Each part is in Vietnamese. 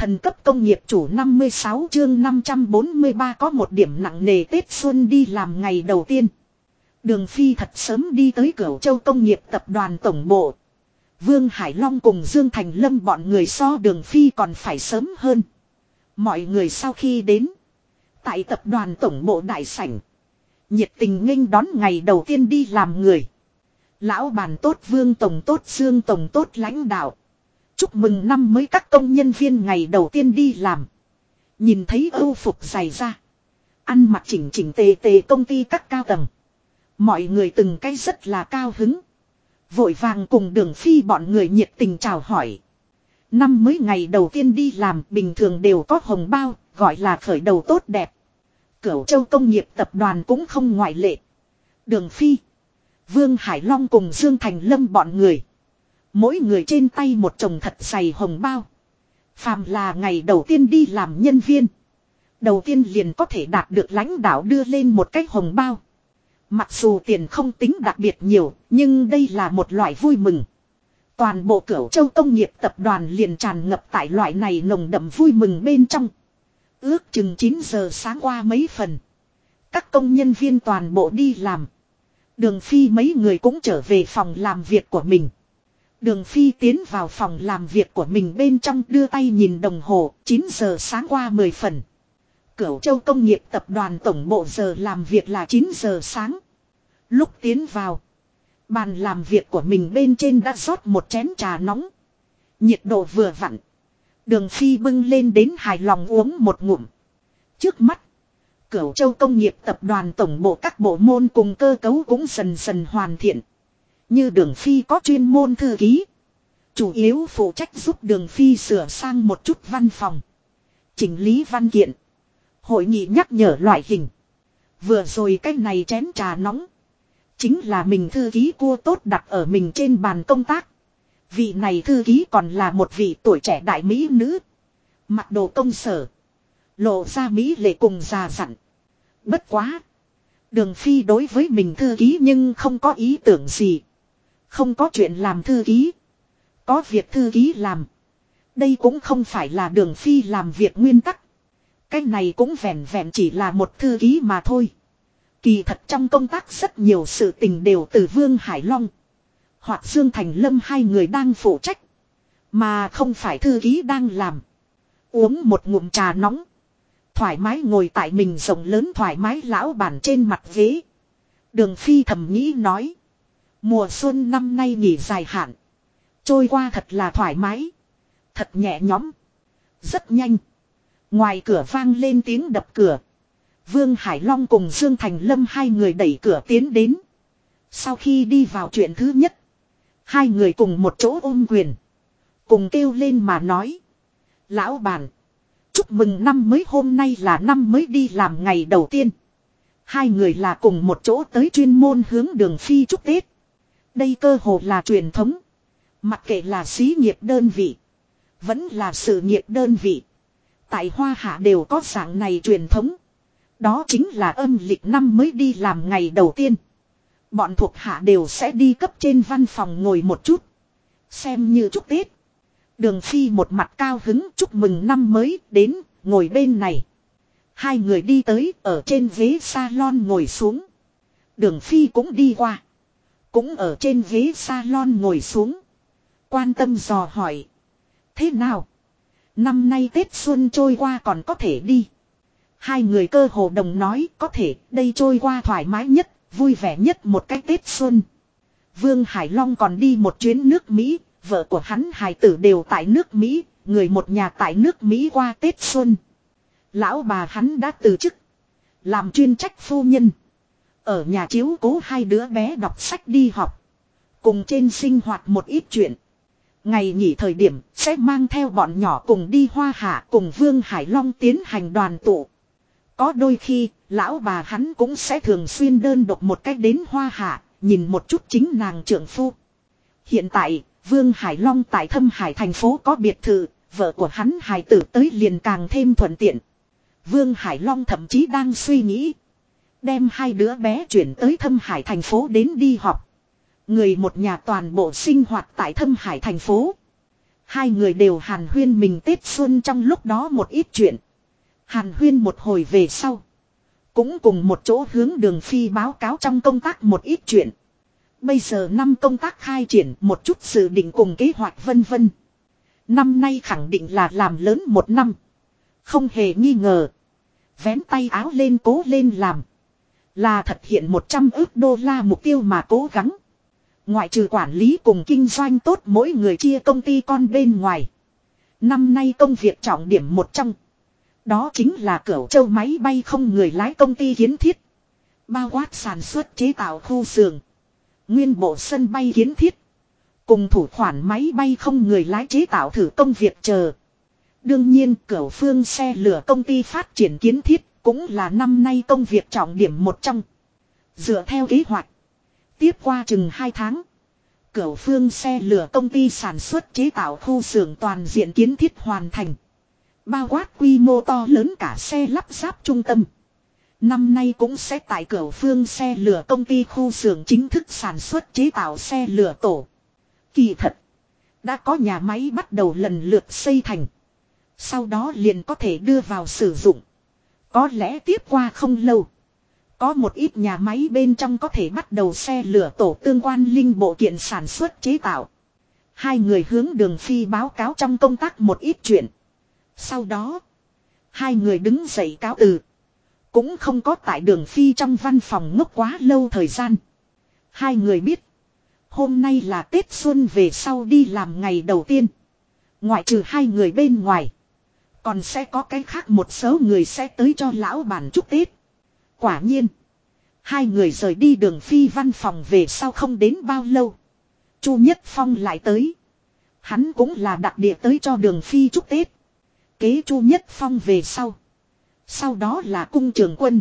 Thần cấp công nghiệp chủ 56 chương 543 có một điểm nặng nề Tết Xuân đi làm ngày đầu tiên. Đường Phi thật sớm đi tới Cửu Châu công nghiệp tập đoàn tổng bộ. Vương Hải Long cùng Dương Thành Lâm bọn người so Đường Phi còn phải sớm hơn. Mọi người sau khi đến. Tại tập đoàn tổng bộ đại sảnh. Nhiệt tình nghênh đón ngày đầu tiên đi làm người. Lão bàn tốt, Vương tổng tốt, Dương tổng tốt, lãnh đạo. Chúc mừng năm mới các công nhân viên ngày đầu tiên đi làm. Nhìn thấy âu phục dày ra. Ăn mặc chỉnh chỉnh tề tề công ty các cao tầng. Mọi người từng cái rất là cao hứng. Vội vàng cùng Đường Phi bọn người nhiệt tình chào hỏi. Năm mới ngày đầu tiên đi làm bình thường đều có hồng bao, gọi là khởi đầu tốt đẹp. Cửu Châu công nghiệp tập đoàn cũng không ngoại lệ. Đường Phi, Vương Hải Long cùng Dương Thành Lâm bọn người. Mỗi người trên tay một chồng thật dày hồng bao. Phàm là ngày đầu tiên đi làm nhân viên. Đầu tiên liền có thể đạt được lãnh đạo đưa lên một cái hồng bao. Mặc dù tiền không tính đặc biệt nhiều, nhưng đây là một loại vui mừng. Toàn bộ Cửu Châu công nghiệp tập đoàn liền tràn ngập tại loại này nồng đậm vui mừng bên trong. Ước chừng 9 giờ sáng qua mấy phần. Các công nhân viên toàn bộ đi làm. Đường Phi mấy người cũng trở về phòng làm việc của mình. Đường Phi tiến vào phòng làm việc của mình bên trong đưa tay nhìn đồng hồ, 9 giờ sáng qua 10 phần. Cửu Châu công nghiệp tập đoàn tổng bộ giờ làm việc là 9 giờ sáng. Lúc tiến vào, bàn làm việc của mình bên trên đã rót một chén trà nóng. Nhiệt độ vừa vặn. Đường Phi bưng lên đến hài lòng uống một ngụm. Trước mắt, Cửu Châu công nghiệp tập đoàn tổng bộ các bộ môn cùng cơ cấu cũng dần dần hoàn thiện. Như Đường Phi có chuyên môn thư ký. Chủ yếu phụ trách giúp Đường Phi sửa sang một chút văn phòng. Chỉnh lý văn kiện. Hội nghị nhắc nhở loại hình. Vừa rồi cái này chén trà nóng. Chính là mình thư ký cua tốt đặt ở mình trên bàn công tác. Vị này thư ký còn là một vị tuổi trẻ đại mỹ nữ. Mặc đồ công sở. Lộ ra mỹ lệ cùng già dặn. Bất quá. Đường Phi đối với mình thư ký nhưng không có ý tưởng gì. Không có chuyện làm thư ký. Có việc thư ký làm. Đây cũng không phải là Đường Phi làm việc nguyên tắc. Cái này cũng vẹn vẹn chỉ là một thư ký mà thôi. Kỳ thật trong công tác rất nhiều sự tình đều từ Vương Hải Long hoặc Dương Thành Lâm hai người đang phụ trách. Mà không phải thư ký đang làm. Uống một ngụm trà nóng. Thoải mái ngồi tại mình rộng lớn thoải mái lão bản trên mặt ghế. Đường Phi thầm nghĩ nói. Mùa xuân năm nay nghỉ dài hạn. Trôi qua thật là thoải mái. Thật nhẹ nhõm. Rất nhanh. Ngoài cửa vang lên tiếng đập cửa. Vương Hải Long cùng Dương Thành Lâm hai người đẩy cửa tiến đến. Sau khi đi vào chuyện thứ nhất. Hai người cùng một chỗ ôm quyền. Cùng kêu lên mà nói. Lão bản. Chúc mừng năm mới, hôm nay là năm mới đi làm ngày đầu tiên. Hai người là cùng một chỗ tới chuyên môn hướng Đường Phi chúc Tết. Đây cơ hồ là truyền thống. Mặc kệ là xí nghiệp đơn vị. Vẫn là sự nghiệp đơn vị. Tại Hoa Hạ đều có dạng này truyền thống. Đó chính là âm lịch năm mới đi làm ngày đầu tiên. Bọn thuộc hạ đều sẽ đi cấp trên văn phòng ngồi một chút. Xem như chúc Tết. Đường Phi một mặt cao hứng chúc mừng năm mới đến, ngồi bên này. Hai người đi tới, ở trên ghế salon ngồi xuống. Đường Phi cũng đi qua. Cũng ở trên ghế salon ngồi xuống. Quan tâm dò hỏi. Thế nào? Năm nay Tết Xuân trôi qua còn có thể đi. Hai người cơ hồ đồng nói có thể, đây trôi qua thoải mái nhất, vui vẻ nhất một cái Tết Xuân. Vương Hải Long còn đi một chuyến nước Mỹ, vợ của hắn hài tử đều tại nước Mỹ, người một nhà tại nước Mỹ qua Tết Xuân. Lão bà hắn đã từ chức, làm chuyên trách phu nhân. Ở nhà chiếu cố hai đứa bé đọc sách đi học. Cùng trên sinh hoạt một ít chuyện. Ngày nghỉ thời điểm sẽ mang theo bọn nhỏ cùng đi Hoa Hạ cùng Vương Hải Long tiến hành đoàn tụ. Có đôi khi, lão bà hắn cũng sẽ thường xuyên đơn độc một cách đến Hoa Hạ, nhìn một chút chính nàng trưởng phu. Hiện tại, Vương Hải Long tại Thâm Hải thành phố có biệt thự, vợ của hắn hài tử tới liền càng thêm thuận tiện. Vương Hải Long thậm chí đang suy nghĩ. Đem hai đứa bé chuyển tới Thâm Hải thành phố đến đi học. Người một nhà toàn bộ sinh hoạt tại Thâm Hải thành phố. Hai người đều hàn huyên mình Tết Xuân trong lúc đó một ít chuyện. Hàn huyên một hồi về sau. Cũng cùng một chỗ hướng Đường Phi báo cáo trong công tác một ít chuyện. Bây giờ năm công tác khai triển một chút dự định cùng kế hoạch vân vân. Năm nay khẳng định là làm lớn một năm. Không hề nghi ngờ. Vén tay áo lên cố lên làm. Là thực hiện 100 ức đô la mục tiêu mà cố gắng. Ngoại trừ quản lý cùng kinh doanh tốt mỗi người chia công ty con bên ngoài. Năm nay công việc trọng điểm một trong. Đó chính là Cửu Châu máy bay không người lái công ty kiến thiết. Bao quát sản xuất chế tạo khu xưởng. Nguyên bộ sân bay kiến thiết. Cùng thủ khoản máy bay không người lái chế tạo thử công việc chờ. Đương nhiên Cửu Phương xe lửa công ty phát triển kiến thiết cũng là năm nay công việc trọng điểm một trong. Dựa theo kế hoạch. Tiếp qua chừng 2 tháng. Cửu Phương xe lửa công ty sản xuất chế tạo khu xưởng toàn diện kiến thiết hoàn thành. Bao quát quy mô to lớn cả xe lắp ráp trung tâm. Năm nay cũng sẽ tại Cửu Phương xe lửa công ty khu xưởng chính thức sản xuất chế tạo xe lửa tổ. Kỳ thật. Đã có nhà máy bắt đầu lần lượt xây thành. Sau đó liền có thể đưa vào sử dụng. Có lẽ tiếp qua không lâu. Có một ít nhà máy bên trong có thể bắt đầu xe lửa tổ tương quan linh bộ kiện sản xuất chế tạo. Hai người hướng Đường Phi báo cáo trong công tác một ít chuyện. Sau đó. Hai người đứng dậy cáo từ. Cũng không có tại Đường Phi trong văn phòng ngốc quá lâu thời gian. Hai người biết. Hôm nay là Tết Xuân về sau đi làm ngày đầu tiên. Ngoại trừ hai người bên ngoài. Còn sẽ có cái khác một số người sẽ tới cho lão bản chúc Tết. Quả nhiên. Hai người rời đi Đường Phi văn phòng về sau không đến bao lâu. Chu Nhất Phong lại tới. Hắn cũng là đặc địa tới cho Đường Phi chúc Tết. Kế Chu Nhất Phong về sau. Sau đó là cung trường quân.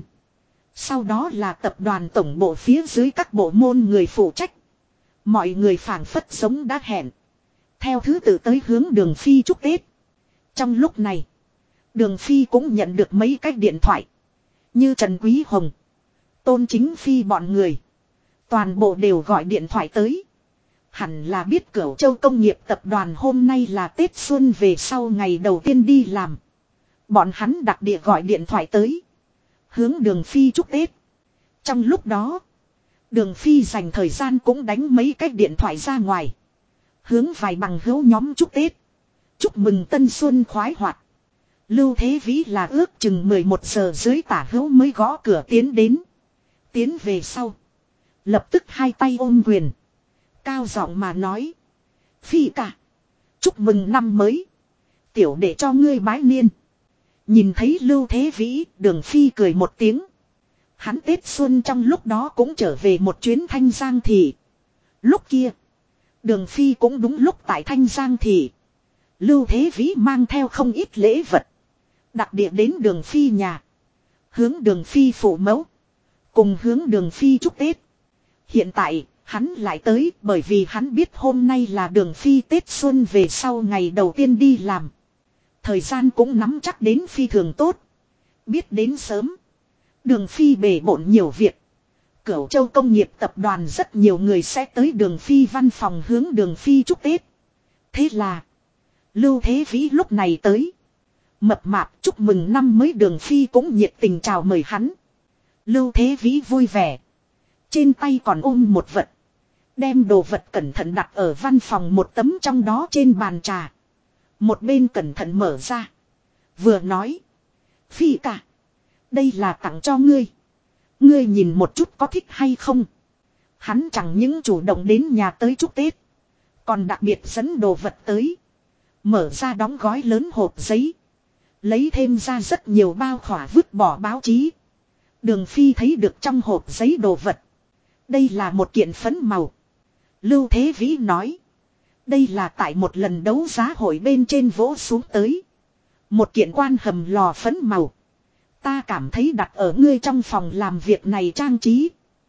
Sau đó là tập đoàn tổng bộ phía dưới các bộ môn người phụ trách. Mọi người phảng phất sống đã hẹn. Theo thứ tự tới hướng Đường Phi chúc Tết. Trong lúc này. Đường Phi cũng nhận được mấy cái điện thoại. Như Trần Quý Hồng. Tôn Chính Phi bọn người. Toàn bộ đều gọi điện thoại tới. Hẳn là biết Cửu Châu công nghiệp tập đoàn hôm nay là Tết Xuân về sau ngày đầu tiên đi làm. Bọn hắn đặc địa gọi điện thoại tới. Hướng Đường Phi chúc Tết. Trong lúc đó. Đường Phi dành thời gian cũng đánh mấy cái điện thoại ra ngoài. Hướng vài bằng hữu nhóm chúc Tết. Chúc mừng Tân Xuân khoái hoạt. Lưu Thế Vĩ là ước chừng 11 giờ dưới tả hữu mới gõ cửa tiến đến. Tiến về sau. Lập tức hai tay ôm quyền. Cao giọng mà nói. Phi cả. Chúc mừng năm mới. Tiểu để cho ngươi bái niên. Nhìn thấy Lưu Thế Vĩ, Đường Phi cười một tiếng. Hắn Tết Xuân trong lúc đó cũng trở về một chuyến Thanh Giang Thị. Lúc kia. Đường Phi cũng đúng lúc tại Thanh Giang Thị. Lưu Thế Vĩ mang theo không ít lễ vật. Đặc địa đến Đường Phi nhà. Hướng Đường Phi phụ mẫu. Cùng hướng Đường Phi chúc Tết. Hiện tại, hắn lại tới bởi vì hắn biết hôm nay là Đường Phi Tết Xuân về sau ngày đầu tiên đi làm. Thời gian cũng nắm chắc đến phi thường tốt. Biết đến sớm. Đường Phi bề bộn nhiều việc. Cửu Châu công nghiệp tập đoàn rất nhiều người sẽ tới Đường Phi văn phòng hướng Đường Phi chúc Tết. Thế là. Lưu Thế Vĩ lúc này tới. Mập mạp chúc mừng năm mới Đường Phi cũng nhiệt tình chào mời hắn. Lưu Thế Vĩ vui vẻ. Trên tay còn ôm một vật. Đem đồ vật cẩn thận đặt ở văn phòng một tấm trong đó trên bàn trà. Một bên cẩn thận mở ra. Vừa nói. Phi cả. Đây là tặng cho ngươi. Ngươi nhìn một chút có thích hay không. Hắn chẳng những chủ động đến nhà tới chúc Tết. Còn đặc biệt dẫn đồ vật tới. Mở ra đóng gói lớn hộp giấy. Lấy thêm ra rất nhiều bao khỏa vứt bỏ báo chí. Đường Phi thấy được trong hộp giấy đồ vật. Đây là một kiện phấn màu. Lưu Thế Vĩ nói. Đây là tại một lần đấu giá hội bên trên vỗ xuống tới. Một kiện quan hầm lò phấn màu. Ta cảm thấy đặt ở ngươi trong phòng làm việc này trang trí.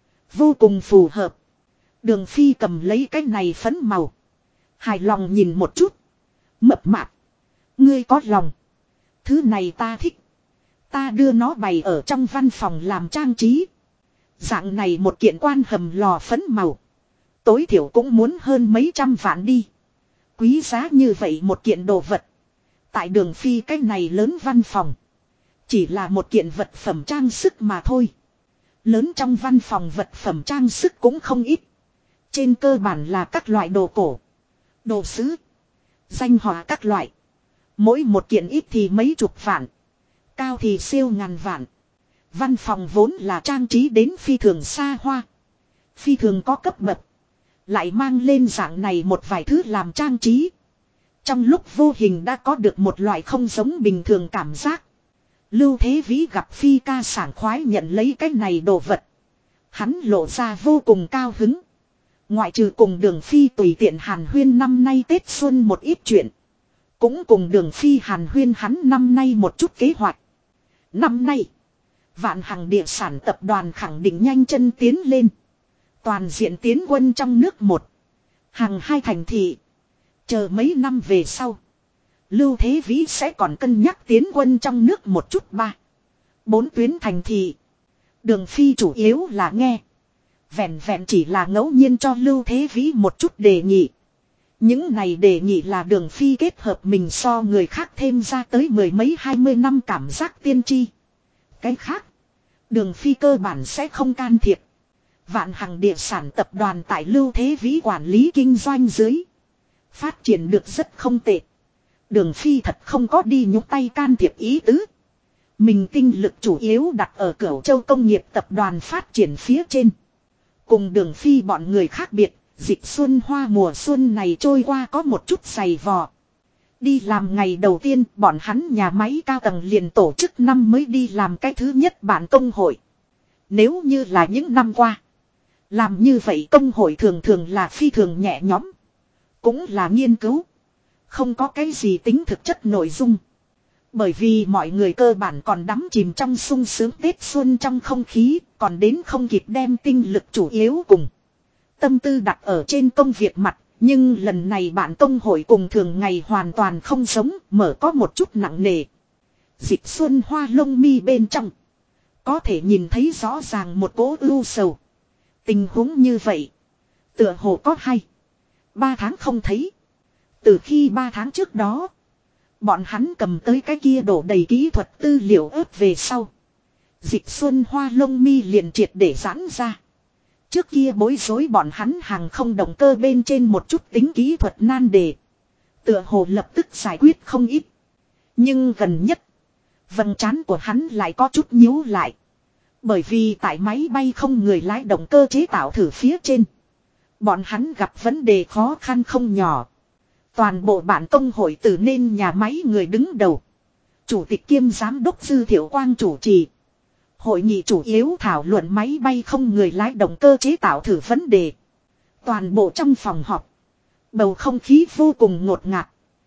Vô cùng phù hợp. Đường Phi cầm lấy cái này phấn màu. Hài lòng nhìn một chút. Mập mạp. Ngươi có lòng. Thứ này ta thích. Ta đưa nó bày ở trong văn phòng làm trang trí. Dạng này một kiện quan hầm lò phấn màu. Tối thiểu cũng muốn hơn mấy trăm vạn đi. Quý giá như vậy một kiện đồ vật. Tại Đường Phi cái này lớn văn phòng. Chỉ là một kiện vật phẩm trang sức mà thôi. Lớn trong văn phòng vật phẩm trang sức cũng không ít. Trên cơ bản là các loại đồ cổ, đồ sứ, danh họa các loại. Mỗi một kiện ít thì mấy chục vạn, cao thì siêu ngàn vạn. Văn phòng vốn là trang trí đến phi thường xa hoa, phi thường có cấp bậc. Lại mang lên dạng này một vài thứ làm trang trí. Trong lúc vô hình đã có được một loại không giống bình thường cảm giác. Lưu Thế Vĩ gặp Phi ca sảng khoái nhận lấy cái này đồ vật. Hắn lộ ra vô cùng cao hứng. Ngoại trừ cùng Đường Phi tùy tiện hàn huyên năm nay Tết Xuân một ít chuyện. Cũng cùng Đường Phi hàn huyên hắn năm nay một chút kế hoạch. Năm nay, Vạn Hằng địa sản tập đoàn khẳng định nhanh chân tiến lên. Toàn diện tiến quân trong nước một, hàng hai thành thị. Chờ mấy năm về sau, Lưu Thế Vĩ sẽ còn cân nhắc tiến quân trong nước một chút ba, bốn tuyến thành thị. Đường Phi chủ yếu là nghe. Vẹn vẹn chỉ là ngẫu nhiên cho Lưu Thế Vĩ một chút đề nghị. Những này đề nghị là Đường Phi kết hợp mình so người khác thêm ra tới mười mấy 20 năm cảm giác tiên tri. Cái khác, Đường Phi cơ bản sẽ không can thiệp. Vạn Hằng địa sản tập đoàn tại Lưu Thế Vĩ quản lý kinh doanh dưới, phát triển được rất không tệ. Đường Phi thật không có đi nhúc tay can thiệp ý tứ. Mình tinh lực chủ yếu đặt ở Cửu Châu công nghiệp tập đoàn phát triển phía trên. Cùng Đường Phi bọn người khác biệt, dịch xuân hoa mùa xuân này trôi qua có một chút dày vò. Đi làm ngày đầu tiên, bọn hắn nhà máy cao tầng liền tổ chức năm mới đi làm cái thứ nhất bản công hội. Nếu như là những năm qua, làm như vậy công hội thường thường là phi thường nhẹ nhõm, cũng là nghiên cứu, không có cái gì tính thực chất nội dung. Bởi vì mọi người cơ bản còn đắm chìm trong sung sướng Tết Xuân trong không khí, còn đến không kịp đem tinh lực chủ yếu cùng tâm tư đặt ở trên công việc mặt. Nhưng lần này bạn công hội cùng thường ngày hoàn toàn không giống, mở có một chút nặng nề. Dịch xuân hoa lông mi bên trong, có thể nhìn thấy rõ ràng một cỗ ưu sầu. Tình huống như vậy, tựa hồ có 2-3 tháng không thấy. Từ khi 3 tháng trước đó, bọn hắn cầm tới cái kia đổ đầy kỹ thuật tư liệu ướp về sau, dịch xuân hoa lông mi liền triệt để giãn ra. Trước kia bối rối bọn hắn hàng không động cơ bên trên một chút tính kỹ thuật nan đề, tựa hồ lập tức giải quyết không ít. Nhưng gần nhất, vầng trán của hắn lại có chút nhíu lại. Bởi vì tại máy bay không người lái động cơ chế tạo thử phía trên, bọn hắn gặp vấn đề khó khăn không nhỏ. Toàn bộ bản công hội từ nên nhà máy người đứng đầu, chủ tịch kiêm giám đốc Dư Thiệu Quang chủ trì. Hội nghị chủ yếu thảo luận máy bay không người lái động cơ chế tạo thử vấn đề. Toàn bộ trong phòng họp, bầu không khí vô cùng ngột ngạt.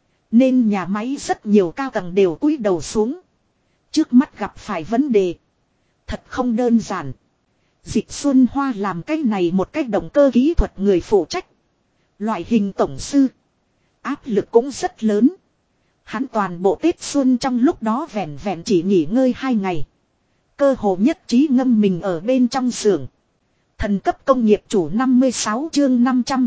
Nên nhà máy rất nhiều cao tầng đều cúi đầu xuống. Trước mắt gặp phải vấn đề, thật không đơn giản. Dịch Xuân Hoa làm cái này một cái động cơ kỹ thuật người phụ trách, loại hình tổng sư, áp lực cũng rất lớn. Hắn toàn bộ Tết Xuân trong lúc đó vẹn vẹn chỉ nghỉ ngơi 2 ngày. Cơ hồ nhất trí ngâm mình ở bên trong xưởng. Thần cấp công nghiệp chủ 56 chương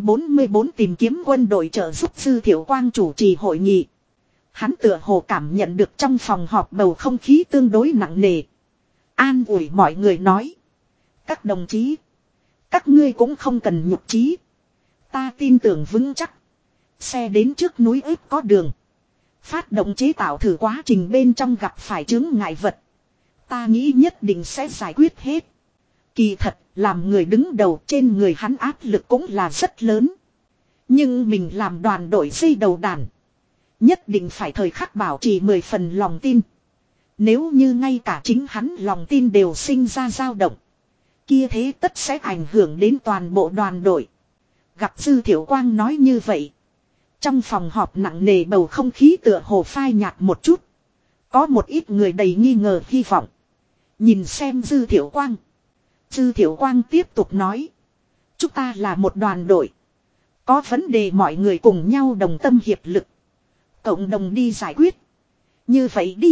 544 tìm kiếm quân đội trợ giúp Dư Thiệu Quang chủ trì hội nghị. Hắn tựa hồ cảm nhận được trong phòng họp bầu không khí tương đối nặng nề. An ủi mọi người nói: các đồng chí, các ngươi cũng không cần nhục chí. Ta tin tưởng vững chắc, xe đến trước núi ếp có đường. Phát động chế tạo thử quá trình bên trong gặp phải chướng ngại vật, ta nghĩ nhất định sẽ giải quyết hết. Kỳ thật, làm người đứng đầu trên người hắn áp lực cũng là rất lớn. Nhưng mình làm đoàn đội dây đầu đàn, nhất định phải thời khắc bảo trì 10 phần lòng tin. Nếu như ngay cả chính hắn lòng tin đều sinh ra dao động, kia thế tất sẽ ảnh hưởng đến toàn bộ đoàn đội. Gặp Dư Thiệu Quang nói như vậy, trong phòng họp nặng nề bầu không khí tựa hồ phai nhạt một chút. Có một ít người đầy nghi ngờ hy vọng nhìn xem Dư Thiệu Quang. Dư Thiệu Quang tiếp tục nói: chúng ta là một đoàn đội, có vấn đề mọi người cùng nhau đồng tâm hiệp lực, cộng đồng đi giải quyết. Như vậy đi,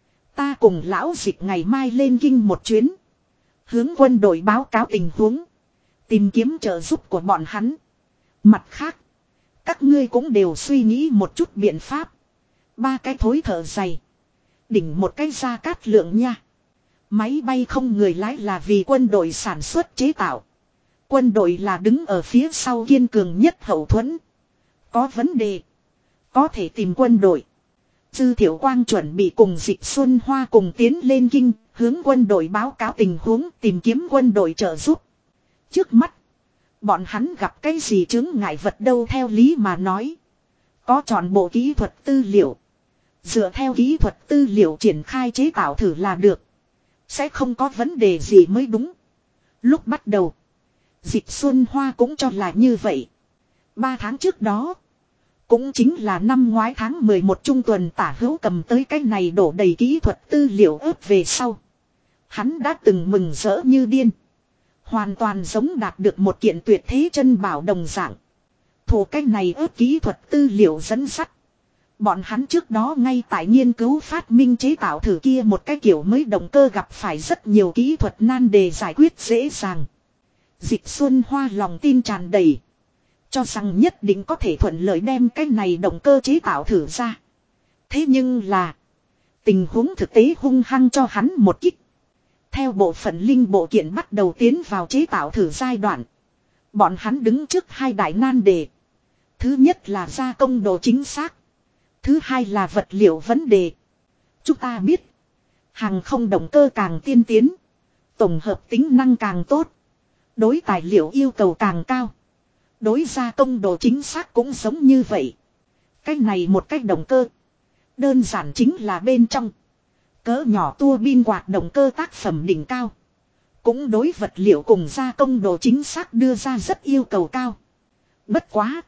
ta cùng lão Dịch ngày mai lên kinh một chuyến, hướng quân đội báo cáo tình huống, tìm kiếm trợ giúp của bọn hắn. Mặt khác, Các ngươi cũng đều suy nghĩ một chút biện pháp. Ba cái thối thở dày. Đỉnh một cái Gia Cát Lượng nha. Máy bay không người lái là vì quân đội sản xuất chế tạo. Quân đội là đứng ở phía sau kiên cường nhất hậu thuẫn. Có vấn đề. Có thể tìm quân đội. Dư Thiệu Quang chuẩn bị cùng Dịch Xuân Hoa cùng tiến lên kinh, hướng quân đội báo cáo tình huống, tìm kiếm quân đội trợ giúp. Trước mắt, bọn hắn gặp cái gì chứng ngại vật đâu, theo lý mà nói. Có trọn bộ kỹ thuật tư liệu. Dựa theo kỹ thuật tư liệu triển khai chế tạo thử là được. Sẽ không có vấn đề gì mới đúng. Lúc bắt đầu, Dịch Xuân Hoa cũng cho là như vậy. 3 tháng trước đó, cũng chính là năm ngoái tháng 11 trung tuần Tả Hữu cầm tới cái này đổ đầy kỹ thuật tư liệu ướp về sau. Hắn đã từng mừng rỡ như điên. Hoàn toàn giống đạt được một kiện tuyệt thế chân bảo đồng dạng. Thủ cái này ướp kỹ thuật tư liệu dẫn sắt. Bọn hắn trước đó ngay tại nghiên cứu phát minh chế tạo thử kia một cái kiểu mới động cơ gặp phải rất nhiều kỹ thuật nan đề giải quyết dễ dàng. Dịch Xuân Hoa lòng tin tràn đầy. Cho rằng nhất định có thể thuận lợi đem cái này động cơ chế tạo thử ra. Thế nhưng là, tình huống thực tế hung hăng cho hắn một kích. Theo bộ phận linh bộ kiện bắt đầu tiến vào chế tạo thử giai đoạn, bọn hắn đứng trước 2 đại nan đề. Thứ nhất là gia công độ chính xác. Thứ hai là vật liệu vấn đề. Chúng ta biết, hàng không động cơ càng tiên tiến, tổng hợp tính năng càng tốt, đối tài liệu yêu cầu càng cao, đối gia công độ chính xác cũng giống như vậy. Cái này một cách động cơ, đơn giản chính là bên trong cỡ nhỏ tua bin quạt động cơ tác phẩm đỉnh cao, cũng đối vật liệu cùng gia công độ chính xác đưa ra rất yêu cầu cao. Bất quá,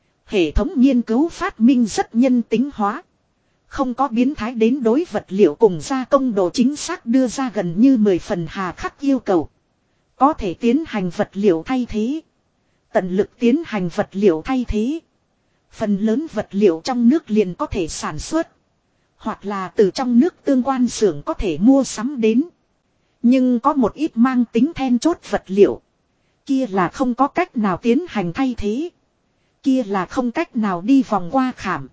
hệ thống nghiên cứu phát minh rất nhân tính hóa. Không có biến thái đến đối vật liệu cùng gia công độ chính xác đưa ra gần như 10 phần hà khắc yêu cầu. Có thể tiến hành vật liệu thay thế. Tận lực tiến hành vật liệu thay thế. Phần lớn vật liệu trong nước liền có thể sản xuất. Hoặc là từ trong nước tương quan xưởng có thể mua sắm đến. Nhưng có một ít mang tính then chốt vật liệu. Kia là không có cách nào tiến hành thay thế. Kia là không cách nào đi vòng qua khảm.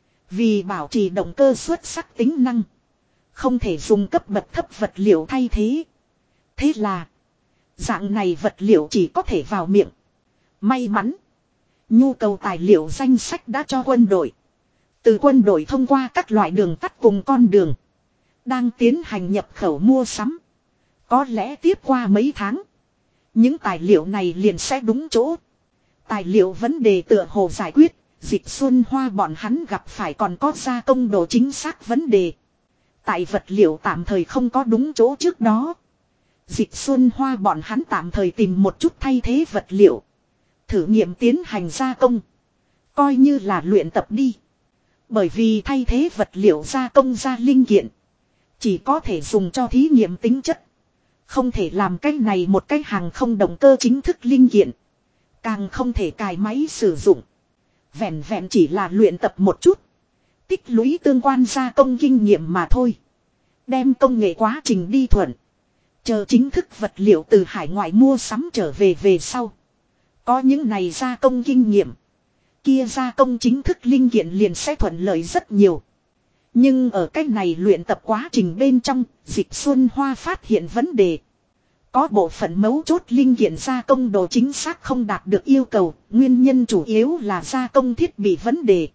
Vì bảo trì động cơ xuất sắc tính năng, không thể dùng cấp bậc thấp vật liệu thay thế. Thế là, dạng này vật liệu chỉ có thể vào miệng. May mắn, nhu cầu tài liệu danh sách đã cho quân đội. Từ quân đội thông qua các loại đường tắt cùng con đường, đang tiến hành nhập khẩu mua sắm. Có lẽ tiếp qua mấy tháng, những tài liệu này liền sẽ đúng chỗ. Tài liệu vấn đề tựa hồ giải quyết. Dịch Xuân Hoa bọn hắn gặp phải còn có gia công độ chính xác vấn đề. Tại vật liệu tạm thời không có đúng chỗ trước đó, Dịch Xuân Hoa bọn hắn tạm thời tìm một chút thay thế vật liệu, thử nghiệm tiến hành gia công, coi như là luyện tập đi. Bởi vì thay thế vật liệu gia công ra linh kiện, chỉ có thể dùng cho thí nghiệm tính chất, không thể làm cái này một cái hàng không động cơ chính thức linh kiện, càng không thể cài máy sử dụng. Vẹn vẹn chỉ là luyện tập một chút, tích lũy tương quan gia công kinh nghiệm mà thôi. Đem công nghệ quá trình đi thuận, chờ chính thức vật liệu từ hải ngoại mua sắm trở về sau, có những này gia công kinh nghiệm, kia gia công chính thức linh kiện liền sẽ thuận lợi rất nhiều. Nhưng ở cái này luyện tập quá trình bên trong, Dịch Xuân Hoa phát hiện vấn đề. Có bộ phận mấu chốt linh kiện gia công độ chính xác không đạt được yêu cầu, nguyên nhân chủ yếu là gia công thiết bị vấn đề.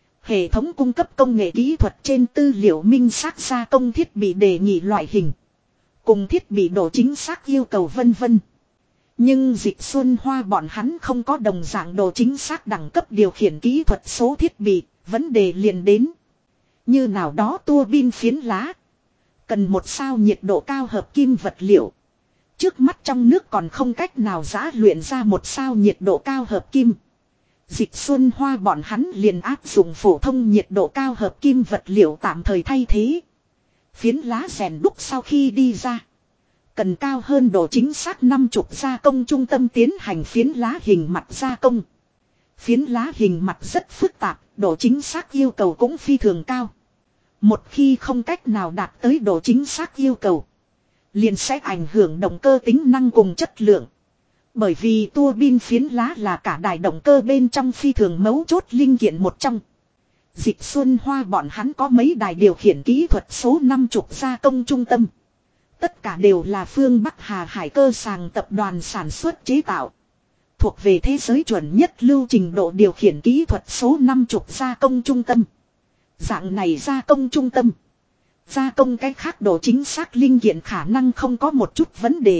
Hệ thống cung cấp công nghệ kỹ thuật trên tư liệu minh xác gia công thiết bị đề nghị loại hình, cùng thiết bị độ chính xác yêu cầu vân vân. Nhưng Dịch Xuân Hoa bọn hắn không có đồng dạng độ chính xác đẳng cấp điều khiển kỹ thuật số thiết bị, vấn đề liền đến. Như nào đó tua bin phiến lá, cần một sao nhiệt độ cao hợp kim vật liệu. Trước mắt trong nước còn không cách nào giã luyện ra một sao nhiệt độ cao hợp kim. Dịch Xuân Hoa bọn hắn liền áp dụng phổ thông nhiệt độ cao hợp kim vật liệu tạm thời thay thế. Phiến lá rèn đúc sau khi đi ra, cần cao hơn độ chính xác 50 gia công trung tâm tiến hành phiến lá hình mặt gia công. Phiến lá hình mặt rất phức tạp, độ chính xác yêu cầu cũng phi thường cao. Một khi không cách nào đạt tới độ chính xác yêu cầu, liền sẽ ảnh hưởng động cơ tính năng cùng chất lượng. Bởi vì tua bin phiến lá là cả đài động cơ bên trong phi thường mấu chốt linh kiện một trong. Dịch Xuân Hoa bọn hắn có mấy đài điều khiển kỹ thuật số 50 gia công trung tâm. Tất cả đều là phương Bắc Hà Hải Cơ Sàng tập đoàn sản xuất chế tạo. Thuộc về thế giới chuẩn nhất lưu trình độ điều khiển kỹ thuật số 50 gia công trung tâm. Dạng này gia công trung tâm. Gia công cái khác độ chính xác linh kiện khả năng không có một chút vấn đề.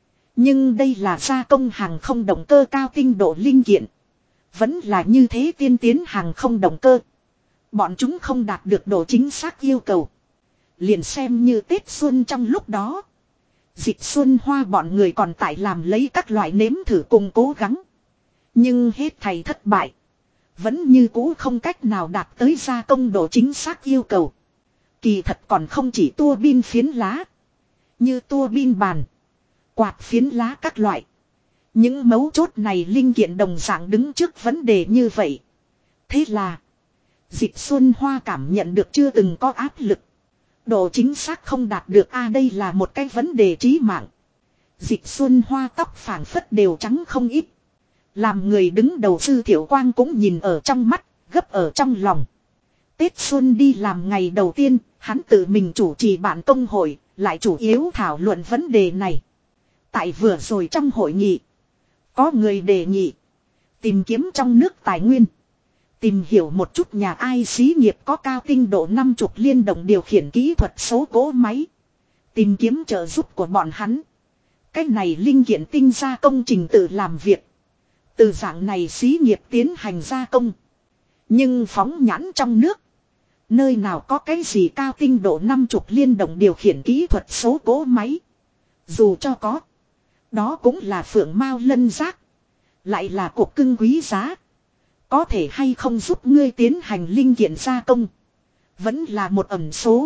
Nhưng đây là gia công hàng không động cơ cao tinh độ linh kiện. Vẫn là như thế tiên tiến hàng không động cơ. Bọn chúng không đạt được độ chính xác yêu cầu. Liền xem như Tết Xuân trong lúc đó. Dịch Xuân Hoa bọn người còn tại làm lấy các loại nếm thử cùng cố gắng. Nhưng hết thầy thất bại. Vẫn như cũ không cách nào đạt tới gia công độ chính xác yêu cầu. Kỳ thật còn không chỉ tua bin phiến lá. Như tua bin bàn. Quạt phiến lá các loại. Những mấu chốt này linh kiện đồng dạng đứng trước vấn đề như vậy. Thế là. Dịch Xuân Hoa cảm nhận được chưa từng có áp lực. Độ chính xác không đạt được đây là một cái vấn đề chí mạng. Dịch Xuân Hoa tóc phảng phất đều trắng không ít. Làm người đứng đầu Sư Thiệu Quang cũng nhìn ở trong mắt, gấp ở trong lòng. Tết Xuân đi làm ngày đầu tiên, hắn tự mình chủ trì bản công hội, lại chủ yếu thảo luận vấn đề này. Tại vừa rồi trong hội nghị, có người đề nghị tìm kiếm trong nước tài nguyên. Tìm hiểu một chút nhà ai xí nghiệp có cao tinh độ 50 liên động điều khiển kỹ thuật số cỗ máy. Tìm kiếm trợ giúp của bọn hắn. Cách này linh kiện tinh gia công trình tự làm việc. Từ dạng này xí nghiệp tiến hành gia công. Nhưng phóng nhãn trong nước. Nơi nào có cái gì cao tinh độ 50 liên động điều khiển kỹ thuật số cỗ máy. Dù cho có. Đó cũng là phượng mao lân giác. Lại là cục cưng quý giá. Có thể hay không giúp ngươi tiến hành linh kiện gia công. Vẫn là một ẩn số.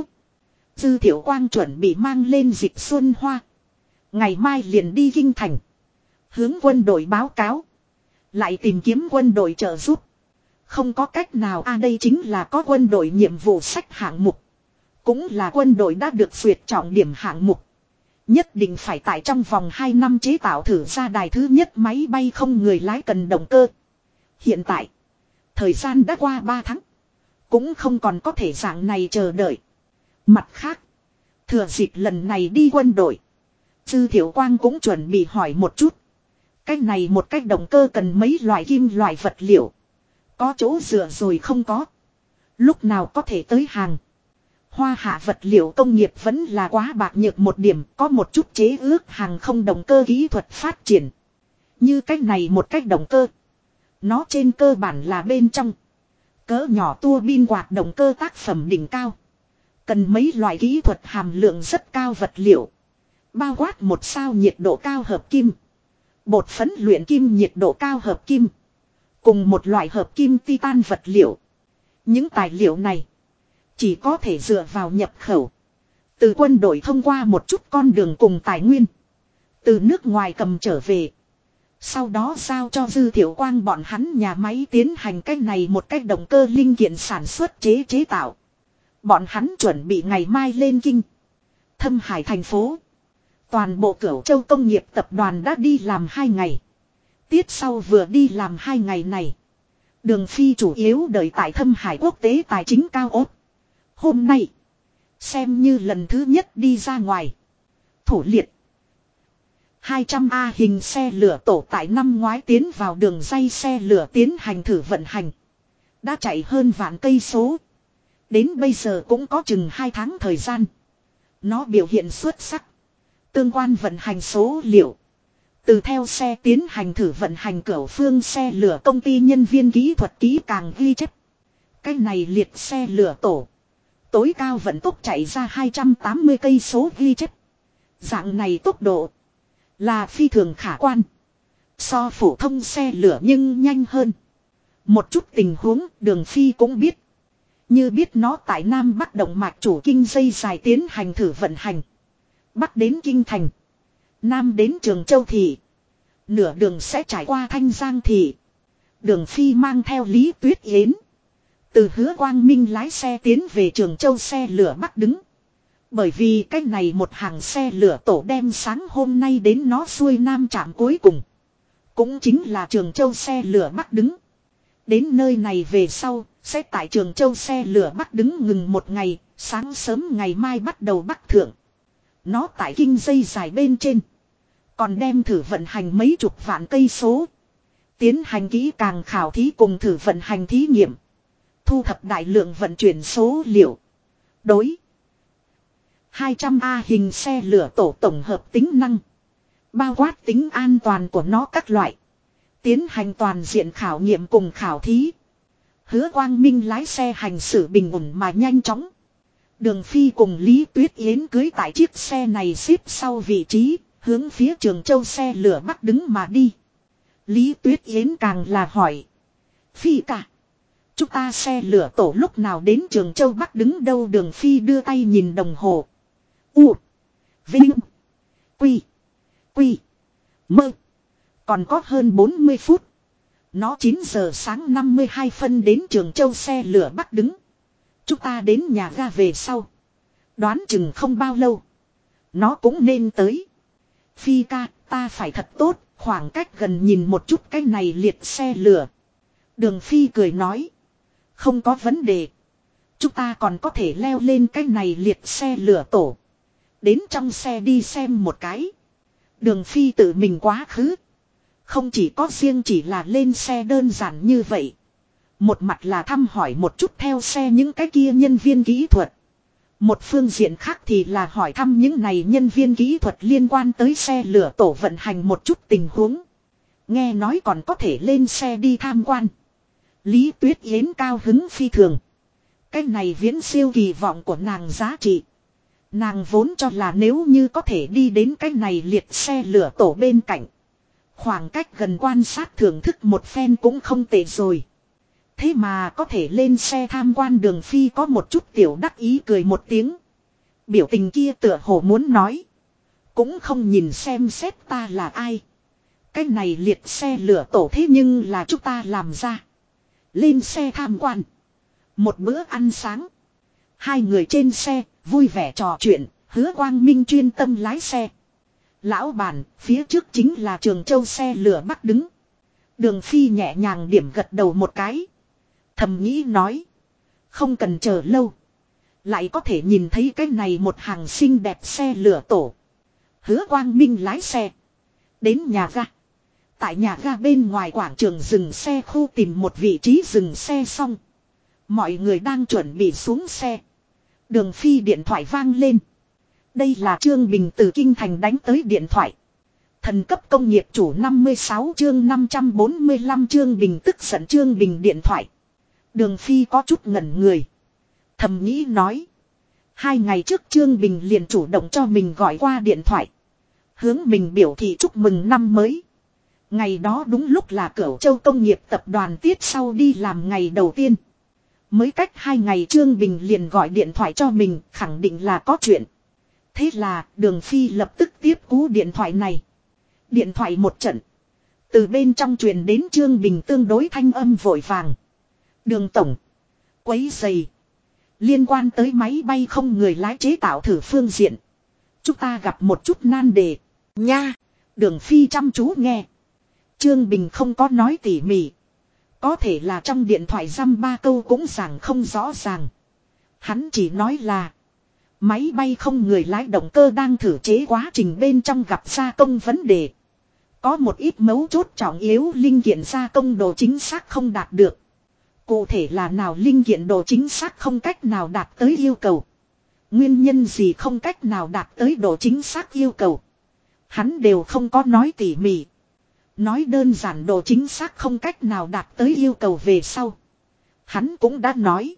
Dư Thiệu Quang chuẩn bị mang lên Dịch Xuân Hoa. Ngày mai liền đi Kinh Thành. Hướng quân đội báo cáo. Lại tìm kiếm quân đội trợ giúp. Không có cách nào đây chính là có quân đội nhiệm vụ sách hạng mục. Cũng là quân đội đã được duyệt trọng điểm hạng mục. Nhất định phải tại trong vòng 2 năm chế tạo thử ra đài thứ nhất máy bay không người lái cần động cơ. Hiện tại. Thời gian đã qua 3 tháng. Cũng không còn có thể dạng này chờ đợi. Mặt khác. Thừa dịp lần này đi quân đội. Dư Thiệu Quang cũng chuẩn bị hỏi một chút. Cách này một cách động cơ cần mấy loại kim loại vật liệu. Có chỗ dựa rồi không có. Lúc nào có thể tới hàng. Hoa Hạ vật liệu công nghiệp vẫn là quá bạc nhược một điểm. Có một chút chế ước hàng không động cơ kỹ thuật phát triển. Như cách này một cách động cơ. Nó trên cơ bản là bên trong. Cỡ nhỏ tua bin quạt động cơ tác phẩm đỉnh cao. Cần mấy loại kỹ thuật hàm lượng rất cao vật liệu. Bao quát một sao nhiệt độ cao hợp kim. Bột phấn luyện kim nhiệt độ cao hợp kim. Cùng một loại hợp kim titan vật liệu. Những tài liệu này. Chỉ có thể dựa vào nhập khẩu. Từ quân đội thông qua một chút con đường cùng tài nguyên. Từ nước ngoài cầm trở về. Sau đó giao cho Dư Thiệu Quang bọn hắn nhà máy tiến hành cách này một cách động cơ linh kiện sản xuất chế tạo. Bọn hắn chuẩn bị ngày mai lên Kinh. Thâm Hải thành phố. Toàn bộ Cửu Châu công nghiệp tập đoàn đã đi làm 2 ngày. Tiết sau vừa đi làm 2 ngày này. Đường Phi chủ yếu đợi tại Thâm Hải quốc tế tài chính cao ốt. Hôm nay. Xem như lần thứ nhất đi ra ngoài. Thủ liệt. 200A hình xe lửa tổ tại năm ngoái tiến vào đường dây xe lửa tiến hành thử vận hành. Đã chạy hơn vạn cây số. Đến bây giờ cũng có chừng 2 tháng thời gian. Nó biểu hiện xuất sắc. Tương quan vận hành số liệu. Từ theo xe tiến hành thử vận hành cửu phương xe lửa công ty nhân viên kỹ thuật kỹ càng ghi chép. Cái này liệt xe lửa tổ. Tối cao vận tốc chạy ra 280 cây số ghi chép. Dạng này tốc độ. Là phi thường khả quan. So phổ thông xe lửa nhưng nhanh hơn. Một chút tình huống Đường Phi cũng biết. Như biết nó tại Nam Bắc động mạch chủ kinh dây dài tiến hành thử vận hành. Bắc đến Kinh Thành. Nam đến Trường Châu Thị. Nửa đường sẽ trải qua Thanh Giang Thị. Đường Phi mang theo Lý Tuyết Yến. Từ Hứa Quang Minh lái xe tiến về Trường Châu xe lửa Bắc đứng. Bởi vì cách này một hàng xe lửa tổ đem sáng hôm nay đến nó xuôi nam trạm cuối cùng. Cũng chính là Trường Châu xe lửa Bắc đứng. Đến nơi này về sau, sẽ tại Trường Châu xe lửa Bắc đứng ngừng một ngày, sáng sớm ngày mai bắt đầu bắc thượng. Nó tại kinh dây dài bên trên. Còn đem thử vận hành mấy chục vạn cây số. Tiến hành kỹ càng khảo thí cùng thử vận hành thí nghiệm. Thu thập đại lượng vận chuyển số liệu. Đối 200A hình xe lửa tổ tổng hợp tính năng. Bao quát tính an toàn của nó các loại. Tiến hành toàn diện khảo nghiệm cùng khảo thí. Hứa Quang Minh lái xe hành xử bình ổn mà nhanh chóng. Đường Phi cùng Lý Tuyết Yến cưới tại chiếc xe này xếp sau vị trí, hướng phía Trường Châu xe lửa Bắc đứng mà đi. Lý Tuyết Yến càng là hỏi. Phi cả. Chúng ta xe lửa tổ lúc nào đến Trường Châu Bắc đứng đâu? Đường Phi đưa tay nhìn đồng hồ. U. Vinh. Quy. Quy. Mơ. Còn có hơn 40 phút. Nó 9 giờ sáng 52 phân đến Trường Châu xe lửa Bắc đứng. Chúng ta đến nhà ga về sau. Đoán chừng không bao lâu. Nó cũng nên tới. Phi ca, ta phải thật tốt, khoảng cách gần nhìn một chút cái này liệt xe lửa. Đường Phi cười nói. Không có vấn đề. Chúng ta còn có thể leo lên cái này liệt xe lửa tổ. Đến trong xe đi xem một cái. Đường Phi tự mình quá khứ. Không chỉ có riêng chỉ là lên xe đơn giản như vậy. Một mặt là thăm hỏi một chút theo xe những cái kia nhân viên kỹ thuật. Một phương diện khác thì là hỏi thăm những này nhân viên kỹ thuật liên quan tới xe lửa tổ vận hành một chút tình huống. Nghe nói còn có thể lên xe đi tham quan. Lý Tuyết Yến cao hứng phi thường. Cái này viễn siêu kỳ vọng của nàng giá trị. Nàng vốn cho là nếu như có thể đi đến cái này liệt xe lửa tổ bên cạnh. Khoảng cách gần quan sát thưởng thức một phen cũng không tệ rồi. Thế mà có thể lên xe tham quan. Đường Phi có một chút tiểu đắc ý cười một tiếng. Biểu tình kia tựa hồ muốn nói. Cũng không nhìn xem xét ta là ai. Cái này liệt xe lửa tổ thế nhưng là chúng ta làm ra. Lên xe tham quan. Một bữa ăn sáng. Hai người trên xe vui vẻ trò chuyện. Hứa Quang Minh chuyên tâm lái xe. Lão bản, phía trước chính là Trường Châu xe lửa Bắc đứng. Đường Phi nhẹ nhàng điểm gật đầu một cái. Thầm nghĩ nói. Không cần chờ lâu. Lại có thể nhìn thấy cái này một hàng xinh đẹp xe lửa tổ. Hứa Quang Minh lái xe. Đến nhà ga. Tại nhà ga bên ngoài quảng trường dừng xe khu tìm một vị trí dừng xe xong. Mọi người đang chuẩn bị xuống xe. Đường Phi điện thoại vang lên. Đây là Trương Bình từ Kinh Thành đánh tới điện thoại. Thần cấp công nghiệp chủ 56 chương 545 Trương Bình tức giận Trương Bình điện thoại. Đường Phi có chút ngẩn người. Thầm nghĩ nói. 2 ngày trước Trương Bình liền chủ động cho mình gọi qua điện thoại. Hướng mình biểu thị chúc mừng năm mới. Ngày đó đúng lúc là Cửu Châu công nghiệp tập đoàn tiết sau đi làm ngày đầu tiên. Mới cách 2 ngày Trương Bình liền gọi điện thoại cho mình, khẳng định là có chuyện. Thế là Đường Phi lập tức tiếp cú điện thoại này. Điện thoại một trận. Từ bên trong truyền đến Trương Bình tương đối thanh âm vội vàng. Đường tổng. Quấy giày. Liên quan tới máy bay không người lái chế tạo thử phương diện. Chúng ta gặp một chút nan đề. Nha. Đường Phi chăm chú nghe. Trương Bình không có nói tỉ mỉ. Có thể là trong điện thoại dăm ba câu cũng giảng không rõ ràng. Hắn chỉ nói là. Máy bay không người lái động cơ đang thử chế quá trình bên trong gặp gia công vấn đề. Có một ít mấu chốt trọng yếu linh kiện gia công độ chính xác không đạt được. Cụ thể là nào linh kiện độ chính xác không cách nào đạt tới yêu cầu. Nguyên nhân gì không cách nào đạt tới độ chính xác yêu cầu. Hắn đều không có nói tỉ mỉ. Nói đơn giản độ chính xác không cách nào đạt tới yêu cầu về sau. Hắn cũng đã nói.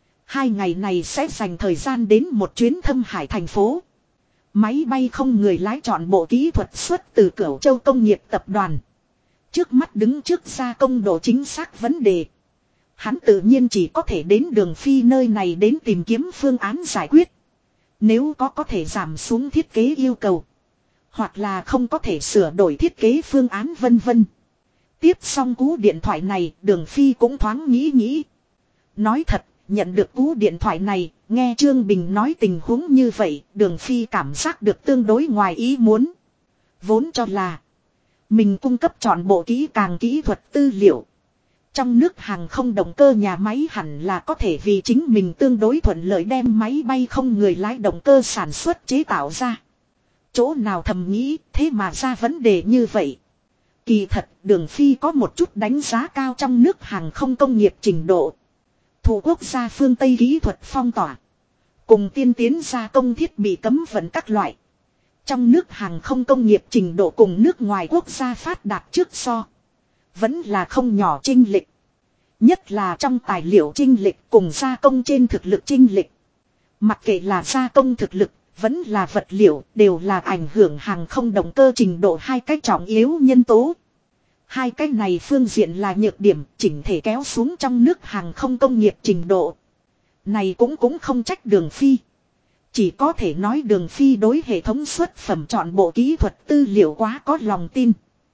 2 ngày này sẽ dành thời gian đến một chuyến Thâm Hải thành phố. Máy bay không người lái chọn bộ kỹ thuật xuất từ Cửu Châu công nghiệp tập đoàn. Trước mắt đứng trước gia công độ chính xác vấn đề. Hắn tự nhiên chỉ có thể đến Đường Phi nơi này đến tìm kiếm phương án giải quyết. Nếu có thể giảm xuống thiết kế yêu cầu. Hoặc là không có thể sửa đổi thiết kế phương án vân vân. Tiếp xong cú điện thoại này, Đường Phi cũng thoáng nghĩ. Nói thật, nhận được cú điện thoại này, nghe Trương Bình nói tình huống như vậy, Đường Phi cảm giác được tương đối ngoài ý muốn. Vốn cho là Mình cung cấp trọn bộ kỹ thuật tư liệu. Trong nước hàng không động cơ nhà máy hẳn là có thể vì chính mình tương đối thuận lợi đem máy bay không người lái động cơ sản xuất chế tạo ra. Chỗ nào thầm nghĩ thế mà ra vấn đề như vậy. Kỳ thật Đường Phi có một chút đánh giá cao trong nước hàng không công nghiệp trình độ. Thủ quốc gia phương Tây kỹ thuật phong tỏa. Cùng tiên tiến gia công thiết bị cấm vận các loại. Trong nước hàng không công nghiệp trình độ cùng nước ngoài quốc gia phát đạt trước so. Vẫn là không nhỏ chênh lệch. Nhất là trong tài liệu chênh lệch cùng gia công trên thực lực chênh lệch. Mặc kệ là gia công thực lực, vẫn là vật liệu, đều là ảnh hưởng hàng không động cơ trình độ hai cách trọng yếu nhân tố. Hai cách này phương diện là nhược điểm, chỉnh thể kéo xuống trong nước hàng không công nghiệp trình độ. Này cũng không trách Đường Phi. Chỉ có thể nói Đường Phi đối hệ thống xuất phẩm chọn bộ kỹ thuật tư liệu quá có lòng tin.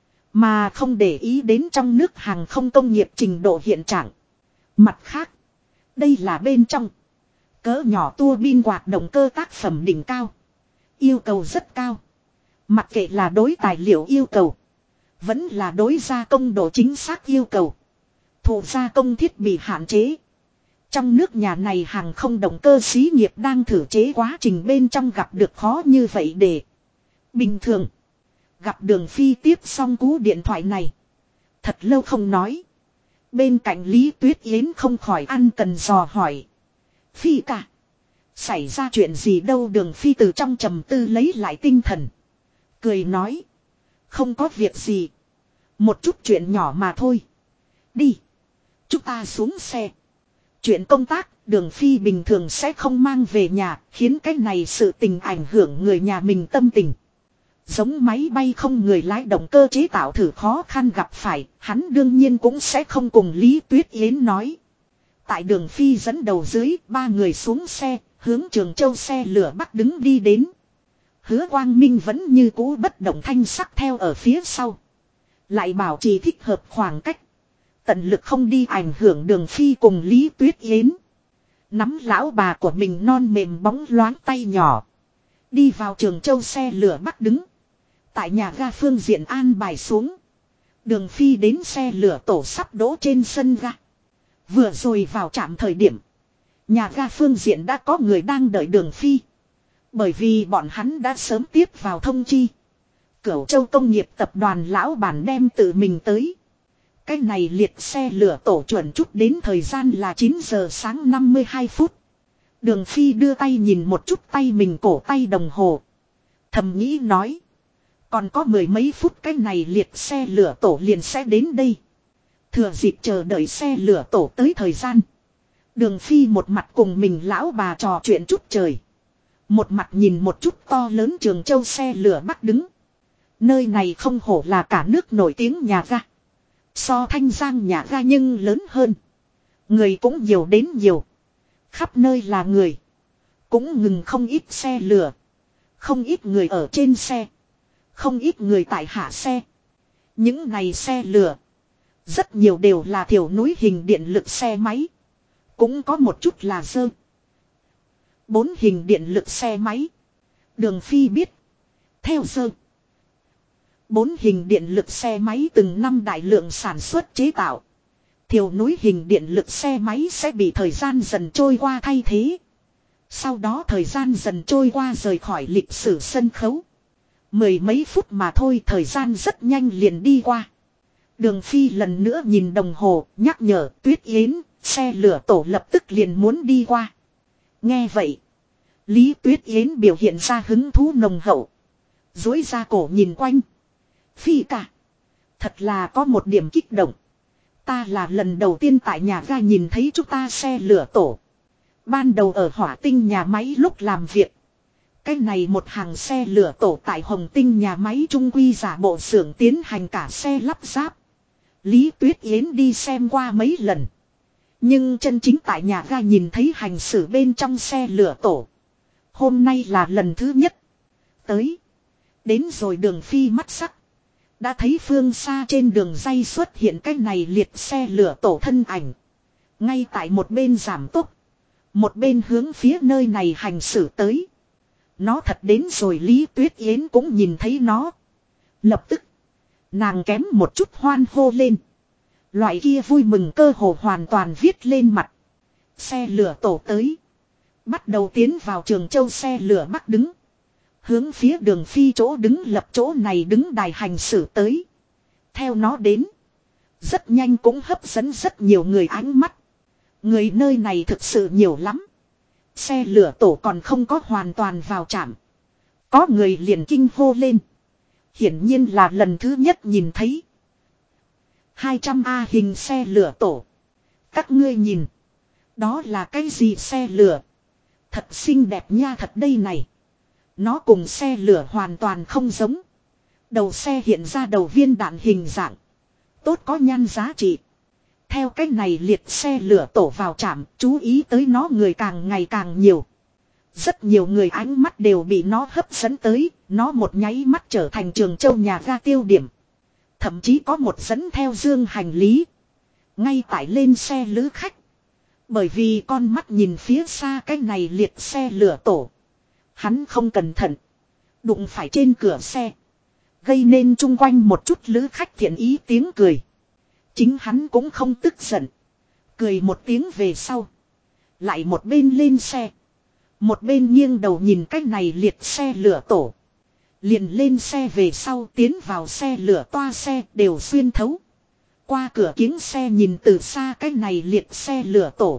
Mà không để ý đến trong nước hàng không công nghiệp trình độ hiện trạng. Mặt khác, đây là bên trong. Cỡ nhỏ tua bin quạt động cơ tác phẩm đỉnh cao. Yêu cầu rất cao. Mặc kệ là đối tài liệu yêu cầu. Vẫn là đối gia công độ chính xác yêu cầu. Thủ gia công thiết bị hạn chế. Trong nước nhà này hàng không động cơ xí nghiệp đang thử chế quá trình bên trong gặp được khó như vậy để. Bình thường. Gặp Đường Phi tiếp xong cú điện thoại này. Thật lâu không nói. Bên cạnh Lý Tuyết Yến không khỏi ăn cần dò hỏi. Phi cả. Xảy ra chuyện gì đâu Đường Phi từ trong trầm tư lấy lại tinh thần. Cười nói. Không có việc gì. Một chút chuyện nhỏ mà thôi. Đi. Chúng ta xuống xe. Chuyện công tác, Đường Phi bình thường sẽ không mang về nhà, khiến cái này sự tình ảnh hưởng người nhà mình tâm tình. Giống máy bay không người lái động cơ chế tạo thử khó khăn gặp phải, hắn đương nhiên cũng sẽ không cùng Lý Tuyết Yến nói. Tại Đường Phi dẫn đầu dưới, ba người xuống xe, hướng Trường Châu xe lửa Bắc đứng đi đến. Hứa Quang Minh vẫn như cũ bất động thanh sắc theo ở phía sau. Lại bảo trì thích hợp khoảng cách. Tận lực không đi ảnh hưởng Đường Phi cùng Lý Tuyết Yến. Nắm lão bà của mình non mềm bóng loáng tay nhỏ. Đi vào Trường Châu xe lửa Bắc đứng. Tại nhà ga phương diện an bài xuống. Đường Phi đến xe lửa tổ sắp đỗ trên sân ga. Vừa rồi vào trạm thời điểm. Nhà ga phương diện đã có người đang đợi Đường Phi. Bởi vì bọn hắn đã sớm tiếp vào thông chi. Cửu Châu công nghiệp tập đoàn lão bản đem tự mình tới. Cái này liệt xe lửa tổ chuẩn chút đến thời gian là 9 giờ sáng 52 phút. Đường Phi đưa tay nhìn một chút tay mình cổ tay đồng hồ. Thầm nghĩ nói. Còn có mười mấy phút cái này liệt xe lửa tổ liền sẽ đến đây. Thừa dịp chờ đợi xe lửa tổ tới thời gian. Đường Phi một mặt cùng mình lão bà trò chuyện chút trời. Một mặt nhìn một chút to lớn Trường Châu xe lửa Bắc đứng. Nơi này không hổ là cả nước nổi tiếng nhà ga. So Thanh Giang nhà ga nhưng lớn hơn. Người cũng nhiều đến nhiều. Khắp nơi là người. Cũng ngừng không ít xe lửa. Không ít người ở trên xe. Không ít người tại hạ xe. Những này xe lửa. Rất nhiều đều là thiểu núi hình điện lực xe máy. Cũng có một chút là dơ. 4 hình điện lực xe máy. Đường Phi biết. Theo dơ. 4 hình điện lực xe máy từng năm đại lượng sản xuất chế tạo. Thiểu núi hình điện lực xe máy sẽ bị thời gian dần trôi qua thay thế. Sau đó thời gian dần trôi qua rời khỏi lịch sử sân khấu. Mười mấy phút mà thôi thời gian rất nhanh liền đi qua. Đường Phi lần nữa nhìn đồng hồ nhắc nhở Tuyết Yến, xe lửa tổ lập tức liền muốn đi qua. Nghe vậy. Lý Tuyết Yến biểu hiện ra hứng thú nồng hậu. Dối ra cổ nhìn quanh. Phi cả. Thật là có một điểm kích động. Ta là lần đầu tiên tại nhà ga nhìn thấy chúng ta xe lửa tổ. Ban đầu ở Hỏa Tinh nhà máy lúc làm việc. Cái này một hàng xe lửa tổ tại Hồng Tinh nhà máy trung quy giả bộ xưởng tiến hành cả xe lắp ráp. Lý Tuyết Yến đi xem qua mấy lần. Nhưng chân chính tại nhà ga nhìn thấy hành xử bên trong xe lửa tổ. Hôm nay là lần thứ nhất. Tới. Đến rồi Đường Phi mắt sắc. Đã thấy phương xa trên đường ray xuất hiện cái này liệt xe lửa tổ thân ảnh. Ngay tại một bên giảm tốc. Một bên hướng phía nơi này hành xử tới. Nó thật đến rồi Lý Tuyết Yến cũng nhìn thấy nó. Lập tức. Nàng kém một chút hoan hô lên. Loại kia vui mừng cơ hồ hoàn toàn viết lên mặt. Xe lửa tổ tới. Bắt đầu tiến vào Trường Châu xe lửa Bắc đứng. Hướng phía Đường Phi chỗ đứng lập chỗ này đứng đài hành xử tới. Theo nó đến. Rất nhanh cũng hấp dẫn rất nhiều người ánh mắt. Người nơi này thực sự nhiều lắm. Xe lửa tổ còn không có hoàn toàn vào trạm. Có người liền kinh hô lên. Hiển nhiên là lần thứ nhất nhìn thấy. 200A hình xe lửa tổ. Các ngươi nhìn. Đó là cái gì xe lửa? Thật xinh đẹp nha thật đây này. Nó cùng xe lửa hoàn toàn không giống. Đầu xe hiện ra đầu viên đạn hình dạng. Tốt có nhan giá trị. Theo cách này liệt xe lửa tổ vào trạm, chú ý tới nó người càng ngày càng nhiều. Rất nhiều người ánh mắt đều bị nó hấp dẫn tới, nó một nháy mắt trở thành Trường Châu nhà ga tiêu điểm. Thậm chí có một dẫn theo dương hành lý. Ngay tại lên xe lữ khách. Bởi vì con mắt nhìn phía xa cái này liệt xe lửa tổ. Hắn không cẩn thận. Đụng phải trên cửa xe. Gây nên chung quanh một chút lữ khách thiện ý tiếng cười. Chính hắn cũng không tức giận. Cười một tiếng về sau. Lại một bên lên xe. Một bên nghiêng đầu nhìn cái này liệt xe lửa tổ. Liền lên xe về sau tiến vào xe lửa toa xe đều xuyên thấu. Qua cửa kính xe nhìn từ xa cái này liệt xe lửa tổ.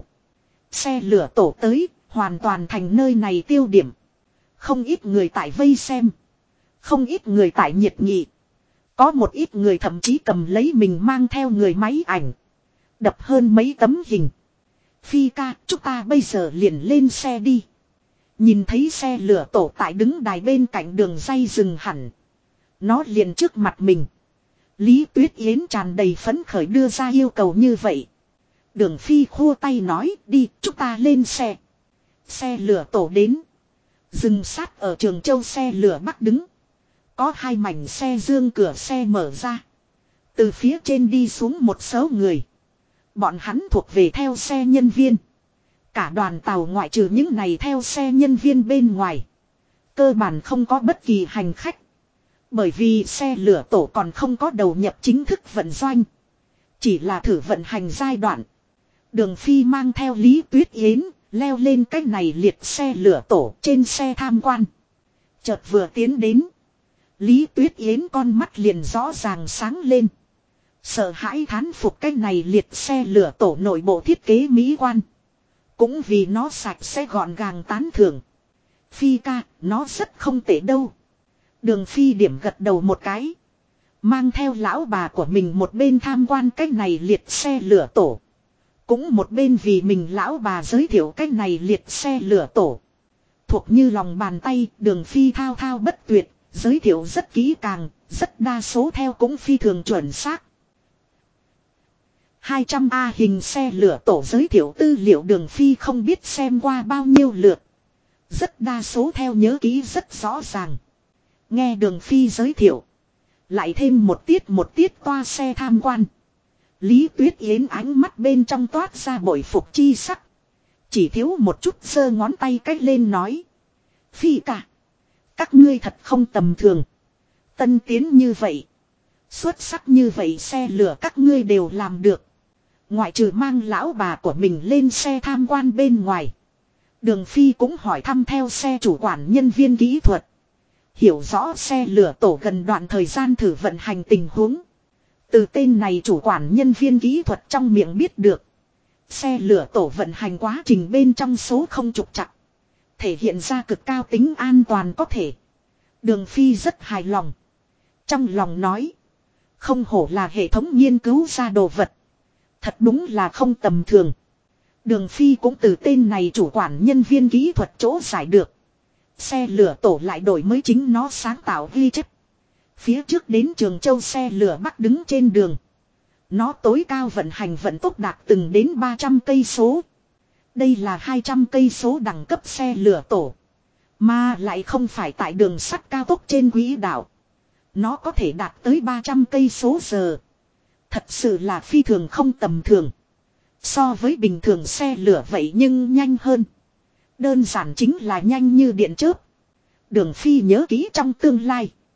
Xe lửa tổ tới, hoàn toàn thành nơi này tiêu điểm. Không ít người tại vây xem. Không ít người tại nhiệt nghị. Có một ít người thậm chí cầm lấy mình mang theo người máy ảnh. Đập hơn mấy tấm hình. Phi ca, chúng ta bây giờ liền lên xe đi. Nhìn thấy xe lửa tổ tại đứng đài bên cạnh đường ray dừng hẳn. Nó liền trước mặt mình. Lý Tuyết Yến tràn đầy phấn khởi đưa ra yêu cầu như vậy. Đường Phi khua tay nói đi chúng ta lên xe. Xe lửa tổ đến. Dừng sát ở Trường Châu xe lửa Bắc đứng. Có hai mảnh xe dương cửa xe mở ra. Từ phía trên đi xuống một số người. Bọn hắn thuộc về theo xe nhân viên. Cả đoàn tàu ngoại trừ những này theo xe nhân viên bên ngoài. Cơ bản không có bất kỳ hành khách. Bởi vì xe lửa tổ còn không có đầu nhập chính thức vận doanh. Chỉ là thử vận hành giai đoạn. Đường Phi mang theo Lý Tuyết Yến, leo lên cái này liệt xe lửa tổ trên xe tham quan. Chợt vừa tiến đến. Lý Tuyết Yến con mắt liền rõ ràng sáng lên. Sợ hãi thán phục cái này liệt xe lửa tổ nội bộ thiết kế mỹ quan. Cũng vì nó sạch sẽ gọn gàng tán thưởng. Phi ca, nó rất không tệ đâu. Đường Phi điểm gật đầu một cái. Mang theo lão bà của mình một bên tham quan cái này liệt xe lửa tổ. Cũng một bên vì mình lão bà giới thiệu cái này liệt xe lửa tổ. Thuộc như lòng bàn tay, Đường Phi thao thao bất tuyệt, giới thiệu rất kỹ càng, rất đa số theo cũng phi thường chuẩn xác. 200A hình xe lửa tổ giới thiệu tư liệu Đường Phi không biết xem qua bao nhiêu lượt. Rất đa số theo nhớ kỹ rất rõ ràng. Nghe Đường Phi giới thiệu. Lại thêm một tiết toa xe tham quan. Lý Tuyết Yến ánh mắt bên trong toát ra bội phục chi sắc. Chỉ thiếu một chút giơ ngón tay cách lên nói. Phi cả. Các ngươi thật không tầm thường. Tân tiến như vậy. Xuất sắc như vậy xe lửa các ngươi đều làm được. Ngoại trừ mang lão bà của mình lên xe tham quan bên ngoài. Đường Phi cũng hỏi thăm theo xe chủ quản nhân viên kỹ thuật. Hiểu rõ xe lửa tổ gần đoạn thời gian thử vận hành tình huống. Từ tên này chủ quản nhân viên kỹ thuật trong miệng biết được. Xe lửa tổ vận hành quá trình bên trong số không trục trặc. Thể hiện ra cực cao tính an toàn có thể. Đường Phi rất hài lòng. Trong lòng nói. Không hổ là hệ thống nghiên cứu ra đồ vật. Thật đúng là không tầm thường. Đường Phi cũng từ tên này chủ quản nhân viên kỹ thuật chỗ giải được. Xe lửa tổ lại đổi mới chính nó sáng tạo ghi chép. Phía trước đến Trường Châu xe lửa Bắc đứng trên đường. Nó tối cao vận hành vận tốc đạt từng đến 300 cây số. Đây là 200 cây số đẳng cấp xe lửa tổ. Mà lại không phải tại đường sắt cao tốc trên quỹ đạo. Nó có thể đạt tới 300 cây số giờ. Thật sự là phi thường không tầm thường. So với bình thường xe lửa vậy nhưng nhanh hơn. Đơn giản chính là nhanh như điện chớp. Đường Phi nhớ kỹ trong tương lai.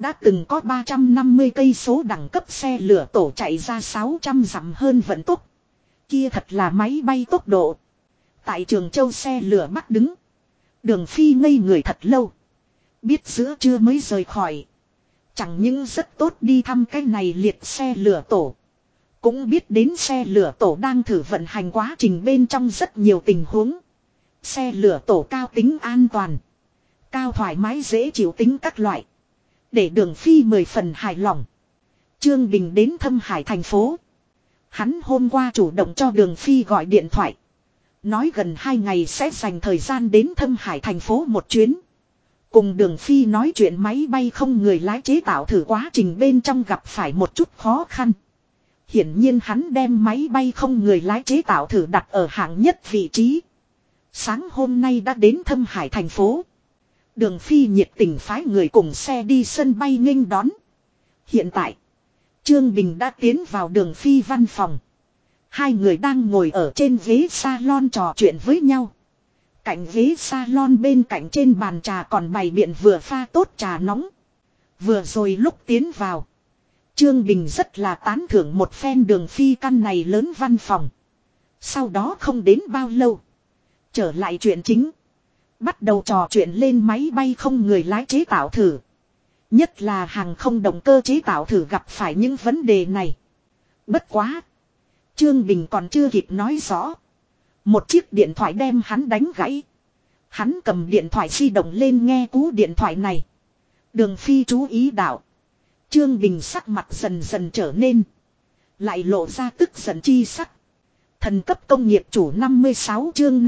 Đã từng có 350 cây số đẳng cấp xe lửa tổ chạy ra 600 dặm hơn vận tốc. Kia thật là máy bay tốc độ. Tại Trường Châu xe lửa bắt đứng. Đường Phi ngây người thật lâu. Biết giữa trưa mới rời khỏi. Chẳng những rất tốt đi thăm cái này liệt xe lửa tổ. Cũng biết đến xe lửa tổ đang thử vận hành quá trình bên trong rất nhiều tình huống. Xe lửa tổ cao tính an toàn. Cao thoải mái dễ chịu tính các loại. Để Đường Phi 10 phần hài lòng. Trương Bình đến Thâm Hải thành phố. Hắn hôm qua chủ động cho Đường Phi gọi điện thoại. Nói gần 2 ngày sẽ dành thời gian đến Thâm Hải thành phố một chuyến. Cùng Đường Phi nói chuyện máy bay không người lái chế tạo thử quá trình bên trong gặp phải một chút khó khăn. Hiển nhiên hắn đem máy bay không người lái chế tạo thử đặt ở hạng nhất vị trí. Sáng hôm nay đã đến Thâm Hải thành phố. Đường Phi nhiệt tình phái người cùng xe đi sân bay nghênh đón. Hiện tại, Trương Bình đã tiến vào Đường Phi văn phòng. Hai người đang ngồi ở trên ghế salon trò chuyện với nhau. Cạnh ghế salon bên cạnh trên bàn trà còn bày biện vừa pha tốt trà nóng. Vừa rồi lúc tiến vào, Trương Bình rất là tán thưởng một phen Đường Phi căn này lớn văn phòng. Sau đó không đến bao lâu, trở lại chuyện chính. Bắt đầu trò chuyện lên máy bay không người lái chế tạo thử. Nhất là hàng không động cơ chế tạo thử gặp phải những vấn đề này. Bất quá, Trương Bình còn chưa kịp nói rõ. Một chiếc điện thoại đem hắn đánh gãy. Hắn cầm điện thoại di động lên nghe cú điện thoại này. Đường Phi chú ý đạo. Trương Bình sắc mặt dần dần trở nên. Lại lộ ra tức giận chi sắc. Thần cấp công nghiệp chủ 56 chương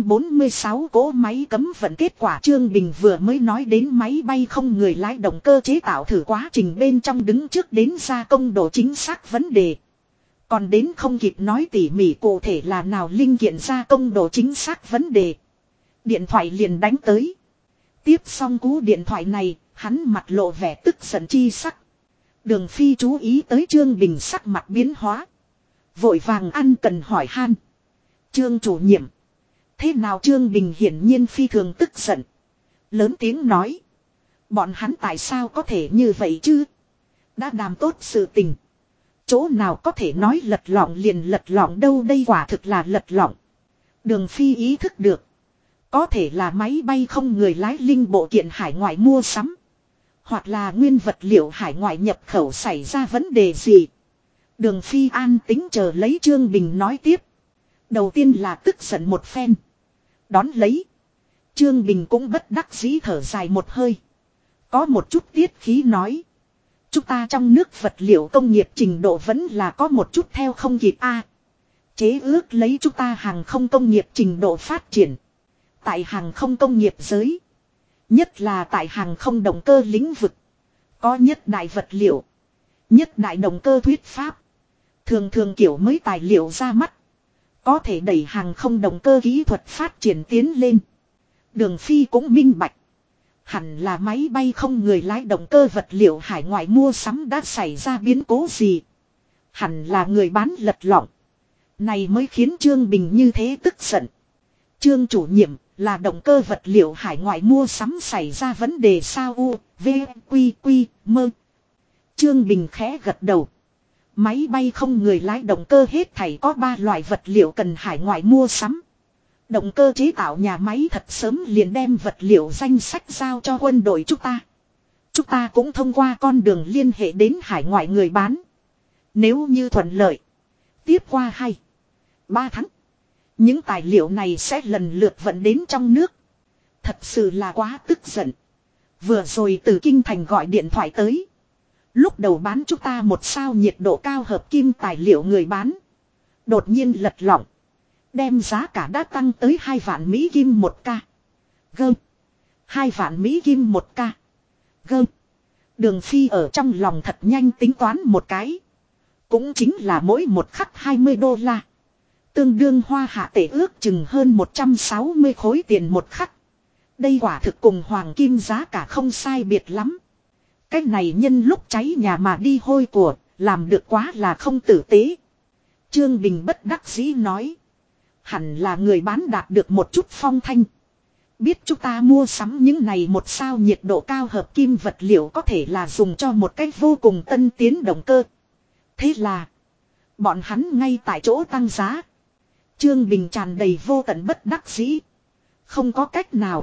546 cỗ máy cấm vận kết quả Trương Bình vừa mới nói đến máy bay không người lái động cơ chế tạo thử quá trình bên trong đứng trước đến gia công độ chính xác vấn đề. Còn đến không kịp nói tỉ mỉ cụ thể là nào linh kiện gia công độ chính xác vấn đề. Điện thoại liền đánh tới. Tiếp xong cú điện thoại này, hắn mặt lộ vẻ tức giận chi sắc. Đường Phi chú ý tới Trương Bình sắc mặt biến hóa. Vội vàng ăn cần hỏi han. Trương chủ nhiệm. Thế nào Trương Bình hiển nhiên phi thường tức giận. Lớn tiếng nói. Bọn hắn tại sao có thể như vậy chứ? Đã làm tốt sự tình. Chỗ nào có thể nói lật lọng liền lật lọng đâu đây quả thực là lật lọng. Đường Phi ý thức được. Có thể là máy bay không người lái linh bộ kiện hải ngoại mua sắm. Hoặc là nguyên vật liệu hải ngoại nhập khẩu xảy ra vấn đề gì. Đường Phi an tính chờ lấy Trương Bình nói tiếp. Đầu tiên là tức giận một phen. Đón lấy. Trương Bình cũng bất đắc dĩ thở dài một hơi. Có một chút tiết khí nói. Chúng ta trong nước vật liệu công nghiệp trình độ vẫn là có một chút theo không kịp a. Chế ước lấy chúng ta hàng không công nghiệp trình độ phát triển. Tại hàng không công nghiệp giới. Nhất là tại hàng không động cơ lĩnh vực. Có nhất đại vật liệu. Nhất đại động cơ thuyết pháp. Thường thường kiểu mới tài liệu ra mắt. Có thể đẩy hàng không động cơ kỹ thuật phát triển tiến lên. Đường Phi cũng minh bạch. Hẳn là máy bay không người lái động cơ vật liệu hải ngoại mua sắm đã xảy ra biến cố gì. Hẳn là người bán lật lọng. Này mới khiến Trương Bình như thế tức giận. Trương chủ nhiệm là động cơ vật liệu hải ngoại mua sắm xảy ra vấn đề sao u, v, quy, quy, mơ. Trương Bình khẽ gật đầu. Máy bay không người lái động cơ hết thảy có 3 loại vật liệu cần hải ngoại mua sắm. Động cơ chế tạo nhà máy thật sớm liền đem vật liệu danh sách giao cho quân đội chúng ta. Chúng ta cũng thông qua con đường liên hệ đến hải ngoại người bán. Nếu như thuận lợi. Tiếp qua 2-3 tháng. Những tài liệu này sẽ lần lượt vận đến trong nước. Thật sự là quá tức giận. Vừa rồi từ Kinh Thành gọi điện thoại tới. Lúc đầu bán chúng ta 1 sao nhiệt độ cao hợp kim tài liệu người bán. Đột nhiên lật lọng. Đem giá cả đã tăng tới 2 vạn Mỹ Kim 1 ca. Gơm. 2 vạn Mỹ Kim 1 ca. Gơm. Đường Phi ở trong lòng thật nhanh tính toán một cái. Cũng chính là mỗi một khắc 20 đô la. Tương đương hoa hạ tệ ước chừng hơn 160 khối tiền một khắc. Đây quả thực cùng hoàng kim giá cả không sai biệt lắm. Cái này nhân lúc cháy nhà mà đi hôi của, làm được quá là không tử tế. Trương Bình bất đắc dĩ nói. Hẳn là người bán đạt được một chút phong thanh. Biết chúng ta mua sắm những này một sao nhiệt độ cao hợp kim vật liệu có thể là dùng cho một cách vô cùng tân tiến động cơ. Thế là bọn hắn ngay tại chỗ tăng giá. Trương Bình tràn đầy vô tận bất đắc dĩ. Không có cách nào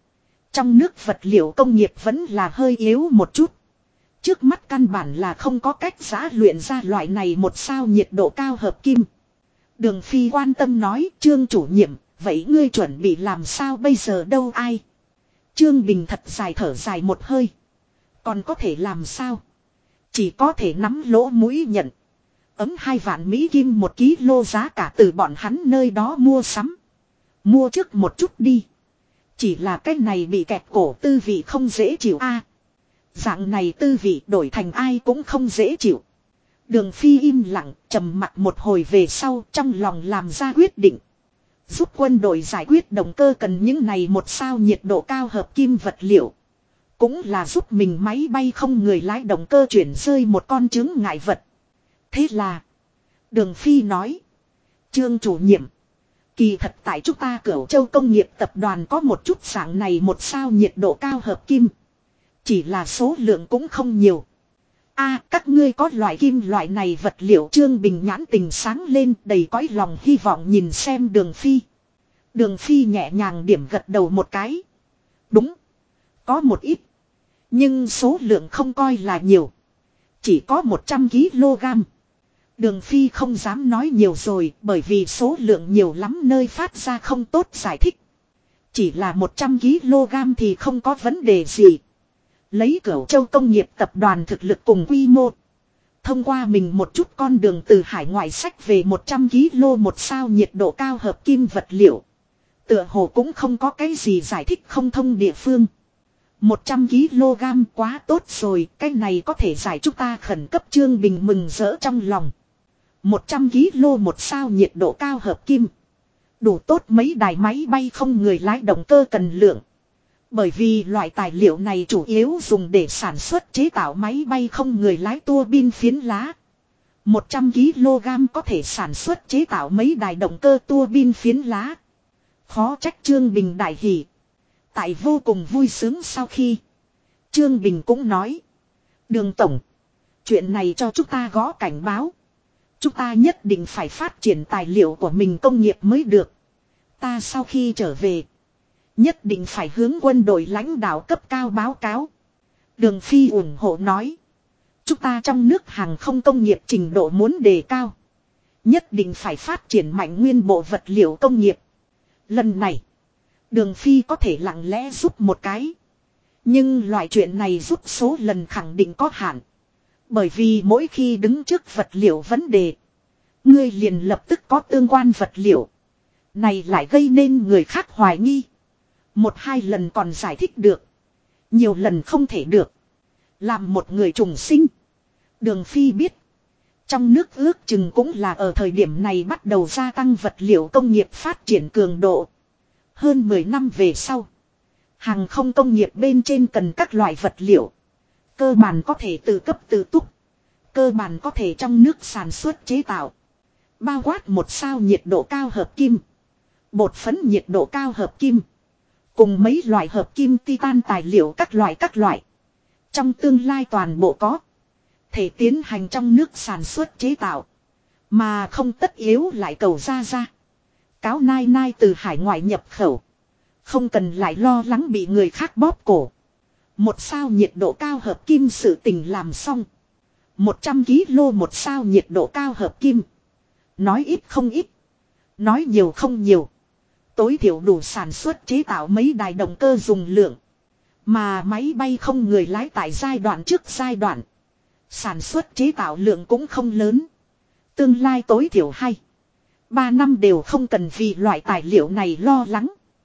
trong nước vật liệu công nghiệp vẫn là hơi yếu một chút. Trước mắt căn bản là không có cách giã luyện ra loại này một sao nhiệt độ cao hợp kim. Đường Phi quan tâm nói, Trương chủ nhiệm, vậy ngươi chuẩn bị làm sao bây giờ đâu ai? Trương Bình thật dài thở dài một hơi. Còn có thể làm sao? Chỉ có thể nắm lỗ mũi nhận. Ấm 2 vạn Mỹ Kim 1 kg giá cả từ bọn hắn nơi đó mua sắm. Mua trước một chút đi. Chỉ là cái này bị kẹt cổ tư vị không dễ chịu dạng này tư vị đổi thành ai cũng không dễ chịu. Đường Phi im lặng, trầm mặt một hồi về sau trong lòng làm ra quyết định. Giúp quân đội giải quyết động cơ cần những này một sao nhiệt độ cao hợp kim vật liệu. Cũng là giúp mình máy bay không người lái động cơ chuyển rơi một con chướng ngại vật. Thế là Đường Phi nói, Trương chủ nhiệm, kỳ thật tại chúng ta Cửu Châu công nghiệp tập đoàn có một chút dạng này một sao nhiệt độ cao hợp kim. Chỉ là số lượng cũng không nhiều. Các ngươi có loại kim loại này vật liệu. Trương Bình nhãn tình sáng lên đầy cõi lòng hy vọng nhìn xem Đường Phi. Đường Phi nhẹ nhàng điểm gật đầu một cái. Đúng. Có một ít. Nhưng số lượng không coi là nhiều. Chỉ có 100 kg. Đường Phi không dám nói nhiều rồi bởi vì số lượng nhiều lắm nơi phát ra không tốt giải thích. Chỉ là 100 kg thì không có vấn đề gì. Lấy Cửu Châu công nghiệp tập đoàn thực lực cùng quy mô. Thông qua mình một chút con đường từ hải ngoại sách về 100 kg một sao nhiệt độ cao hợp kim vật liệu. Tựa hồ cũng không có cái gì giải thích không thông địa phương. 100 kg quá tốt rồi, cái này có thể giải chúng ta khẩn cấp. Trương Bình mừng rỡ trong lòng. 100 kg một sao nhiệt độ cao hợp kim. Đủ tốt mấy đài máy bay không người lái động cơ cần lượng. Bởi vì loại tài liệu này chủ yếu dùng để sản xuất chế tạo máy bay không người lái tua bin phiến lá. 100 kg có thể sản xuất chế tạo mấy đài động cơ tua bin phiến lá. Khó trách Trương Bình đại hỉ. Tại vô cùng vui sướng sau khi Trương Bình cũng nói, Đường tổng, chuyện này cho chúng ta gõ cảnh báo. Chúng ta nhất định phải phát triển tài liệu của mình công nghiệp mới được. Ta sau khi trở về nhất định phải hướng quân đội lãnh đạo cấp cao báo cáo. Đường Phi ủng hộ nói, chúng ta trong nước hàng không công nghiệp trình độ muốn đề cao. Nhất định phải phát triển mạnh nguyên bộ vật liệu công nghiệp. Lần này Đường Phi có thể lặng lẽ giúp một cái. Nhưng loại chuyện này giúp số lần khẳng định có hạn. Bởi vì mỗi khi đứng trước vật liệu vấn đề, ngươi liền lập tức có tương quan vật liệu. Này lại gây nên người khác hoài nghi. 1-2 lần còn giải thích được. Nhiều lần không thể được. Làm một người trùng sinh, Đường Phi biết, trong nước ước chừng cũng là ở thời điểm này bắt đầu gia tăng vật liệu công nghiệp phát triển cường độ. Hơn 10 năm về sau, hàng không công nghiệp bên trên cần các loại vật liệu. Cơ bản có thể tự cấp tự túc. Cơ bản có thể trong nước sản xuất chế tạo. Bao quát một sao nhiệt độ cao hợp kim. Bột phấn nhiệt độ cao hợp kim. Cùng mấy loại hợp kim titan tài liệu các loại. Trong tương lai toàn bộ có thể tiến hành trong nước sản xuất chế tạo. Mà không tất yếu lại cầu ra. Cáo nai từ hải ngoại nhập khẩu. Không cần lại lo lắng bị người khác bóp cổ. Một sao nhiệt độ cao hợp kim sự tình làm xong. 100 kg một sao nhiệt độ cao hợp kim. Nói ít không ít. Nói nhiều không nhiều. Tối thiểu đủ sản xuất chế tạo mấy đài động cơ dùng lượng. Mà máy bay không người lái tại giai đoạn trước giai đoạn. Sản xuất chế tạo lượng cũng không lớn. Tương lai tối thiểu 2-3 năm đều không cần vì loại tài liệu này lo lắng.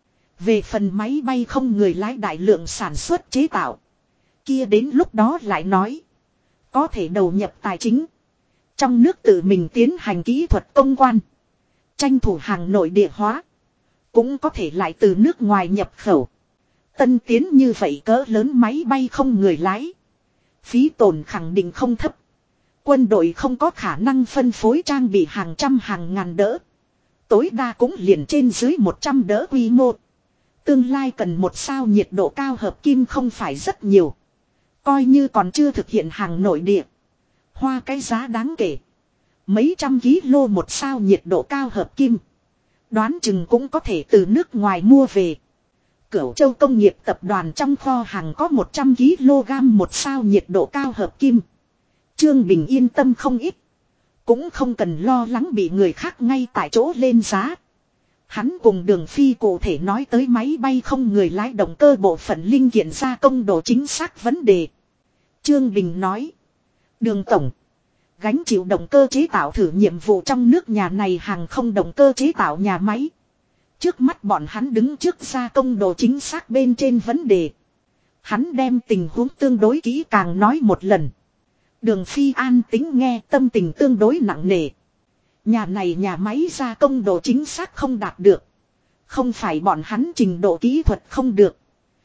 Về phần máy bay không người lái đại lượng sản xuất chế tạo. Kia đến lúc đó lại nói. Có thể đầu nhập tài chính. Trong nước tự mình tiến hành kỹ thuật công quan. Tranh thủ hàng nội địa hóa. Cũng có thể lại từ nước ngoài nhập khẩu. Tân tiến như vậy cỡ lớn máy bay không người lái. Phí tổn khẳng định không thấp. Quân đội không có khả năng phân phối trang bị hàng trăm hàng ngàn đỡ. Tối đa cũng liền trên dưới 100 đỡ quy mô. Tương lai cần 1 sao nhiệt độ cao hợp kim không phải rất nhiều. Coi như còn chưa thực hiện hàng nội địa. Hoa cái giá đáng kể. Mấy trăm kg 1 sao nhiệt độ cao hợp kim. Đoán chừng cũng có thể từ nước ngoài mua về. Cửu Châu Công nghiệp tập đoàn trong kho hàng có 100 kg 1 sao nhiệt độ cao hợp kim. Trương Bình yên tâm không ít. Cũng không cần lo lắng bị người khác ngay tại chỗ lên giá. Hắn cùng Đường Phi cụ thể nói tới máy bay không người lái động cơ bộ phận linh kiện gia công độ chính xác vấn đề. Trương Bình nói. Đường Tổng. Gánh chịu động cơ chế tạo thử nhiệm vụ trong nước nhà này hàng không động cơ chế tạo nhà máy. Trước mắt bọn hắn đứng trước gia công độ chính xác bên trên vấn đề. Hắn đem tình huống tương đối kỹ càng nói một lần. Đường Phi an tính nghe, tâm tình tương đối nặng nề. Nhà này nhà máy gia công độ chính xác không đạt được. Không phải bọn hắn trình độ kỹ thuật không được.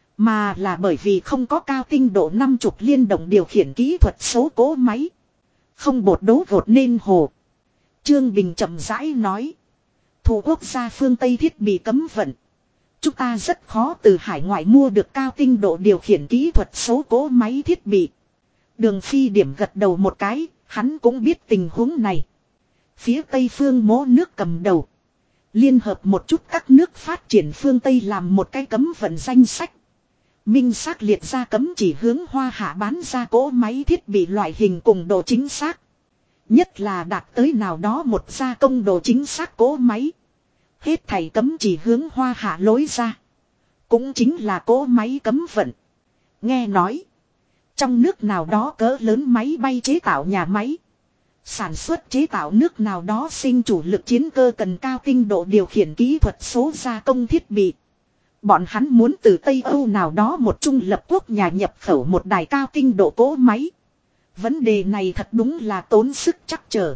Mà là bởi vì không có cao tinh độ 50 liên động điều khiển kỹ thuật số cố máy. Không bột đấu vột nên hồ. Trương Bình chậm rãi nói. Thủ quốc gia phương Tây thiết bị cấm vận. Chúng ta rất khó từ hải ngoại mua được cao tinh độ điều khiển kỹ thuật số cố máy thiết bị. Đường Phi điểm gật đầu một cái, hắn cũng biết tình huống này. Phía Tây phương mố nước cầm đầu. Liên hợp một chút các nước phát triển phương Tây làm một cái cấm vận danh sách. Minh xác liệt ra cấm chỉ hướng Hoa Hạ bán ra cỗ máy thiết bị loại hình cùng độ chính xác. Nhất là đạt tới nào đó một gia công độ chính xác cỗ máy. Hết thảy cấm chỉ hướng Hoa Hạ lối ra. Cũng chính là cỗ máy cấm vận. Nghe nói. Trong nước nào đó cỡ lớn máy bay chế tạo nhà máy. Sản xuất chế tạo nước nào đó sinh chủ lực chiến cơ cần cao tinh độ điều khiển kỹ thuật số gia công thiết bị. Bọn hắn muốn từ Tây Âu nào đó một trung lập quốc nhà nhập khẩu một đài cao tinh độ cỗ máy. Vấn đề này thật đúng là tốn sức chắc trở.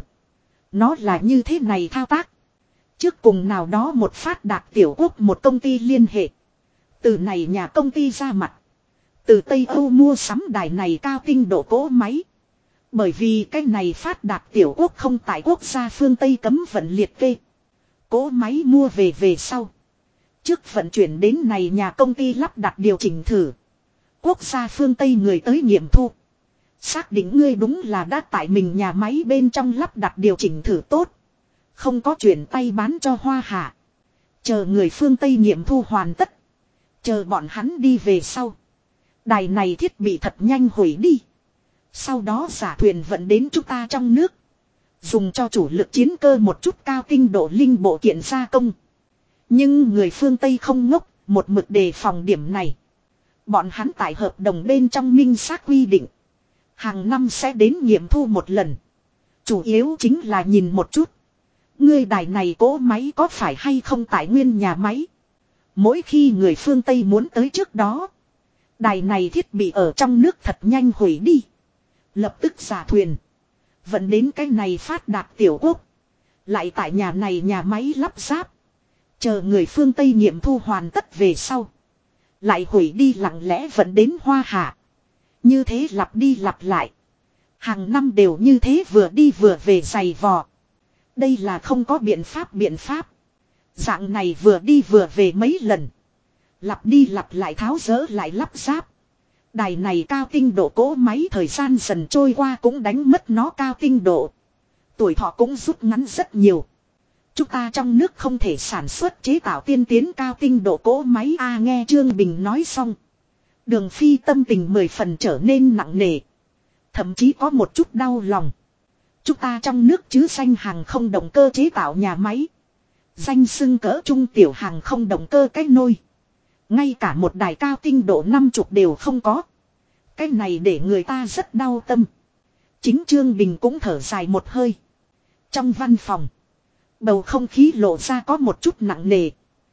Nó là như thế này thao tác. Trước cùng nào đó một phát đạt tiểu quốc một công ty liên hệ. Từ này nhà công ty ra mặt. Từ Tây Âu mua sắm đài này cao tinh độ cỗ máy. Bởi vì cái này phát đạt tiểu quốc không tại quốc gia phương Tây cấm vận liệt kê. Cỗ máy mua về sau. Trước vận chuyển đến này nhà công ty lắp đặt điều chỉnh thử. Quốc gia phương Tây người tới nghiệm thu. Xác định ngươi đúng là đã tại mình nhà máy bên trong lắp đặt điều chỉnh thử tốt. Không có chuyển tay bán cho Hoa Hạ. Chờ người phương Tây nghiệm thu hoàn tất. Chờ bọn hắn đi về sau. Đài này thiết bị thật nhanh hủy đi. Sau đó giả thuyền vận đến chúng ta trong nước. Dùng cho chủ lực chiến cơ một chút cao tinh độ linh bộ kiện gia công. Nhưng người phương Tây không ngốc, một mực đề phòng điểm này. Bọn hắn tại hợp đồng bên trong minh xác quy định. Hàng năm sẽ đến nghiệm thu một lần. Chủ yếu chính là nhìn một chút. Ngươi đài này cỗ máy có phải hay không tại nguyên nhà máy. Mỗi khi người phương Tây muốn tới trước đó. Đài này thiết bị ở trong nước thật nhanh hủy đi. Lập tức giả thuyền. Vận đến cái này phát đạt tiểu quốc. Lại tại nhà này nhà máy lắp ráp. Chờ người phương Tây nghiệm thu hoàn tất về sau. Lại hủy đi lặng lẽ vận đến Hoa Hạ. Như thế lặp đi lặp lại. Hàng năm đều như thế vừa đi vừa về giày vò. Đây là không có biện pháp. Dạng này vừa đi vừa về mấy lần. Lặp đi lặp lại tháo dỡ lại lắp ráp. Đài này cao tinh độ cỗ máy thời gian dần trôi qua cũng đánh mất nó cao tinh độ. Tuổi thọ cũng rút ngắn rất nhiều. Chúng ta trong nước không thể sản xuất chế tạo tiên tiến cao tinh độ cỗ máy nghe Trương Bình nói xong. Đường Phi tâm tình 10 phần trở nên nặng nề. Thậm chí có một chút đau lòng. Chúng ta trong nước chứ danh hàng không động cơ chế tạo nhà máy. Danh xưng cỡ trung tiểu hàng không động cơ cái nôi. Ngay cả một đài cao tinh độ 50 đều không có. Cái này để người ta rất đau tâm. Chính Trương Bình cũng thở dài một hơi. Trong văn phòng. Bầu không khí lộ ra có một chút nặng nề.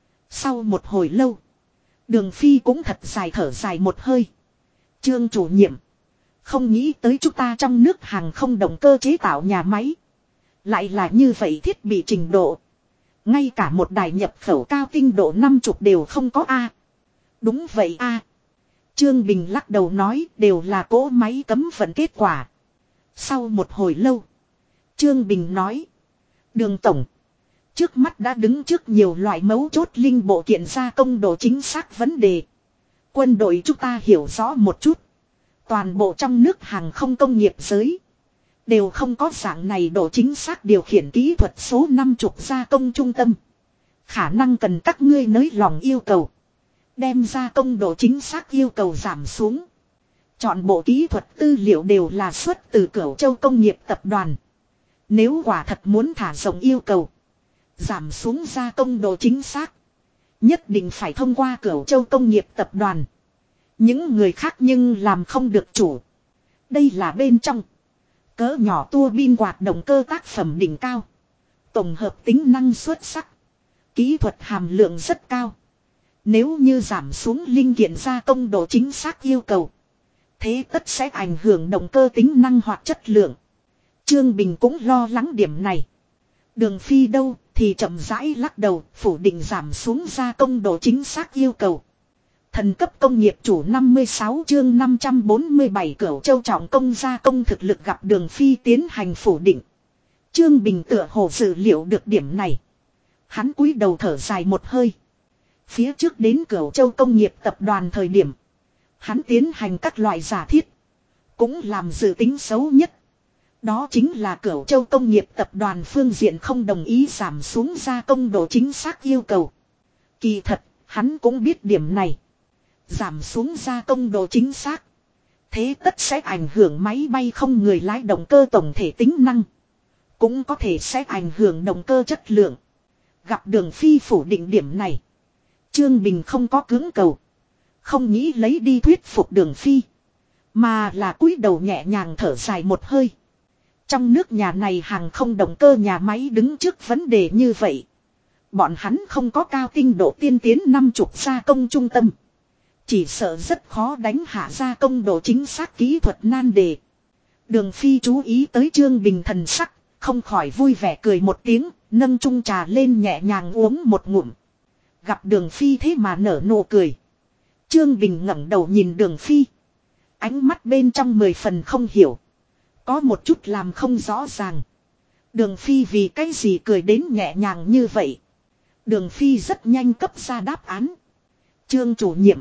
Sau một hồi lâu. Đường Phi cũng thật dài thở dài một hơi. Trương chủ nhiệm. Không nghĩ tới chúng ta trong nước hàng không động cơ chế tạo nhà máy. Lại là như vậy thiết bị trình độ. Ngay cả một đài nhập khẩu cao tinh độ 50 đều không có Đúng vậy Trương Bình lắc đầu nói đều là cỗ máy cấm vận kết quả. Sau một hồi lâu. Trương Bình nói. Đường Tổng. trước mắt đã đứng trước nhiều loại mấu chốt linh bộ kiện gia công độ chính xác vấn đề. Quân đội chúng ta hiểu rõ một chút. Toàn bộ trong nước hàng không công nghiệp giới. Đều không có dạng này độ chính xác điều khiển kỹ thuật số 50 gia công trung tâm. Khả năng cần các ngươi nới lòng yêu cầu. Đem gia công độ chính xác yêu cầu giảm xuống. Chọn bộ kỹ thuật tư liệu đều là xuất từ Cửu Châu Công nghiệp Tập đoàn. Nếu quả thật muốn thả rộng yêu cầu. Giảm xuống gia công độ chính xác. Nhất định phải thông qua Cửu Châu Công nghiệp Tập đoàn. Những người khác nhưng làm không được chủ. Đây là bên trong. Cỡ nhỏ tua bin quạt động cơ tác phẩm đỉnh cao. Tổng hợp tính năng xuất sắc. Kỹ thuật hàm lượng rất cao. Nếu như giảm xuống linh kiện gia công độ chính xác yêu cầu. Thế tất sẽ ảnh hưởng động cơ tính năng hoặc chất lượng. Trương Bình cũng lo lắng điểm này. Đường Phi đâu thì chậm rãi lắc đầu phủ định giảm xuống gia công độ chính xác yêu cầu. Thần cấp công nghiệp chủ 56 chương 547 Cửu Châu trọng công gia công thực lực gặp Đường Phi tiến hành phủ định. Trương Bình tựa hồ dự liệu được điểm này. Hắn cúi đầu thở dài một hơi. Phía trước đến Cửu Châu Công nghiệp Tập đoàn thời điểm. Hắn tiến hành các loại giả thiết. Cũng làm dự tính xấu nhất. Đó chính là Cửu Châu Công nghiệp Tập đoàn phương diện không đồng ý giảm xuống gia công độ chính xác yêu cầu. Kỳ thật, hắn cũng biết điểm này. Giảm xuống gia công độ chính xác. Thế tất sẽ ảnh hưởng máy bay không người lái động cơ tổng thể tính năng. Cũng có thể sẽ ảnh hưởng động cơ chất lượng. Gặp Đường Phi phủ định điểm này. Trương Bình không có cưỡng cầu. Không nghĩ lấy đi thuyết phục Đường Phi. Mà là cúi đầu nhẹ nhàng thở dài một hơi. Trong nước nhà này hàng không động cơ nhà máy đứng trước vấn đề như vậy. Bọn hắn không có cao tinh độ tiên tiến 50 gia công trung tâm. Chỉ sợ rất khó đánh hạ gia công độ chính xác kỹ thuật nan đề. Đường Phi chú ý tới Trương Bình thần sắc, không khỏi vui vẻ cười một tiếng, nâng chung trà lên nhẹ nhàng uống một ngụm. Gặp Đường Phi thế mà nở nụ cười. Trương Bình ngẩng đầu nhìn Đường Phi. Ánh mắt bên trong 10 phần không hiểu. Có một chút làm không rõ ràng. Đường Phi vì cái gì cười đến nhẹ nhàng như vậy. Đường Phi rất nhanh cấp ra đáp án. Trương chủ nhiệm.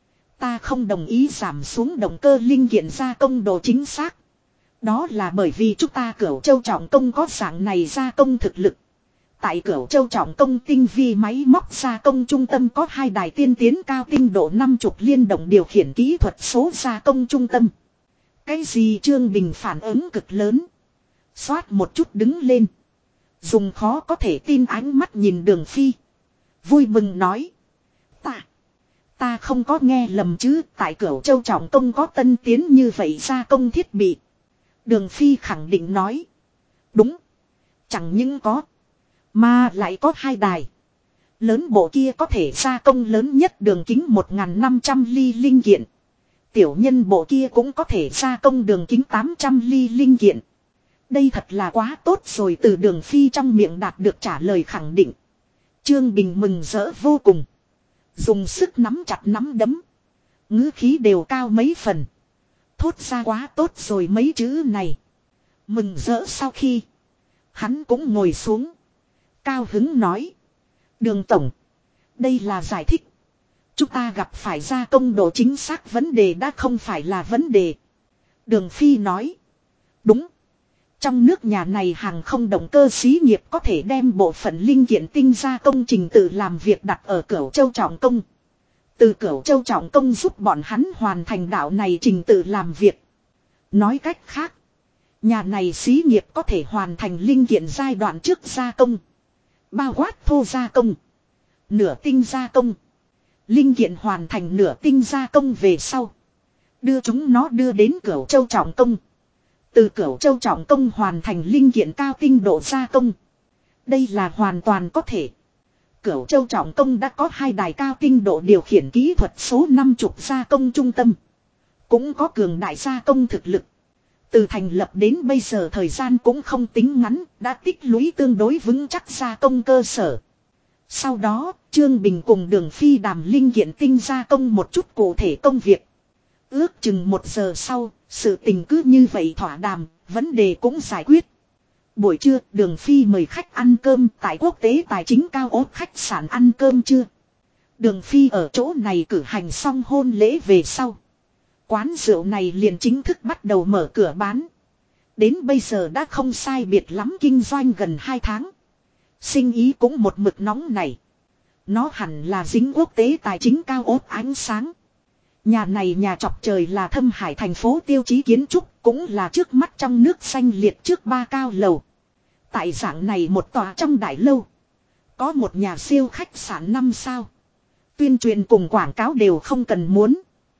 Ta không đồng ý giảm xuống động cơ linh kiện gia công độ chính xác. Đó là bởi vì chúng ta Cửu Châu trọng công có dạng này gia công thực lực. Tại Cửu Châu trọng công tinh vi máy móc gia công trung tâm có 2 đài tiên tiến cao tinh độ 50 liên động điều khiển kỹ thuật số gia công trung tâm. Cái gì Trương Bình phản ứng cực lớn. Xoát một chút đứng lên. Dùng khó có thể tin ánh mắt nhìn Đường Phi. Vui mừng nói. Ta không có nghe lầm chứ. Tại Cửu Châu trọng công có tân tiến như vậy gia công thiết bị. Đường Phi khẳng định nói. Đúng. Chẳng những có. Mà lại có 2 đài. Lớn bộ kia có thể gia công lớn nhất đường kính 1.500 ly linh kiện. Tiểu nhân bộ kia cũng có thể gia công đường kính 800 ly linh kiện. Đây thật là quá tốt rồi. Từ Đường Phi trong miệng đạt được trả lời khẳng định. Trương Bình mừng rỡ vô cùng. Dùng sức nắm chặt nắm đấm. Ngữ khí đều cao mấy phần. Thốt ra quá tốt rồi mấy chữ này. Mừng rỡ sau khi. Hắn cũng ngồi xuống. Cao hứng nói. Đường tổng. Đây là giải thích. Chúng ta gặp phải gia công độ chính xác vấn đề đã không phải là vấn đề. Đường Phi nói. Đúng. Trong nước nhà này hàng không động cơ xí nghiệp có thể đem bộ phận linh kiện tinh gia công trình tự làm việc đặt ở Cửu Châu trọng công. Từ Cửu Châu trọng công giúp bọn hắn hoàn thành đạo này trình tự làm việc. Nói cách khác. Nhà này xí nghiệp có thể hoàn thành linh kiện giai đoạn trước gia công. Bao quát thô gia công. Nửa tinh gia công. Linh kiện hoàn thành nửa tinh gia công về sau. Đưa chúng nó đưa đến Cửu Châu trọng công. Từ Cửu Châu trọng công hoàn thành linh kiện cao tinh độ gia công. Đây là hoàn toàn có thể. Cửu Châu trọng công đã có 2 đài cao tinh độ điều khiển kỹ thuật số 50 gia công trung tâm. Cũng có cường đại gia công thực lực. Từ thành lập đến bây giờ thời gian cũng không tính ngắn, đã tích lũy tương đối vững chắc gia công cơ sở. Sau đó, Trương Bình cùng Đường Phi đàm linh kiện tinh gia công một chút cụ thể công việc. Ước chừng 1 giờ sau, sự tình cứ như vậy thỏa đàm, vấn đề cũng giải quyết. Buổi trưa, Đường Phi mời khách ăn cơm tại quốc tế tài chính cao ốt khách sạn ăn cơm trưa. Đường Phi ở chỗ này cử hành xong hôn lễ về sau. Quán rượu này liền chính thức bắt đầu mở cửa bán. Đến bây giờ đã không sai biệt lắm kinh doanh gần 2 tháng. Sinh ý cũng một mực nóng này. Nó hẳn là dính quốc tế tài chính cao ốt ánh sáng. Nhà này nhà chọc trời là Thâm Hải thành phố tiêu chí kiến trúc, cũng là trước mắt trong nước xanh liệt trước 3 cao lầu. Tại dạng này một tòa trong đại lâu, có một nhà siêu khách sạn 5 sao. Tuyên truyền cùng quảng cáo đều không cần muốn.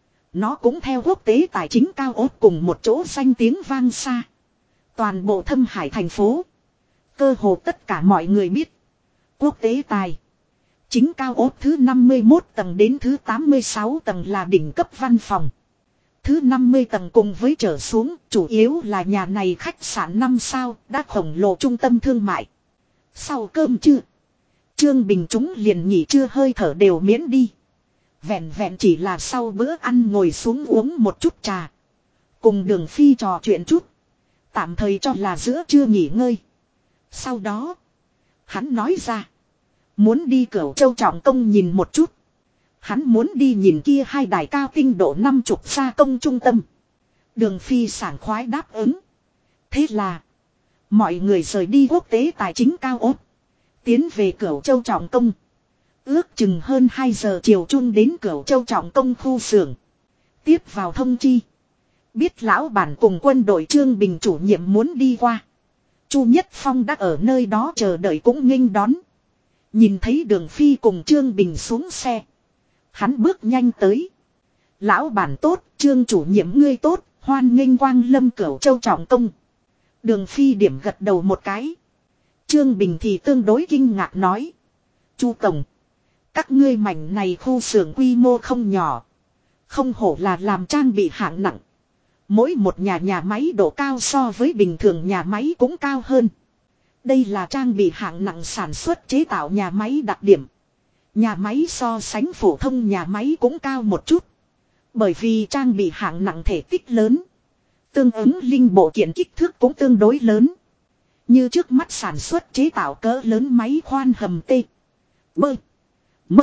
Nó cũng theo quốc tế tài chính cao ốt cùng một chỗ danh tiếng vang xa. Toàn bộ Thâm Hải thành phố, cơ hồ tất cả mọi người biết. Quốc tế tài chính cao ốt thứ 51 tầng đến thứ 86 tầng là đỉnh cấp văn phòng. Thứ 50 tầng cùng với trở xuống, chủ yếu là nhà này khách sạn 5 sao, đã khổng lồ trung tâm thương mại. Sau cơm trưa, Trương Bình chúng liền nghỉ trưa hơi thở đều miễn đi. Vẹn vẹn chỉ là sau bữa ăn ngồi xuống uống một chút trà. Cùng Đường Phi trò chuyện chút. Tạm thời cho là giữa trưa nghỉ ngơi. Sau đó, hắn nói ra, muốn đi Cửu Châu Trọng Công nhìn một chút. Hắn muốn đi nhìn kia 2 đài cao tinh độ 50 gia công trung tâm. Đường Phi sảng khoái đáp ứng. Thế là, mọi người rời đi quốc tế tài chính cao ốt, tiến về Cửu Châu Trọng Công. Ước chừng hơn 2 giờ chiều chung đến Cửu Châu Trọng Công khu xưởng. Tiếp vào thông chi, biết lão bản cùng quân đội Trương Bình chủ nhiệm muốn đi qua. Chu Nhất Phong đã ở nơi đó chờ đợi cũng nghênh đón. Nhìn thấy Đường Phi cùng Trương Bình xuống xe, hắn bước nhanh tới. Lão bản tốt, Trương chủ nhiệm ngươi tốt, hoan nghênh quang lâm Cửu Châu Trọng Công. Đường Phi điểm gật đầu một cái. Trương Bình thì tương đối kinh ngạc nói, Chu tổng, các ngươi mảnh này khu xưởng quy mô không nhỏ. Không hổ là làm trang bị hạng nặng. Mỗi một nhà máy độ cao so với bình thường nhà máy cũng cao hơn. Đây là trang bị hạng nặng sản xuất chế tạo nhà máy đặc điểm. Nhà máy so sánh phổ thông nhà máy cũng cao một chút. Bởi vì trang bị hạng nặng thể tích lớn, tương ứng linh bộ kiện kích thước cũng tương đối lớn. Như trước mắt sản xuất chế tạo cỡ lớn máy khoan hầm T, B, M.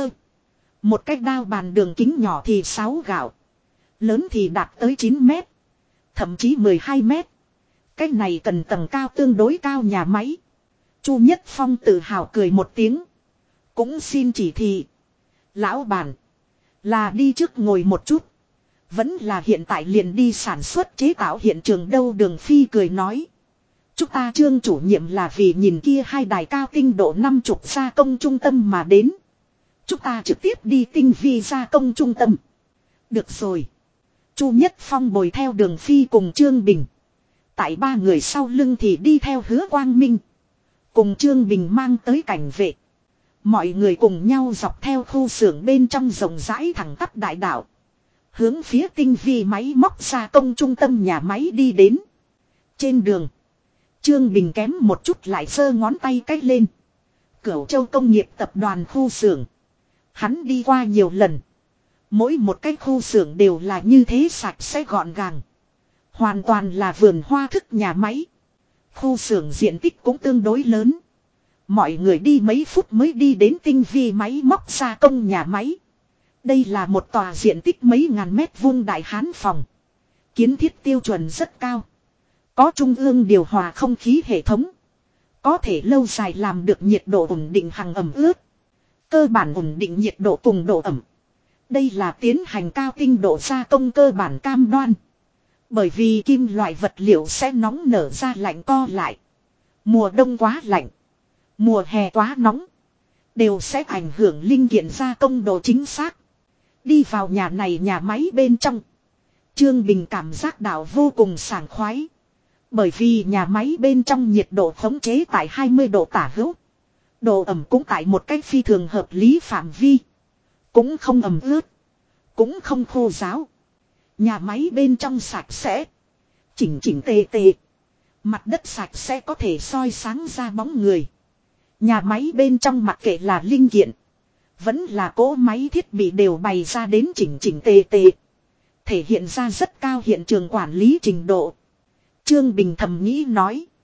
Một cái đao bàn đường kính nhỏ thì 6 gạo, lớn thì đạt tới 9 mét, thậm chí 12 mét. Cái này cần tầng cao tương đối cao nhà máy. Chu Nhất Phong tự hào cười một tiếng. Cũng xin chỉ thị. Lão bản, là đi trước ngồi một chút, vẫn là hiện tại liền đi sản xuất chế tạo hiện trường đâu? Đường Phi cười nói, chúng ta Trương chủ nhiệm là vì nhìn kia 2 đài cao tinh độ 50 gia công trung tâm mà đến. Chúng ta trực tiếp đi tinh vi gia công trung tâm. Được rồi. Chu Nhất Phong bồi theo Đường Phi cùng Trương Bình. Tại 3 người sau lưng thì đi theo Hứa Quang Minh, cùng Trương Bình mang tới cảnh vệ. Mọi người cùng nhau dọc theo khu xưởng bên trong rộng rãi thẳng tắp đại đạo, hướng phía tinh vi máy móc gia công trung tâm nhà máy đi đến. Trên đường, Trương Bình kém một chút lại giơ ngón tay cách lên. Cửu Châu công nghiệp tập đoàn khu xưởng, hắn đi qua nhiều lần. Mỗi một cái khu xưởng đều là như thế, sạch sẽ gọn gàng. Hoàn toàn là vườn hoa thức nhà máy. Khu xưởng diện tích cũng tương đối lớn. Mọi người đi mấy phút mới đi đến tinh vi máy móc gia công nhà máy. Đây là một tòa diện tích mấy ngàn mét vuông đại hán phòng. Kiến thiết tiêu chuẩn rất cao. Có trung ương điều hòa không khí hệ thống. Có thể lâu dài làm được nhiệt độ ổn định hằng ẩm ướt. Cơ bản ổn định nhiệt độ cùng độ ẩm. Đây là tiến hành cao tinh độ gia công cơ bản cam đoan. Bởi vì kim loại vật liệu sẽ nóng nở ra lạnh co lại. Mùa đông quá lạnh, mùa hè quá nóng, đều sẽ ảnh hưởng linh kiện gia công độ chính xác. Đi vào nhà này nhà máy bên trong, Trương Bình cảm giác đạo vô cùng sảng khoái. Bởi vì nhà máy bên trong nhiệt độ khống chế tại 20 độ tả hữu. Độ ẩm cũng tại một cách phi thường hợp lý phạm vi. Cũng không ẩm ướt, cũng không khô ráo. Nhà máy bên trong sạch sẽ, chỉnh chỉnh tề tề. Mặt đất sạch sẽ có thể soi sáng ra bóng người. Nhà máy bên trong mặc kệ là linh kiện, vẫn là cỗ máy thiết bị đều bày ra đến chỉnh chỉnh tề tề. Thể hiện ra rất cao hiện trường quản lý trình độ. Trương Bình thầm nghĩ nói,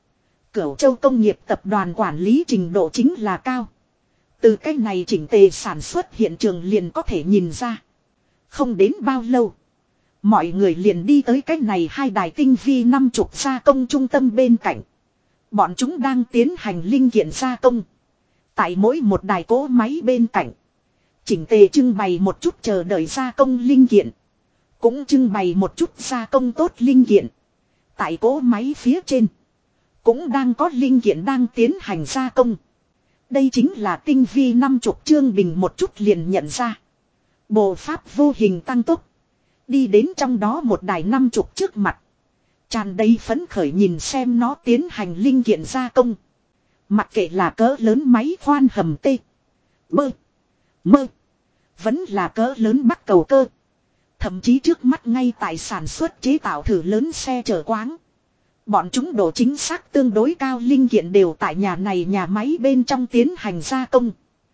Cửu Châu Công nghiệp tập đoàn quản lý trình độ chính là cao. Từ cái này chỉnh tề sản xuất hiện trường liền có thể nhìn ra. Không đến bao lâu, mọi người liền đi tới cái này hai đài tinh vi 50 gia công trung tâm bên cạnh. Bọn chúng đang tiến hành linh kiện gia công. Tại mỗi một đài cỗ máy bên cạnh, chỉnh tề trưng bày một chút chờ đợi gia công linh kiện. Cũng trưng bày một chút gia công tốt linh kiện. Tại cỗ máy phía trên, cũng đang có linh kiện đang tiến hành gia công. Đây chính là tinh vi 50 Trương Bình một chút liền nhận ra. Bộ pháp vô hình tăng tốc. Đi đến trong đó một đài 50 trước mặt. Tràn đầy phấn khởi nhìn xem nó tiến hành linh kiện gia công. Mặc kệ là cỡ lớn máy khoan hầm tê. Bơ. Mơ. Vẫn là cỡ lớn bắc cầu cơ. Thậm chí trước mắt ngay tại sản xuất chế tạo thử lớn xe chở quáng. Bọn chúng độ chính xác tương đối cao linh kiện đều tại nhà này nhà máy bên trong tiến hành gia công.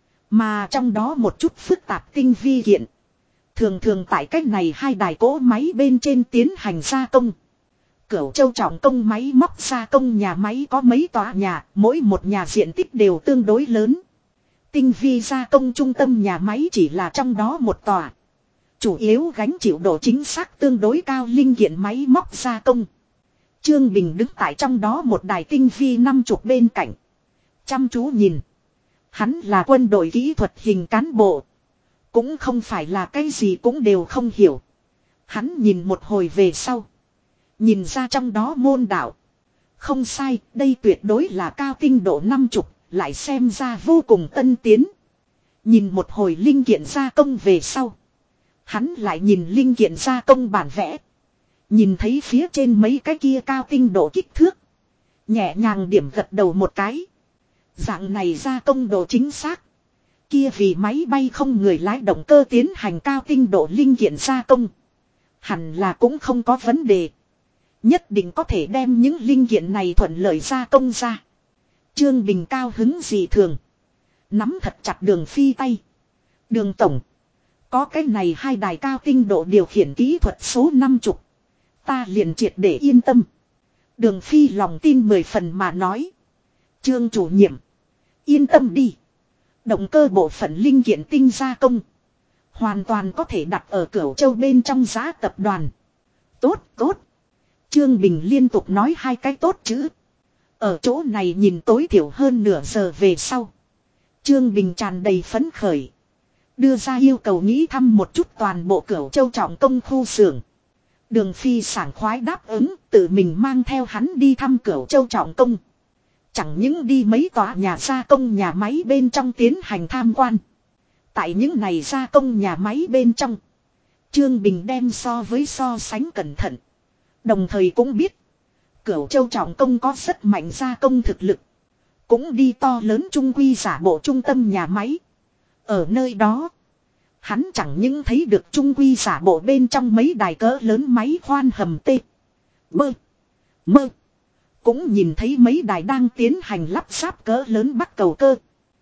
Mà trong đó một chút phức tạp tinh vi kiện. Thường thường tại cách này hai đài cỗ máy bên trên tiến hành gia công. Cửu Châu trọng công máy móc gia công nhà máy có mấy tòa nhà, mỗi một nhà diện tích đều tương đối lớn. Tinh vi gia công trung tâm nhà máy chỉ là trong đó một tòa. Chủ yếu gánh chịu độ chính xác tương đối cao linh kiện máy móc gia công. Trương Bình đứng tại trong đó một đài tinh vi 50 bên cạnh. Chăm chú nhìn. Hắn là quân đội kỹ thuật hình cán bộ. Cũng không phải là cái gì cũng đều không hiểu. Hắn nhìn một hồi về sau. Nhìn ra trong đó môn đạo. Không sai, đây tuyệt đối là cao tinh độ 50, lại xem ra vô cùng tân tiến. Nhìn một hồi linh kiện gia công về sau. Hắn lại nhìn linh kiện gia công bản vẽ. Nhìn thấy phía trên mấy cái kia cao tinh độ kích thước. Nhẹ nhàng điểm gật đầu một cái. Dạng này gia công độ chính xác. Kia vì máy bay không người lái động cơ tiến hành cao tinh độ linh kiện gia công. Hẳn là cũng không có vấn đề. Nhất định có thể đem những linh kiện này thuận lợi gia công ra. Trương Bình cao hứng dị thường. Nắm thật chặt Đường Phi tay. Đường tổng. Có cái này hai đài cao tinh độ điều khiển kỹ thuật số 50. Ta liền triệt để yên tâm. Đường Phi lòng tin 10 phần mà nói. Trương chủ nhiệm. Yên tâm đi. Động cơ bộ phận linh kiện tinh gia công. Hoàn toàn có thể đặt ở Cửu Châu bên trong giá tập đoàn. Tốt, tốt. Trương Bình liên tục nói hai cái tốt chữ. Ở chỗ này nhìn tối thiểu hơn nửa giờ về sau. Trương Bình tràn đầy phấn khởi. Đưa ra yêu cầu nghĩ thăm một chút toàn bộ Cửu Châu trọng công khu xưởng. Đường Phi sảng khoái đáp ứng, tự mình mang theo hắn đi thăm Cửu Châu trọng công. Chẳng những đi mấy tòa nhà gia công nhà máy bên trong tiến hành tham quan. Tại những này gia công nhà máy bên trong. Trương Bình đem so sánh cẩn thận. Đồng thời cũng biết. Cửu Châu trọng công có rất mạnh gia công thực lực. Cũng đi to lớn trung quy giả bộ trung tâm nhà máy. Ở nơi đó. Hắn chẳng những thấy được trung quy giả bộ bên trong mấy đài cỡ lớn máy khoan hầm tê. Bơ. Mơ. Cũng nhìn thấy mấy đài đang tiến hành lắp ráp cỡ lớn bắc cầu cơ.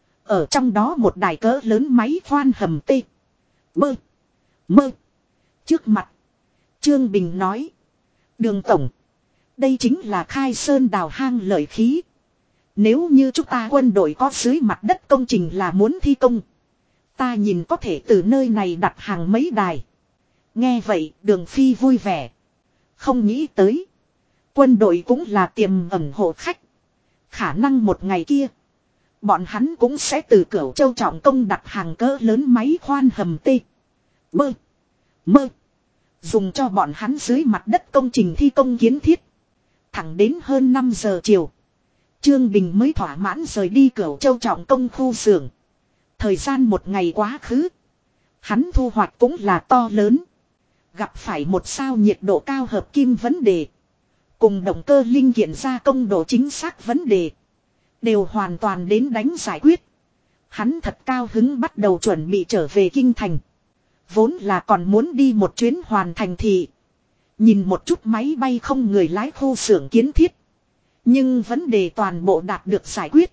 Ở trong đó một đài cỡ lớn máy khoan hầm tê. Bơ. Mơ. Trước mặt. Trương Bình nói. Đường tổng. Đây chính là khai sơn đào hang lợi khí. Nếu như chúng ta quân đội có dưới mặt đất công trình là muốn thi công. Ta nhìn có thể từ nơi này đặt hàng mấy đài. Nghe vậy Đường Phi vui vẻ. Không nghĩ tới. Quân đội cũng là tiềm ẩn hộ khách. Khả năng một ngày kia. Bọn hắn cũng sẽ từ Cửu Châu trọng công đặt hàng cỡ lớn máy khoan hầm tê. Bơ. Mơ. Dùng cho bọn hắn dưới mặt đất công trình thi công kiến thiết. Thẳng đến hơn 5 giờ chiều. Trương Bình mới thỏa mãn rời đi Cửu Châu trọng công khu xưởng. Thời gian một ngày quá khứ. Hắn thu hoạch cũng là to lớn. Gặp phải một sao nhiệt độ cao hợp kim vấn đề. Cùng động cơ linh kiện gia công độ chính xác vấn đề. Đều hoàn toàn đến đánh giải quyết. Hắn thật cao hứng bắt đầu chuẩn bị trở về kinh thành. Vốn là còn muốn đi một chuyến hoàn thành thị. Nhìn một chút máy bay không người lái khu xưởng kiến thiết. Nhưng vấn đề toàn bộ đạt được giải quyết.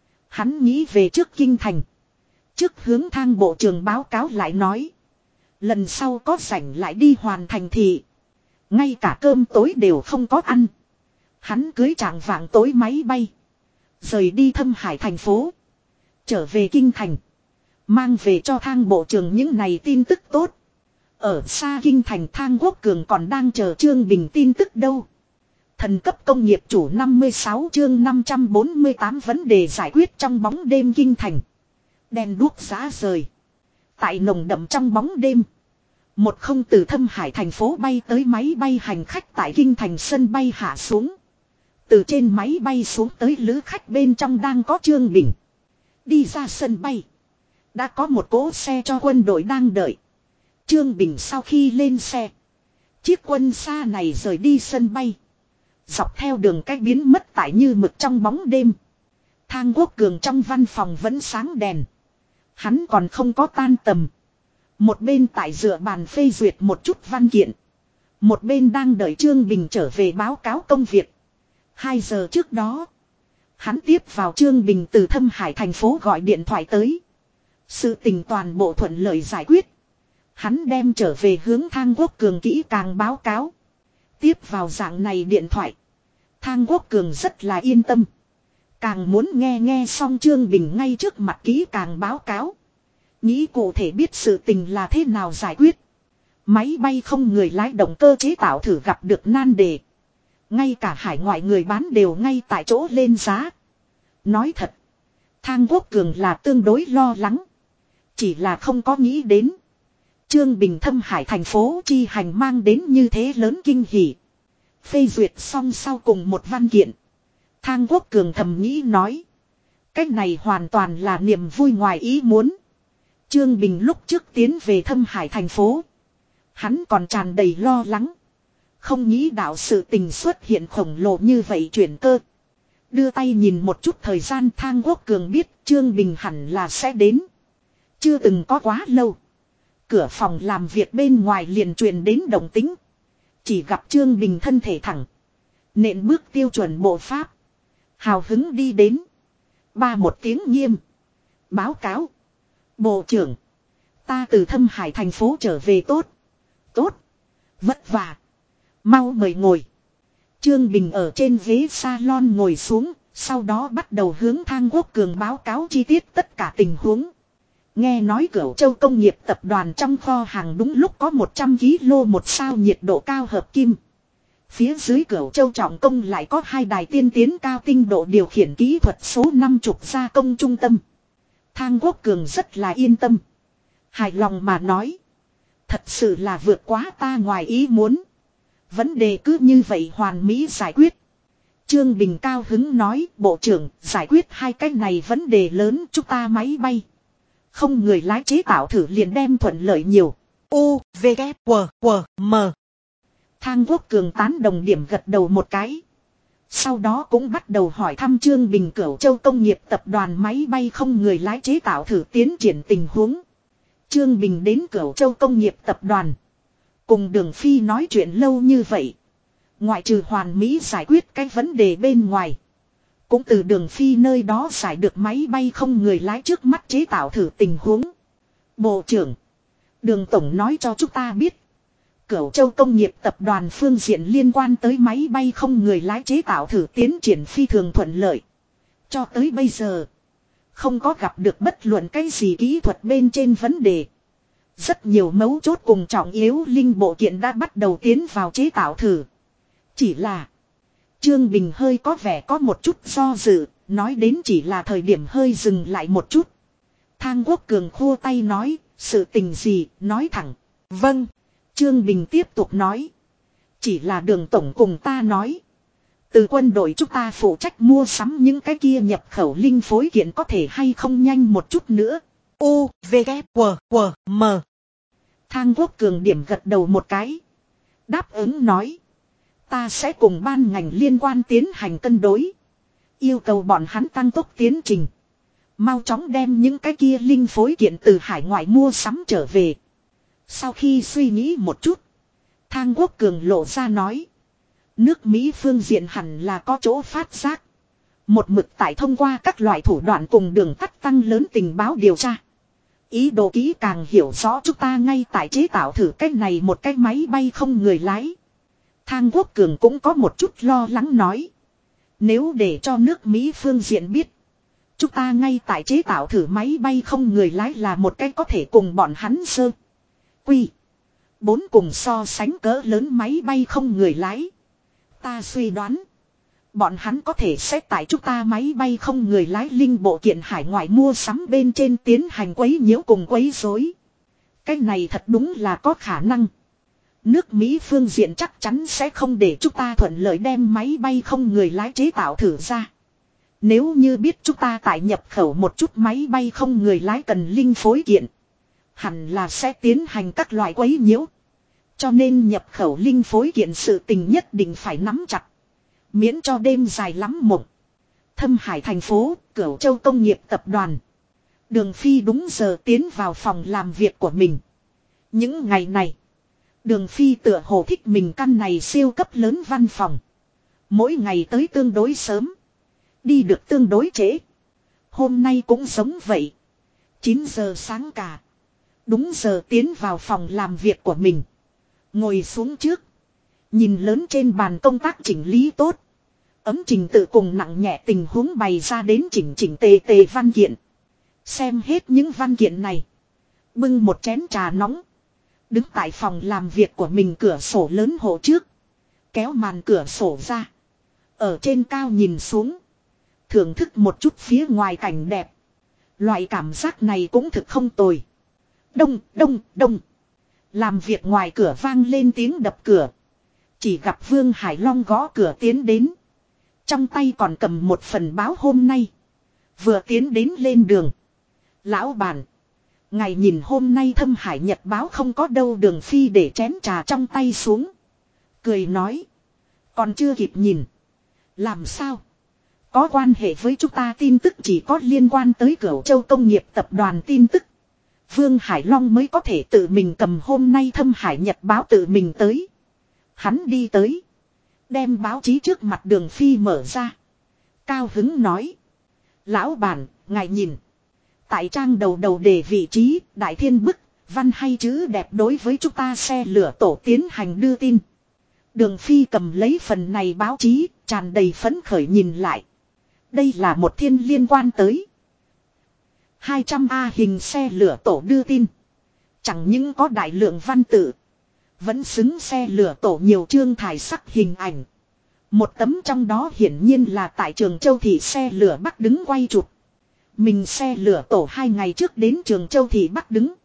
Hắn nghĩ về trước kinh thành. Trước hướng thang bộ trưởng báo cáo lại nói. Lần sau có rảnh lại đi hoàn thành thị. Ngay cả cơm tối đều không có ăn. Hắn cưới trạng vạng tối máy bay. Rời đi Thâm Hải thành phố. Trở về kinh thành. Mang về cho Thang bộ trưởng những này tin tức tốt. Ở xa kinh thành Thang Quốc Cường còn đang chờ Trương Bình tin tức đâu. Thần cấp công nghiệp chủ 56 chương 548 vấn đề giải quyết trong bóng đêm kinh thành. Đèn đuốc rã rời. Tại nồng đậm trong bóng đêm. Một không từ Thâm Hải thành phố bay tới máy bay hành khách tại kinh thành sân bay hạ xuống. Từ trên máy bay xuống tới lữ khách bên trong đang có Trương Bình. Đi ra sân bay. Đã có một cỗ xe cho quân đội đang đợi. Trương Bình sau khi lên xe. Chiếc quân xa này rời đi sân bay. Dọc theo đường cách biến mất tại như mực trong bóng đêm. Thang Quốc Cường trong văn phòng vẫn sáng đèn. Hắn còn không có tan tầm. Một bên tại dựa bàn phê duyệt một chút văn kiện. Một bên đang đợi Trương Bình trở về báo cáo công việc. 2 giờ trước đó. Hắn tiếp vào Trương Bình từ Thâm Hải thành phố gọi điện thoại tới. Sự tình toàn bộ thuận lợi giải quyết. Hắn đem trở về hướng Thang Quốc Cường kỹ càng báo cáo. Tiếp vào dạng này điện thoại. Thang Quốc Cường rất là yên tâm. Càng muốn nghe xong Trương Bình ngay trước mặt kỹ càng báo cáo. Nghĩ cụ thể biết sự tình là thế nào giải quyết. Máy bay không người lái động cơ chế tạo thử gặp được nan đề. Ngay cả hải ngoại người bán đều ngay tại chỗ lên giá. Nói thật. Thang Quốc Cường là tương đối lo lắng. Chỉ là không có nghĩ đến. Trương Bình Thâm Hải thành phố chi hành mang đến như thế lớn kinh hỉ. Phê duyệt xong sau cùng một văn kiện. Thang Quốc Cường thầm nghĩ nói. Cách này hoàn toàn là niềm vui ngoài ý muốn. Trương Bình lúc trước tiến về Thâm Hải thành phố. Hắn còn tràn đầy lo lắng. Không nghĩ đạo sự tình xuất hiện khổng lồ như vậy chuyển cơ. Đưa tay nhìn một chút thời gian Thang Quốc Cường biết Trương Bình hẳn là sẽ đến. Chưa từng có quá lâu. Cửa phòng làm việc bên ngoài liền truyền đến động tĩnh. Chỉ gặp Trương Bình thân thể thẳng. Nện bước tiêu chuẩn bộ pháp. Hào hứng đi đến. Ba một tiếng nghiêm. Báo cáo. Bộ trưởng. Ta từ Thâm Hải thành phố trở về tốt. Tốt. Vất vả. Mau mời ngồi. Trương Bình ở trên ghế salon ngồi xuống. Sau đó bắt đầu hướng Thang Quốc Cường báo cáo chi tiết tất cả tình huống. Nghe nói Cửu Châu công nghiệp tập đoàn trong kho hàng đúng lúc có 100 kg một sao nhiệt độ cao hợp kim. Phía dưới Cửu Châu trọng công lại có 2 đài tiên tiến cao tinh độ điều khiển kỹ thuật số 50 gia công trung tâm. Thang Quốc Cường rất là yên tâm. Hài lòng mà nói. Thật sự là vượt quá ta ngoài ý muốn. Vấn đề cứ như vậy hoàn mỹ giải quyết. Trương Bình cao hứng nói bộ trưởng giải quyết 2 cái này vấn đề lớn chúng ta máy bay. Không người lái chế tạo thử liền đem thuận lợi nhiều. U, V, K, W, W, M. Thang Quốc Cường tán đồng điểm gật đầu một cái. Sau đó cũng bắt đầu hỏi thăm Trương Bình Cửu Châu công nghiệp tập đoàn máy bay không người lái chế tạo thử tiến triển tình huống. Trương Bình đến Cửu Châu công nghiệp tập đoàn. Cùng Đường Phi nói chuyện lâu như vậy. Ngoại trừ hoàn mỹ giải quyết cái vấn đề bên ngoài. Cũng từ Đường Phi nơi đó giải được máy bay không người lái trước mắt chế tạo thử tình huống. Bộ trưởng. Đường Tổng nói cho chúng ta biết. Cửu Châu công nghiệp tập đoàn phương diện liên quan tới máy bay không người lái chế tạo thử tiến triển phi thường thuận lợi. Cho tới bây giờ. Không có gặp được bất luận cái gì kỹ thuật bên trên vấn đề. Rất nhiều mấu chốt cùng trọng yếu linh bộ kiện đã bắt đầu tiến vào chế tạo thử. Chỉ là. Trương Bình hơi có vẻ có một chút do dự. Nói đến chỉ là thời điểm hơi dừng lại một chút. Thang Quốc Cường khô tay nói. Sự tình gì nói thẳng. Vâng. Trương Bình tiếp tục nói. Chỉ là Đường Tổng cùng ta nói. Từ quân đội chúng ta phụ trách mua sắm những cái kia nhập khẩu linh phối kiện có thể hay không nhanh một chút nữa. U, V, K, W, W, M. Thang Quốc Cường điểm gật đầu một cái. Đáp ứng nói. Ta sẽ cùng ban ngành liên quan tiến hành cân đối. Yêu cầu bọn hắn tăng tốc tiến trình. Mau chóng đem những cái kia linh phối kiện từ hải ngoại mua sắm trở về. Sau khi suy nghĩ một chút. Thang Quốc Cường lộ ra nói. Nước Mỹ phương diện hẳn là có chỗ phát giác. Một mực tại thông qua các loại thủ đoạn cùng đường tắt tăng lớn tình báo điều tra. Ý đồ kỹ càng hiểu rõ chúng ta ngay tại chế tạo thử cái này một cái máy bay không người lái. Thang Quốc Cường cũng có một chút lo lắng nói. Nếu để cho nước Mỹ phương diện biết. Chúng ta ngay tại chế tạo thử máy bay không người lái là một cái có thể cùng bọn hắn sơ. Quy. 4 cùng so sánh cỡ lớn máy bay không người lái. Ta suy đoán. Bọn hắn có thể sẽ tại chúng ta máy bay không người lái linh bộ kiện hải ngoại mua sắm bên trên tiến hành quấy nhiễu cùng quấy rối. Cái này thật đúng là có khả năng. Nước Mỹ phương diện chắc chắn sẽ không để chúng ta thuận lợi đem máy bay không người lái chế tạo thử ra. Nếu như biết chúng ta tại nhập khẩu một chút máy bay không người lái cần linh phối kiện. Hẳn là sẽ tiến hành các loại quấy nhiễu. Cho nên nhập khẩu linh phối kiện sự tình nhất định phải nắm chặt. Miễn cho đêm dài lắm mộng. Thâm Hải thành phố, Cửu Châu công nghiệp tập đoàn. Đường Phi đúng giờ tiến vào phòng làm việc của mình. Những ngày này, Đường Phi tựa hồ thích mình căn này siêu cấp lớn văn phòng. Mỗi ngày tới tương đối sớm. Đi được tương đối trễ. Hôm nay cũng giống vậy. 9 giờ sáng cả. Đúng giờ tiến vào phòng làm việc của mình. Ngồi xuống trước. Nhìn lớn trên bàn công tác chỉnh lý tốt. Ấm trình tự cùng nặng nhẹ tình huống bày ra đến chỉnh tề tề văn kiện. Xem hết những văn kiện này. Bưng một chén trà nóng. Đứng tại phòng làm việc của mình cửa sổ lớn hộ trước. Kéo màn cửa sổ ra. Ở trên cao nhìn xuống. Thưởng thức một chút phía ngoài cảnh đẹp. Loại cảm giác này cũng thực không tồi. Đông, đông, đông. Làm việc ngoài cửa vang lên tiếng đập cửa. Chỉ gặp Vương Hải Long gõ cửa tiến đến. Trong tay còn cầm một phần báo hôm nay. Vừa tiến đến lên đường. Lão bản. Ngài nhìn hôm nay Thâm Hải Nhật báo không có đâu. Đường Phi để chén trà trong tay xuống. Cười nói. Còn chưa kịp nhìn. Làm sao? Có quan hệ với chúng ta tin tức chỉ có liên quan tới Cửu Châu công nghiệp tập đoàn tin tức. Vương Hải Long mới có thể tự mình cầm hôm nay Thâm Hải Nhật báo tự mình tới. Hắn đi tới. Đem báo chí trước mặt Đường Phi mở ra. Cao hứng nói. Lão bản, ngài nhìn. Tại trang đầu đề vị trí, Đại Thiên bức, văn hay chữ đẹp đối với chúng ta xe lửa tổ tiến hành đưa tin. Đường Phi cầm lấy phần này báo chí, tràn đầy phấn khởi nhìn lại. Đây là một thiên liên quan tới 200A hình xe lửa tổ đưa tin. Chẳng những có đại lượng văn tự. Vẫn xứng xe lửa tổ nhiều chương thải sắc hình ảnh. Một tấm trong đó hiển nhiên là tại Trường Châu thị xe lửa Bắc đứng quay chụp. Mình xe lửa tổ 2 ngày trước đến Trường Châu thị Bắc đứng.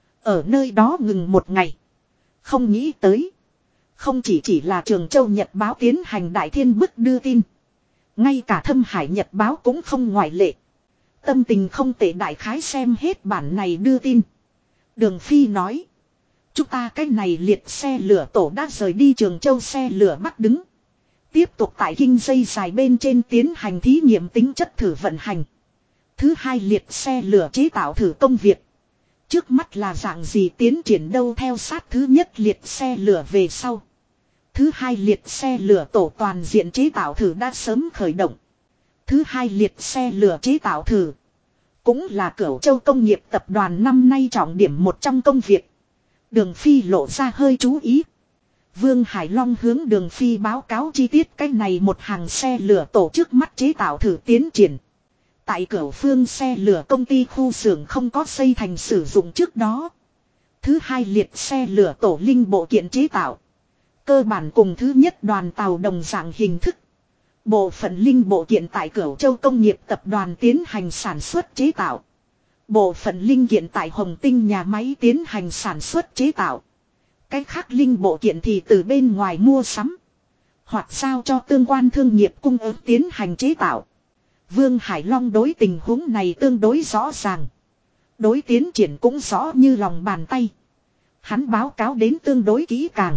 Ở nơi đó ngừng 1 ngày. Không nghĩ tới. Không chỉ là Trường Châu Nhật báo tiến hành Đại Thiên bức đưa tin. Ngay cả Thâm Hải Nhật báo cũng không ngoại lệ. Tâm tình không tệ đại khái xem hết bản này đưa tin. Đường Phi nói. Chúng ta cái này liệt xe lửa tổ đã rời đi Trường Châu xe lửa Bắc đứng. Tiếp tục tại kinh dây dài bên trên tiến hành thí nghiệm tính chất thử vận hành. Thứ hai liệt xe lửa chế tạo thử công việc. Trước mắt là dạng gì tiến triển đâu theo sát thứ nhất liệt xe lửa về sau. Thứ hai liệt xe lửa tổ toàn diện chế tạo thử đã sớm khởi động. Thứ hai liệt xe lửa chế tạo thử. Cũng là Cửu Châu công nghiệp tập đoàn năm nay trọng điểm một trong công việc. Đường Phi lộ ra hơi chú ý. Vương Hải Long hướng Đường Phi báo cáo chi tiết cái này một hàng xe lửa tổ trước mắt chế tạo thử tiến triển. Tại Cửu Phương xe lửa công ty khu xưởng không có xây thành sử dụng trước đó. Thứ hai liệt xe lửa tổ linh bộ kiện chế tạo. Cơ bản cùng thứ nhất đoàn tàu đồng dạng hình thức. Bộ phận linh bộ kiện tại Cửu Châu công nghiệp tập đoàn tiến hành sản xuất chế tạo. Bộ phận linh kiện tại Hồng Tinh nhà máy tiến hành sản xuất chế tạo. Cái khác linh bộ kiện thì từ bên ngoài mua sắm. Hoặc sao cho tương quan thương nghiệp cung ứng tiến hành chế tạo. Vương Hải Long đối tình huống này tương đối rõ ràng. Đối tiến triển cũng rõ như lòng bàn tay. Hắn báo cáo đến tương đối kỹ càng.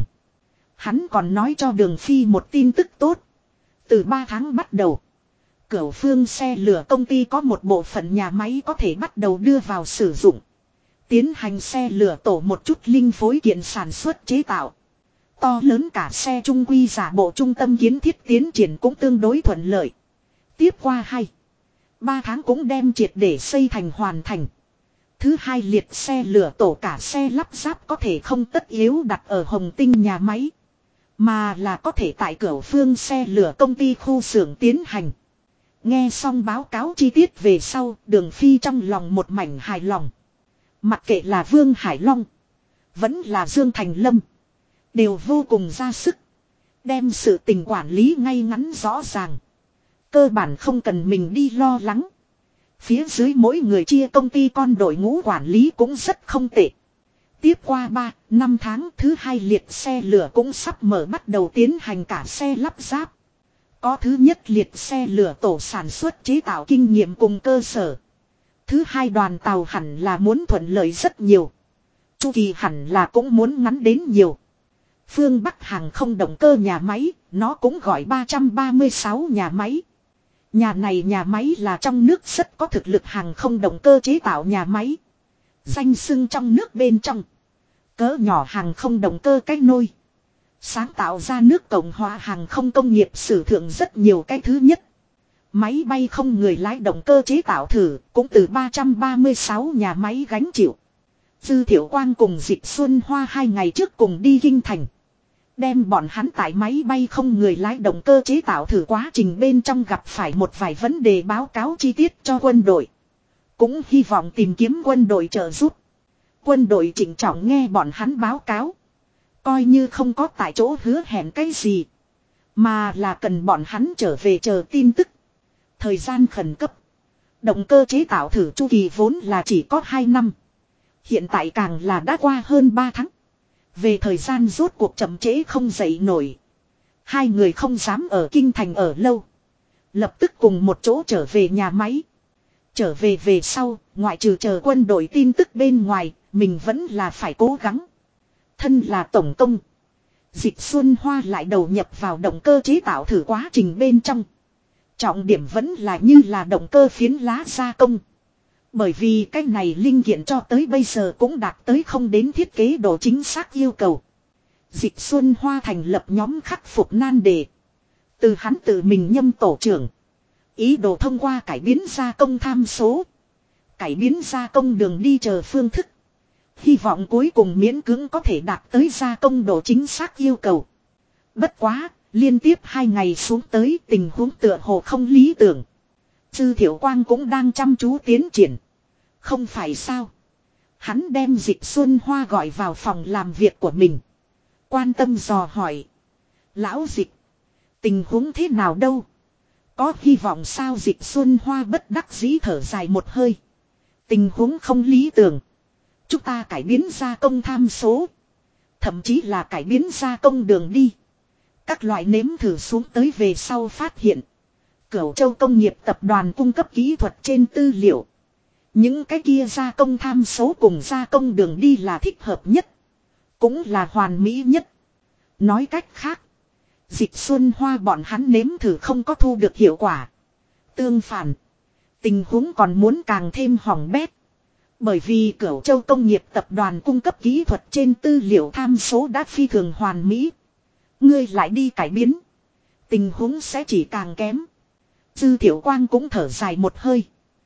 Hắn còn nói cho Đường Phi một tin tức tốt. Từ 3 tháng bắt đầu. Cửu Phương xe lửa công ty có một bộ phận nhà máy có thể bắt đầu đưa vào sử dụng. Tiến hành xe lửa tổ một chút linh phối kiện sản xuất chế tạo. To lớn cả xe trung quy giả bộ trung tâm kiến thiết tiến triển cũng tương đối thuận lợi. Tiếp qua 2-3 tháng cũng đem triệt để xây thành hoàn thành. Thứ hai liệt xe lửa tổ cả xe lắp ráp có thể không tất yếu đặt ở Hồng Tinh nhà máy. Mà là có thể tại Cửu Phương xe lửa công ty khu xưởng tiến hành. Nghe xong báo cáo chi tiết về sau, Đường Phi trong lòng một mảnh hài lòng. Mặc kệ là Vương Hải Long, vẫn là Dương Thành Lâm, đều vô cùng ra sức. Đem sự tình quản lý ngay ngắn rõ ràng. Cơ bản không cần mình đi lo lắng. Phía dưới mỗi người chia công ty con đội ngũ quản lý cũng rất không tệ. Tiếp qua 3-5 tháng thứ hai liệt xe lửa cũng sắp mở bắt đầu tiến hành cả xe lắp ráp. Có thứ nhất liệt xe lửa tổ sản xuất chế tạo kinh nghiệm cùng cơ sở. Thứ hai đoàn tàu hẳn là muốn thuận lợi rất nhiều. Chu kỳ hẳn là cũng muốn ngắn đến nhiều. Phương Bắc hàng không động cơ nhà máy, nó cũng gọi 336 nhà máy. Nhà này nhà máy là trong nước rất có thực lực hàng không động cơ chế tạo nhà máy. Danh xưng trong nước bên trong. Cỡ nhỏ hàng không động cơ cái nôi. Sáng tạo ra nước Cộng hòa hàng không công nghiệp sử thượng rất nhiều cái thứ nhất. Máy bay không người lái động cơ chế tạo thử cũng từ 336 nhà máy gánh chịu. Dư Thiệu Quang cùng Dịch Xuân Hoa 2 ngày trước cùng đi Kinh Thành. Đem bọn hắn tại máy bay không người lái động cơ chế tạo thử quá trình bên trong gặp phải một vài vấn đề báo cáo chi tiết cho quân đội. Cũng hy vọng tìm kiếm quân đội trợ giúp. Quân đội chỉnh trọng nghe bọn hắn báo cáo. Coi như không có tại chỗ hứa hẹn cái gì. Mà là cần bọn hắn trở về chờ tin tức. Thời gian khẩn cấp. Động cơ chế tạo thử chu kỳ vốn là chỉ có 2 năm. Hiện tại càng là đã qua hơn 3 tháng. Về thời gian rốt cuộc chậm trễ không dậy nổi. Hai người không dám ở Kinh Thành ở lâu. Lập tức cùng một chỗ trở về nhà máy. Trở về về sau, ngoại trừ chờ quân đội tin tức bên ngoài, mình vẫn là phải cố gắng. Thân là tổng công. Dịch Xuân Hoa lại đầu nhập vào động cơ chế tạo thử quá trình bên trong. Trọng điểm vẫn là như là động cơ phiến lá gia công. Bởi vì cái này linh kiện cho tới bây giờ cũng đạt tới không đến thiết kế độ chính xác yêu cầu. Dịch Xuân Hoa thành lập nhóm khắc phục nan đề. Từ hắn tự mình nhâm tổ trưởng. Ý đồ thông qua cải biến gia công tham số. Cải biến gia công đường đi chờ phương thức. Hy vọng cuối cùng miễn cưỡng có thể đạt tới gia công độ chính xác yêu cầu. Bất quá, liên tiếp 2 ngày xuống tới tình huống tựa hồ không lý tưởng. Dư Thiệu Quang cũng đang chăm chú tiến triển. Không phải sao. Hắn đem Dịch Xuân Hoa gọi vào phòng làm việc của mình. Quan tâm dò hỏi. Lão Dịch. Tình huống thế nào đâu? Có hy vọng sao? Dịch Xuân Hoa bất đắc dĩ thở dài một hơi. Tình huống không lý tưởng. Chúng ta cải biến gia công tham số. Thậm chí là cải biến gia công đường đi. Các loại nếm thử xuống tới về sau phát hiện. Cửu Châu Công nghiệp tập đoàn cung cấp kỹ thuật trên tư liệu. Những cái kia gia công tham số cùng gia công đường đi là thích hợp nhất. Cũng là hoàn mỹ nhất. Nói cách khác. Dịch Xuân Hoa bọn hắn nếm thử không có thu được hiệu quả. Tương phản. Tình huống còn muốn càng thêm hỏng bét. Bởi vì Cửu Châu Công nghiệp tập đoàn cung cấp kỹ thuật trên tư liệu tham số đã phi thường hoàn mỹ. Ngươi lại đi cải biến. Tình huống sẽ chỉ càng kém. Dư Thiệu Quang cũng thở dài một hơi.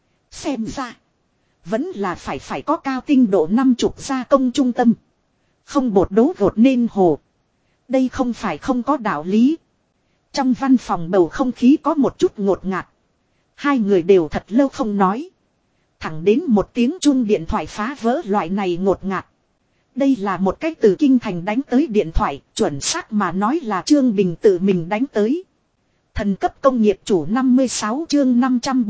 Xem ra. Vẫn là phải có cao tinh độ 50 gia công trung tâm. Không bột đố gột nên hồ. Đây không phải không có đạo lý. Trong văn phòng bầu không khí có một chút ngột ngạt. Hai người đều thật lâu không nói. Thẳng đến một tiếng chuông điện thoại phá vỡ loại này ngột ngạt. Đây là một cách từ Kinh Thành đánh tới điện thoại, chuẩn xác mà nói là Trương Bình tự mình đánh tới. Thần cấp công nghiệp chủ 56 chương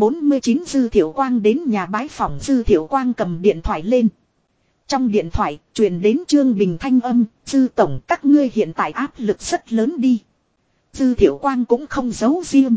549 Dư Thiệu Quang đến nhà bái phỏng. Dư Thiệu Quang cầm điện thoại lên. Trong điện thoại, truyền đến Trương Bình thanh âm, Dư Tổng các ngươi hiện tại áp lực rất lớn đi. Dư Thiệu Quang cũng không giấu riêng.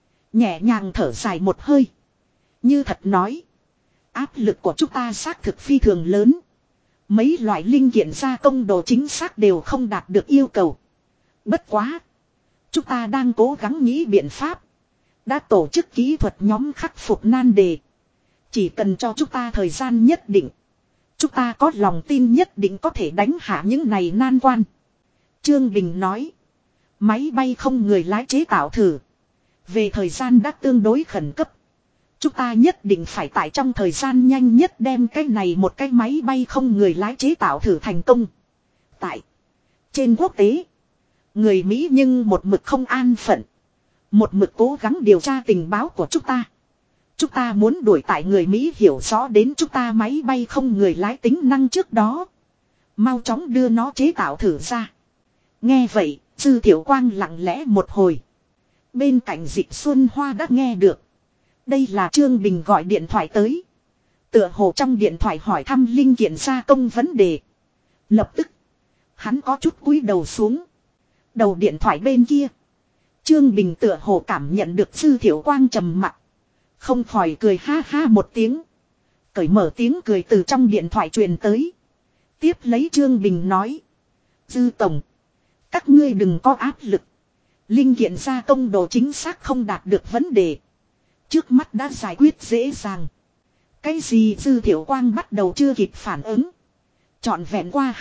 Nhẹ nhàng thở dài một hơi. Như thật nói. Áp lực của chúng ta xác thực phi thường lớn. Mấy loại linh kiện gia công độ chính xác đều không đạt được yêu cầu. Bất quá. Chúng ta đang cố gắng nghĩ biện pháp. Đã tổ chức kỹ thuật nhóm khắc phục nan đề. Chỉ cần cho chúng ta thời gian nhất định. Chúng ta có lòng tin nhất định có thể đánh hạ những này nan quan. Trương Bình nói. Máy bay không người lái chế tạo thử. Về thời gian đã tương đối khẩn cấp. Chúng ta nhất định phải tại trong thời gian nhanh nhất đem cái này một cái máy bay không người lái chế tạo thử thành công. Tại trên quốc tế. Người Mỹ nhưng một mực không an phận. Một mực cố gắng điều tra tình báo của chúng ta. Chúng ta muốn đuổi tại người Mỹ hiểu rõ đến chúng ta máy bay không người lái tính năng trước đó. Mau chóng đưa nó chế tạo thử ra. Nghe vậy, Dư Thiệu Quang lặng lẽ một hồi. Bên cạnh Dịch Xuân Hoa đã nghe được. Đây là Trương Bình gọi điện thoại tới. Tựa hồ trong điện thoại hỏi thăm linh kiện gia công vấn đề. Lập tức, hắn có chút cúi đầu xuống. Đầu điện thoại bên kia. Trương Bình tựa hồ cảm nhận được Dư Thiệu Quang trầm mặc. Không khỏi cười ha ha một tiếng. Cởi mở tiếng cười từ trong điện thoại truyền tới. Tiếp lấy Trương Bình nói. Dư Tổng. Các ngươi đừng có áp lực. Linh kiện gia công độ chính xác không đạt được vấn đề. Trước mắt đã giải quyết dễ dàng. Cái gì Dư Thiệu Quang bắt đầu chưa kịp phản ứng. Trọn vẹn qua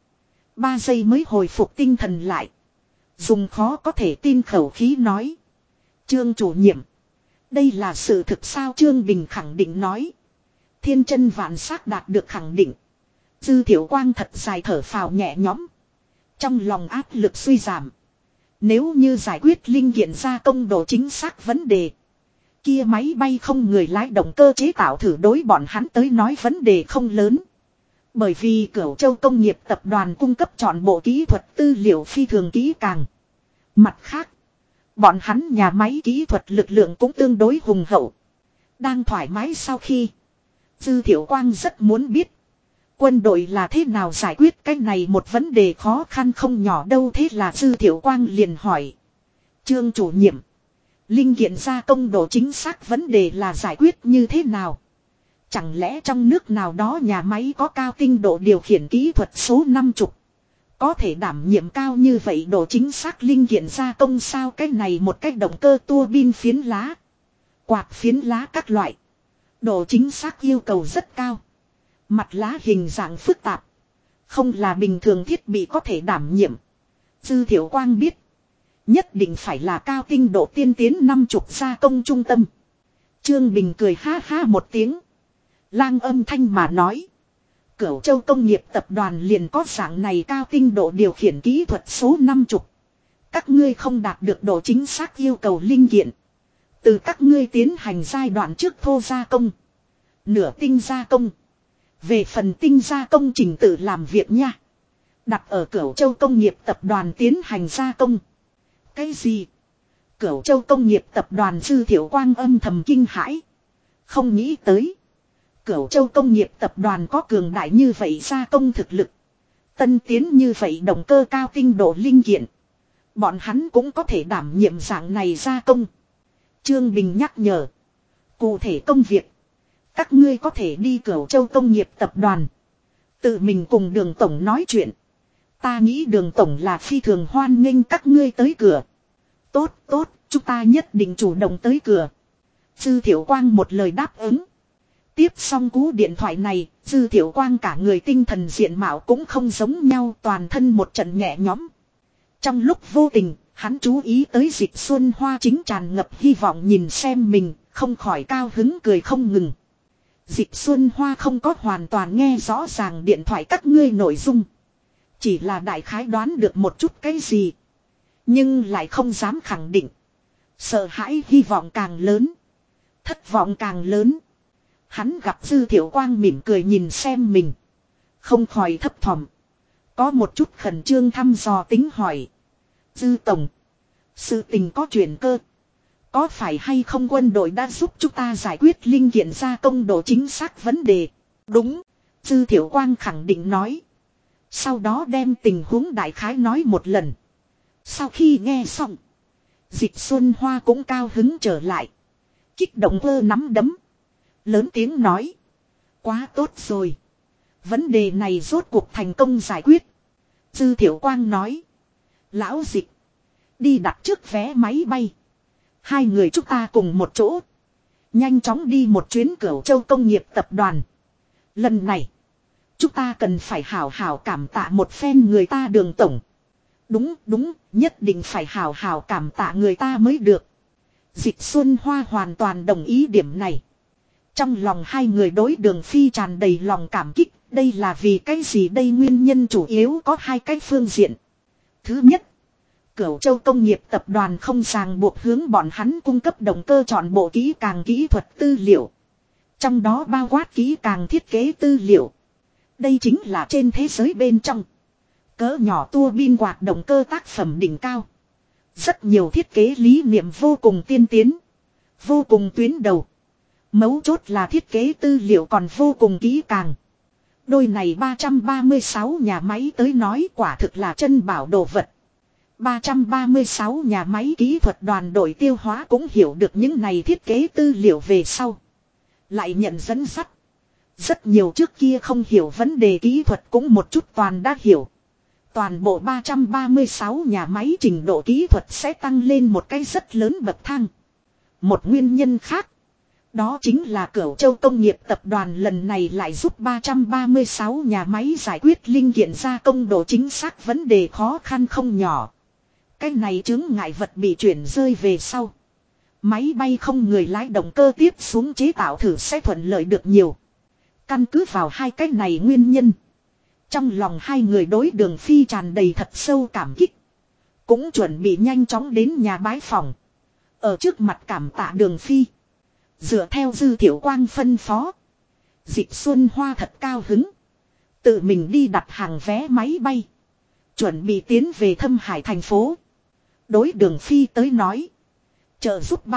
2-3 giây mới hồi phục tinh thần lại. Dùng khó có thể tin khẩu khí nói. Trương chủ nhiệm. Đây là sự thực sao Trương Bình khẳng định nói. Thiên chân vạn xác đạt được khẳng định. Dư Thiệu Quang thật dài thở phào nhẹ nhõm. Trong lòng áp lực suy giảm. Nếu như giải quyết linh kiện gia công độ chính xác vấn đề. Kia máy bay không người lái động cơ chế tạo thử đối bọn hắn tới nói vấn đề không lớn. Bởi vì Cửu Châu Công nghiệp tập đoàn cung cấp trọn bộ kỹ thuật tư liệu phi thường kỹ càng. Mặt khác, bọn hắn nhà máy kỹ thuật lực lượng cũng tương đối hùng hậu. Đang thoải mái sau khi, Dư Thiệu Quang rất muốn biết. Quân đội là thế nào giải quyết cái này một vấn đề khó khăn không nhỏ đâu thế là Dư Thiệu Quang liền hỏi. Trương chủ nhiệm. Linh kiện gia công độ chính xác vấn đề là giải quyết như thế nào? Chẳng lẽ trong nước nào đó nhà máy có cao tinh độ điều khiển kỹ thuật số 50? Có thể đảm nhiệm cao như vậy độ chính xác linh kiện gia công sao cái này một cái động cơ tua bin phiến lá. Quạt phiến lá các loại. Độ chính xác yêu cầu rất cao. Mặt lá hình dạng phức tạp. Không là bình thường thiết bị có thể đảm nhiệm. Dư Thiệu Quang biết. Nhất định phải là cao tinh độ tiên tiến 50 gia công trung tâm. Trương Bình cười ha ha một tiếng. Lang âm thanh mà nói. Cửu Châu Công nghiệp tập đoàn liền có dạng này cao tinh độ điều khiển kỹ thuật số 50. Các ngươi không đạt được độ chính xác yêu cầu linh kiện. Từ các ngươi tiến hành giai đoạn trước thô gia công. Nửa tinh gia công. Về phần tinh gia công trình tự làm việc nha. Đặt ở Cửu Châu Công nghiệp tập đoàn tiến hành gia công. Cái gì? Cửu Châu Công nghiệp tập đoàn Dư Thiệu Quang âm thầm kinh hãi. Không nghĩ tới. Cửu Châu Công nghiệp tập đoàn có cường đại như vậy gia công thực lực. Tân tiến như vậy động cơ cao tinh độ linh kiện. Bọn hắn cũng có thể đảm nhiệm dạng này gia công. Trương Bình nhắc nhở. Cụ thể công việc. Các ngươi có thể đi Cửu Châu Công nghiệp tập đoàn. Tự mình cùng Đường Tổng nói chuyện. Ta nghĩ Đường Tổng là phi thường hoan nghênh các ngươi tới cửa. Tốt, tốt, chúng ta nhất định chủ động tới cửa. Dư Thiệu Quang một lời đáp ứng. Tiếp xong cú điện thoại này, Dư Thiệu Quang cả người tinh thần diện mạo cũng không giống nhau, toàn thân một trận nhẹ nhõm. Trong lúc vô tình, hắn chú ý tới Dịch Xuân Hoa chính tràn ngập hy vọng nhìn xem mình, không khỏi cao hứng cười không ngừng. Dịch Xuân Hoa không có hoàn toàn nghe rõ ràng điện thoại các ngươi nội dung. Chỉ là đại khái đoán được một chút cái gì. Nhưng lại không dám khẳng định. Sợ hãi hy vọng càng lớn. Thất vọng càng lớn. Hắn gặp Dư Thiệu Quang mỉm cười nhìn xem mình. Không khỏi thấp thỏm. Có một chút khẩn trương thăm dò tính hỏi. Dư Tổng. Sự tình có chuyển cơ. Có phải hay không quân đội đã giúp chúng ta giải quyết linh kiện gia công độ chính xác vấn đề? Đúng. Dư Thiệu Quang khẳng định nói. Sau đó đem tình huống đại khái nói một lần. Sau khi nghe xong. Dịch Xuân Hoa cũng cao hứng trở lại. Kích động vơ nắm đấm. Lớn tiếng nói. Quá tốt rồi. Vấn đề này rốt cuộc thành công giải quyết. Dư Thiệu Quang nói. Lão Dịch. Đi đặt trước vé máy bay. Hai người chúng ta cùng một chỗ. Nhanh chóng đi một chuyến Cửu Châu Công nghiệp tập đoàn. Lần này. Chúng ta cần phải hảo hảo cảm tạ một phen người ta Đường Tổng. Đúng, nhất định phải hảo hảo cảm tạ người ta mới được. Dịch Xuân Hoa hoàn toàn đồng ý điểm này. Trong lòng hai người đối Đường Phi tràn đầy lòng cảm kích. Đây là vì cái gì đây nguyên nhân chủ yếu có hai cái phương diện. Thứ nhất. Cửu Châu Công nghiệp tập đoàn không ràng buộc hướng bọn hắn cung cấp động cơ chọn bộ kỹ càng kỹ thuật tư liệu. Trong đó bao quát kỹ càng thiết kế tư liệu. Đây chính là trên thế giới bên trong. Cỡ nhỏ tua bin quạt động cơ tác phẩm đỉnh cao. Rất nhiều thiết kế lý niệm vô cùng tiên tiến. Vô cùng tuyến đầu. Mấu chốt là thiết kế tư liệu còn vô cùng kỹ càng. Đôi này 336 nhà máy tới nói quả thực là chân bảo đồ vật. 336 nhà máy kỹ thuật đoàn đội tiêu hóa cũng hiểu được những này thiết kế tư liệu về sau. Lại nhận dẫn dắt. Rất nhiều trước kia không hiểu vấn đề kỹ thuật cũng một chút toàn đã hiểu. Toàn bộ 336 nhà máy trình độ kỹ thuật sẽ tăng lên một cái rất lớn bậc thang. Một nguyên nhân khác. Đó chính là Cửu Châu Công nghiệp tập đoàn lần này lại giúp 336 nhà máy giải quyết linh kiện gia công độ chính xác vấn đề khó khăn không nhỏ. Cái này chứng ngại vật bị chuyển rơi về sau. Máy bay không người lái động cơ tiếp xuống chế tạo thử sẽ thuận lợi được nhiều. Căn cứ vào hai cái này nguyên nhân. Trong lòng hai người đối Đường Phi tràn đầy thật sâu cảm kích. Cũng chuẩn bị nhanh chóng đến nhà bái phòng. Ở trước mặt cảm tạ Đường Phi. Dựa theo Dư Thiệu Quang phân phó. Dịch Xuân Hoa thật cao hứng. Tự mình đi đặt hàng vé máy bay. Chuẩn bị tiến về Thâm Hải thành phố. Đối Đường Phi tới nói. Trợ giúp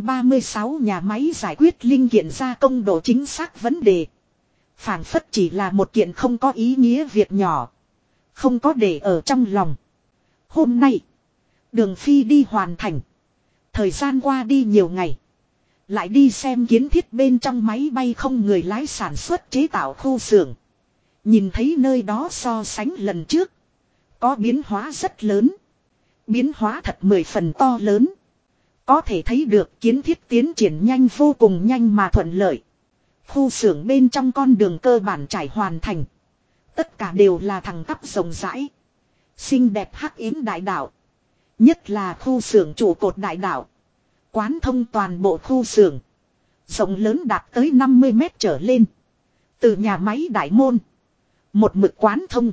336 nhà máy giải quyết linh kiện gia công độ chính xác vấn đề. Phảng phất chỉ là một kiện không có ý nghĩa việc nhỏ. Không có để ở trong lòng. Hôm nay. Đường Phi đi hoàn thành. Thời gian qua đi nhiều ngày. Lại đi xem kiến thiết bên trong máy bay không người lái sản xuất chế tạo khu xưởng. Nhìn thấy nơi đó so sánh lần trước. Có biến hóa rất lớn. Biến hóa thật 10 phần to lớn. Có thể thấy được kiến thiết tiến triển nhanh vô cùng nhanh mà thuận lợi. Khu xưởng bên trong con đường cơ bản trải hoàn thành. Tất cả đều là thẳng tắp rộng rãi. Xinh đẹp hắc yếm đại đạo. Nhất là khu xưởng trụ cột đại đạo. Quán thông toàn bộ khu xưởng. Rộng lớn đạt tới 50 mét trở lên. Từ nhà máy đại môn. Một mực quán thông.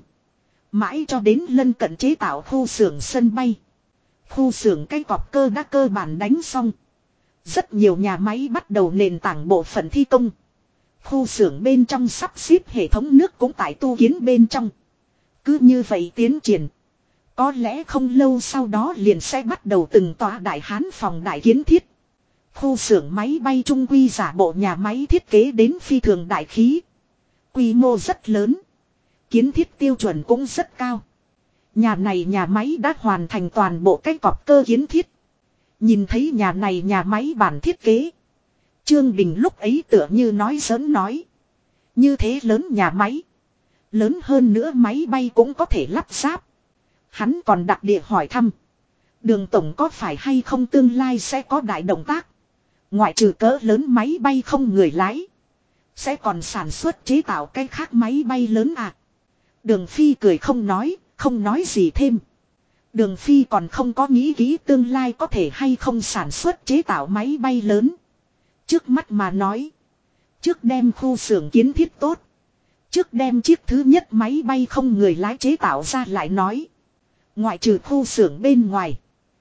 Mãi cho đến lân cận chế tạo khu xưởng sân bay. Khu xưởng cái cọp cơ đã cơ bản đánh xong. Rất nhiều nhà máy bắt đầu nền tảng bộ phận thi công. Khu xưởng bên trong sắp xếp hệ thống nước cũng tại tu kiến bên trong. Cứ như vậy tiến triển. Có lẽ không lâu sau đó liền sẽ bắt đầu từng tòa đại hán phòng đại kiến thiết. Khu xưởng máy bay trung quy giả bộ nhà máy thiết kế đến phi thường đại khí. Quy mô rất lớn. Kiến thiết tiêu chuẩn cũng rất cao. Nhà này nhà máy đã hoàn thành toàn bộ cái cọp cơ kiến thiết. Nhìn thấy nhà này nhà máy bản thiết kế. Trương Bình lúc ấy tựa như nói giỡn nói. Như thế lớn nhà máy. Lớn hơn nữa máy bay cũng có thể lắp ráp. Hắn còn đặc địa hỏi thăm. Đường tổng có phải hay không tương lai sẽ có đại động tác. Ngoại trừ cỡ lớn máy bay không người lái. Sẽ còn sản xuất chế tạo cái khác máy bay lớn à. Đường Phi cười không nói gì thêm. Đường Phi còn không có nghĩ kỹ tương lai có thể hay không sản xuất chế tạo máy bay lớn. Trước mắt mà nói. Trước đem khu xưởng kiến thiết tốt. Trước đem chiếc thứ nhất máy bay không người lái chế tạo ra lại nói. Ngoại trừ khu xưởng bên ngoài.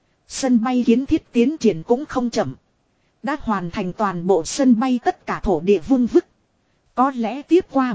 Sân bay kiến thiết tiến triển cũng không chậm. Đã hoàn thành toàn bộ sân bay tất cả thổ địa vung vức. Có lẽ tiếp qua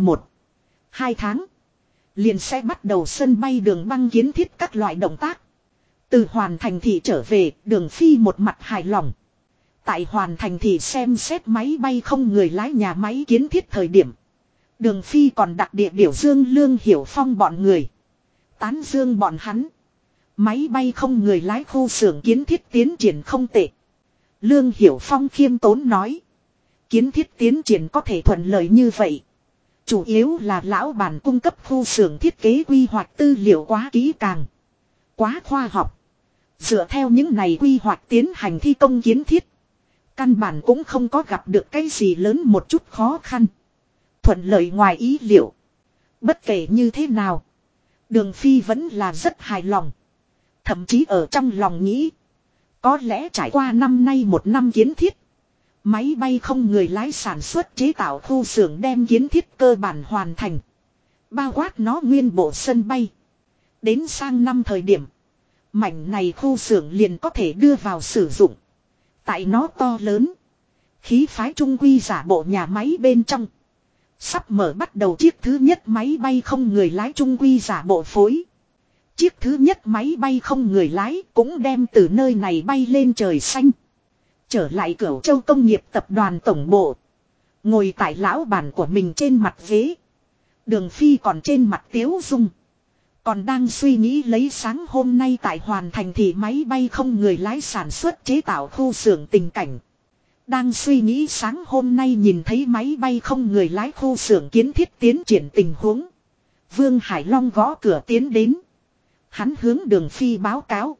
1-2 tháng. Liền sẽ bắt đầu sân bay đường băng kiến thiết các loại động tác. Từ hoàn thành thì trở về, Đường Phi một mặt hài lòng. Tại hoàn thành thì xem xét máy bay không người lái nhà máy kiến thiết thời điểm. Đường Phi còn đặc địa biểu dương Lương Hiểu Phong bọn người. Tán dương bọn hắn. Máy bay không người lái khu xưởng kiến thiết tiến triển không tệ. Lương Hiểu Phong khiêm tốn nói. Kiến thiết tiến triển có thể thuận lợi như vậy. Chủ yếu là lão bản cung cấp khu xưởng thiết kế quy hoạch tư liệu quá kỹ càng. Quá khoa học. Dựa theo những này quy hoạch tiến hành thi công kiến thiết. Căn bản cũng không có gặp được cái gì lớn một chút khó khăn. Thuận lợi ngoài ý liệu. Bất kể như thế nào. Đường Phi vẫn là rất hài lòng. Thậm chí ở trong lòng nghĩ. Có lẽ trải qua năm nay 1 năm kiến thiết. Máy bay không người lái sản xuất chế tạo khu xưởng đem kiến thiết cơ bản hoàn thành. Bao quát nó nguyên bộ sân bay. Đến sang năm thời điểm. Mảnh này khu xưởng liền có thể đưa vào sử dụng. Tại nó to lớn. Khí phái trung quy giả bộ nhà máy bên trong. Sắp mở bắt đầu chiếc thứ nhất máy bay không người lái trung quy giả bộ phối. Chiếc thứ nhất máy bay không người lái cũng đem từ nơi này bay lên trời xanh. Trở lại Cửu Châu Công nghiệp tập đoàn tổng bộ. Ngồi tại lão bản của mình trên mặt ghế. Đường Phi còn trên mặt tiếu dung. Còn đang suy nghĩ lấy sáng hôm nay tại hoàn thành thì máy bay không người lái sản xuất chế tạo khu xưởng tình cảnh. Đang suy nghĩ sáng hôm nay nhìn thấy máy bay không người lái khu xưởng kiến thiết tiến triển tình huống. Vương Hải Long gõ cửa tiến đến. Hắn hướng Đường Phi báo cáo.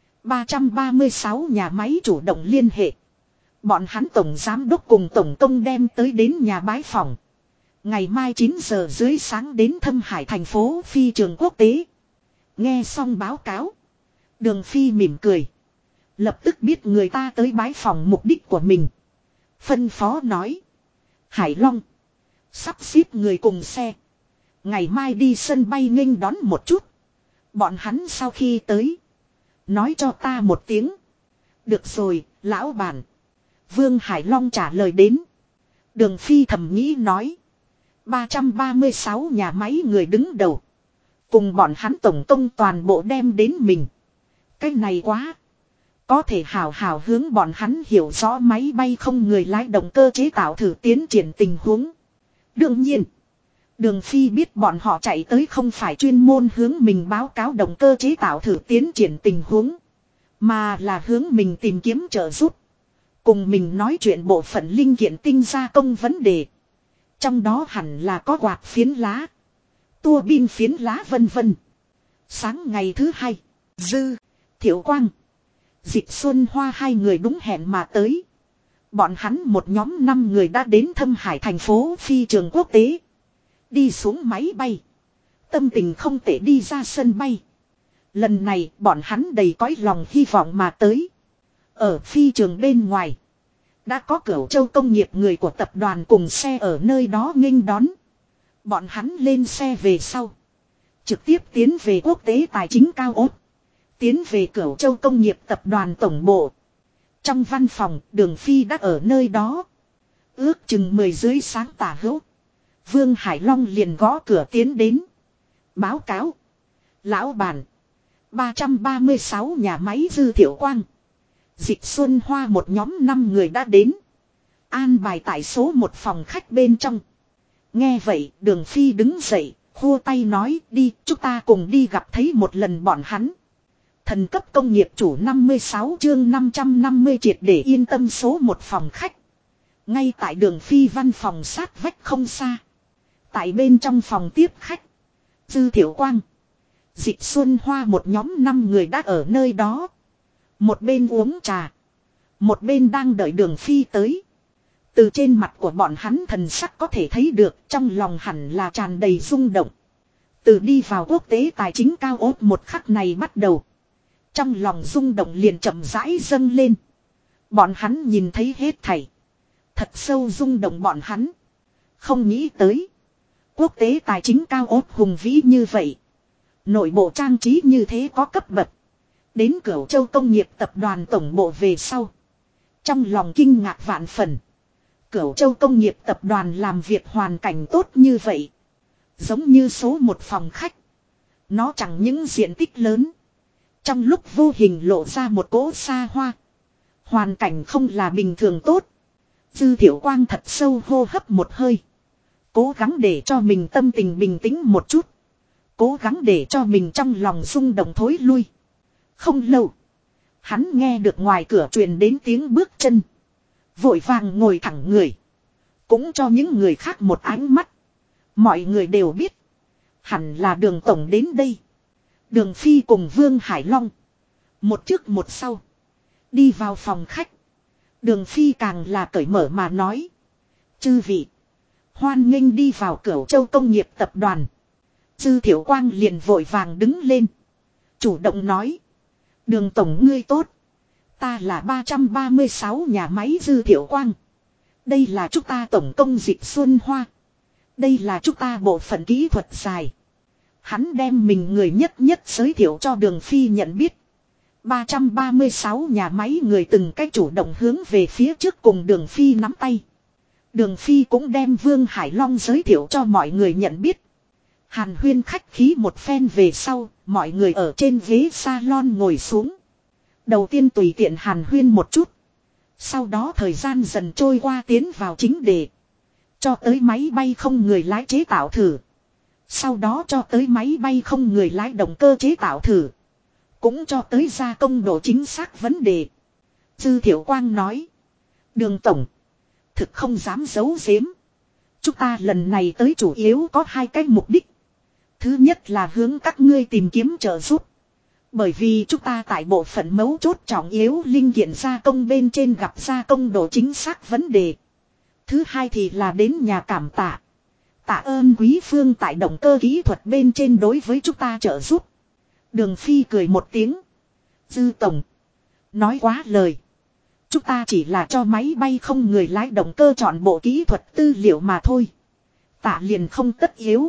336 nhà máy chủ động liên hệ. Bọn hắn tổng giám đốc cùng tổng công đem tới đến nhà bái phòng. Ngày mai 9 giờ dưới sáng đến Thâm Hải thành phố phi trường quốc tế. Nghe xong báo cáo. Đường Phi mỉm cười. Lập tức biết người ta tới bái phòng mục đích của mình. Phân phó nói. Hải Long. Sắp xếp người cùng xe. Ngày mai đi sân bay nghênh đón một chút. Bọn hắn sau khi tới. Nói cho ta một tiếng. Được rồi, lão bản. Vương Hải Long trả lời đến. Đường Phi thầm nghĩ nói. 336 nhà máy người đứng đầu. Cùng bọn hắn tổng công toàn bộ đem đến mình. Cái này quá. Có thể hào hào hướng bọn hắn hiểu rõ máy bay không người lái động cơ chế tạo thử tiến triển tình huống. Đương nhiên. Đường Phi biết bọn họ chạy tới không phải chuyên môn hướng mình báo cáo động cơ chế tạo thử tiến triển tình huống. Mà là hướng mình tìm kiếm trợ giúp. Cùng mình nói chuyện bộ phận linh kiện tinh gia công vấn đề. Trong đó hẳn là có quạt phiến lá. Tua bin phiến lá vân vân. Sáng ngày thứ hai. Dư, Thiệu Quang, Dịch Xuân Hoa hai người đúng hẹn mà tới. Bọn hắn một nhóm 5 người đã đến Thâm Hải thành phố phi trường quốc tế. Đi xuống máy bay. Tâm tình không thể đi ra sân bay. Lần này bọn hắn đầy cõi lòng hy vọng mà tới. Ở phi trường bên ngoài. Đã có Cửu Châu Công nghiệp người của tập đoàn cùng xe ở nơi đó nghênh đón. Bọn hắn lên xe về sau. Trực tiếp tiến về quốc tế tài chính cao ốt. Tiến về Cửu Châu Công nghiệp tập đoàn tổng bộ. Trong văn phòng Đường Phi đã ở nơi đó. Ước chừng 10 dưới sáng tả hữu. Vương Hải Long liền gõ cửa tiến đến. Báo cáo. Lão bản. 336 nhà máy Dư Thiệu Quang. Dịch Xuân Hoa một nhóm 5 người đã đến. An bài tại số một phòng khách bên trong. Nghe vậy Đường Phi đứng dậy. Khua tay nói đi chúng ta cùng đi gặp thấy một lần bọn hắn. Thần cấp công nghiệp chủ 56 chương 550 triệt để yên tâm số một phòng khách. Ngay tại Đường Phi văn phòng sát vách không xa. Tại bên trong phòng tiếp khách. Dư Thiệu Quang. Dịch Xuân Hoa một nhóm 5 người đã ở nơi đó. Một bên uống trà. Một bên đang đợi Đường Phi tới. Từ trên mặt của bọn hắn thần sắc có thể thấy được trong lòng hẳn là tràn đầy rung động. Từ đi vào quốc tế tài chính cao ốt một khắc này bắt đầu. Trong lòng rung động liền chậm rãi dâng lên. Bọn hắn nhìn thấy hết thảy. Thật sâu rung động bọn hắn. Không nghĩ tới. Quốc tế tài chính cao ốt hùng vĩ như vậy. Nội bộ trang trí như thế có cấp bậc. Đến Cửu Châu Công nghiệp tập đoàn tổng bộ về sau. Trong lòng kinh ngạc vạn phần. Cửu Châu Công nghiệp tập đoàn làm việc hoàn cảnh tốt như vậy. Giống như số một phòng khách. Nó chẳng những diện tích lớn. Trong lúc vô hình lộ ra một cỗ xa hoa. Hoàn cảnh không là bình thường tốt. Dư Thiệu Quang thật sâu hô hấp một hơi. Cố gắng để cho mình tâm tình bình tĩnh một chút. Cố gắng để cho mình trong lòng rung động thối lui. Không lâu. Hắn nghe được ngoài cửa truyền đến tiếng bước chân. Vội vàng ngồi thẳng người. Cũng cho những người khác một ánh mắt. Mọi người đều biết. Hẳn là Đường tổng đến đây. Đường Phi cùng Vương Hải Long. Một trước một sau. Đi vào phòng khách. Đường Phi càng là cởi mở mà nói. Chư vị. Hoan nghênh đi vào Cửu Châu Công nghiệp tập đoàn. Dư Thiệu Quang liền vội vàng đứng lên. Chủ động nói. Đường tổng ngươi tốt. Ta là 336 nhà máy Dư Thiệu Quang. Đây là chúng ta tổng công Dịch Xuân Hoa. Đây là chúng ta bộ phận kỹ thuật dài. Hắn đem mình người nhất nhất giới thiệu cho Đường Phi nhận biết. 336 nhà máy người từng cách chủ động hướng về phía trước cùng Đường Phi nắm tay. Đường Phi cũng đem Vương Hải Long giới thiệu cho mọi người nhận biết. Hàn huyên khách khí một phen về sau, mọi người ở trên ghế salon ngồi xuống. Đầu tiên tùy tiện hàn huyên một chút. Sau đó thời gian dần trôi qua tiến vào chính đề. Cho tới máy bay không người lái chế tạo thử. Sau đó cho tới máy bay không người lái động cơ chế tạo thử. Cũng cho tới gia công độ chính xác vấn đề. Dư Thiệu Quang nói. Đường Tổng. Thực không dám giấu giếm. Chúng ta lần này tới chủ yếu có hai cái mục đích. Thứ nhất là hướng các ngươi tìm kiếm trợ giúp. Bởi vì chúng ta tại bộ phận mấu chốt trọng yếu linh kiện gia công bên trên gặp gia công độ chính xác vấn đề. Thứ hai thì là đến nhà cảm tạ. Tạ ơn quý phương tại động cơ kỹ thuật bên trên đối với chúng ta trợ giúp. Đường Phi cười một tiếng. Dư Tổng. Nói quá lời. Chúng ta chỉ là cho máy bay không người lái động cơ chọn bộ kỹ thuật tư liệu mà thôi. Tạ liền không tất yếu.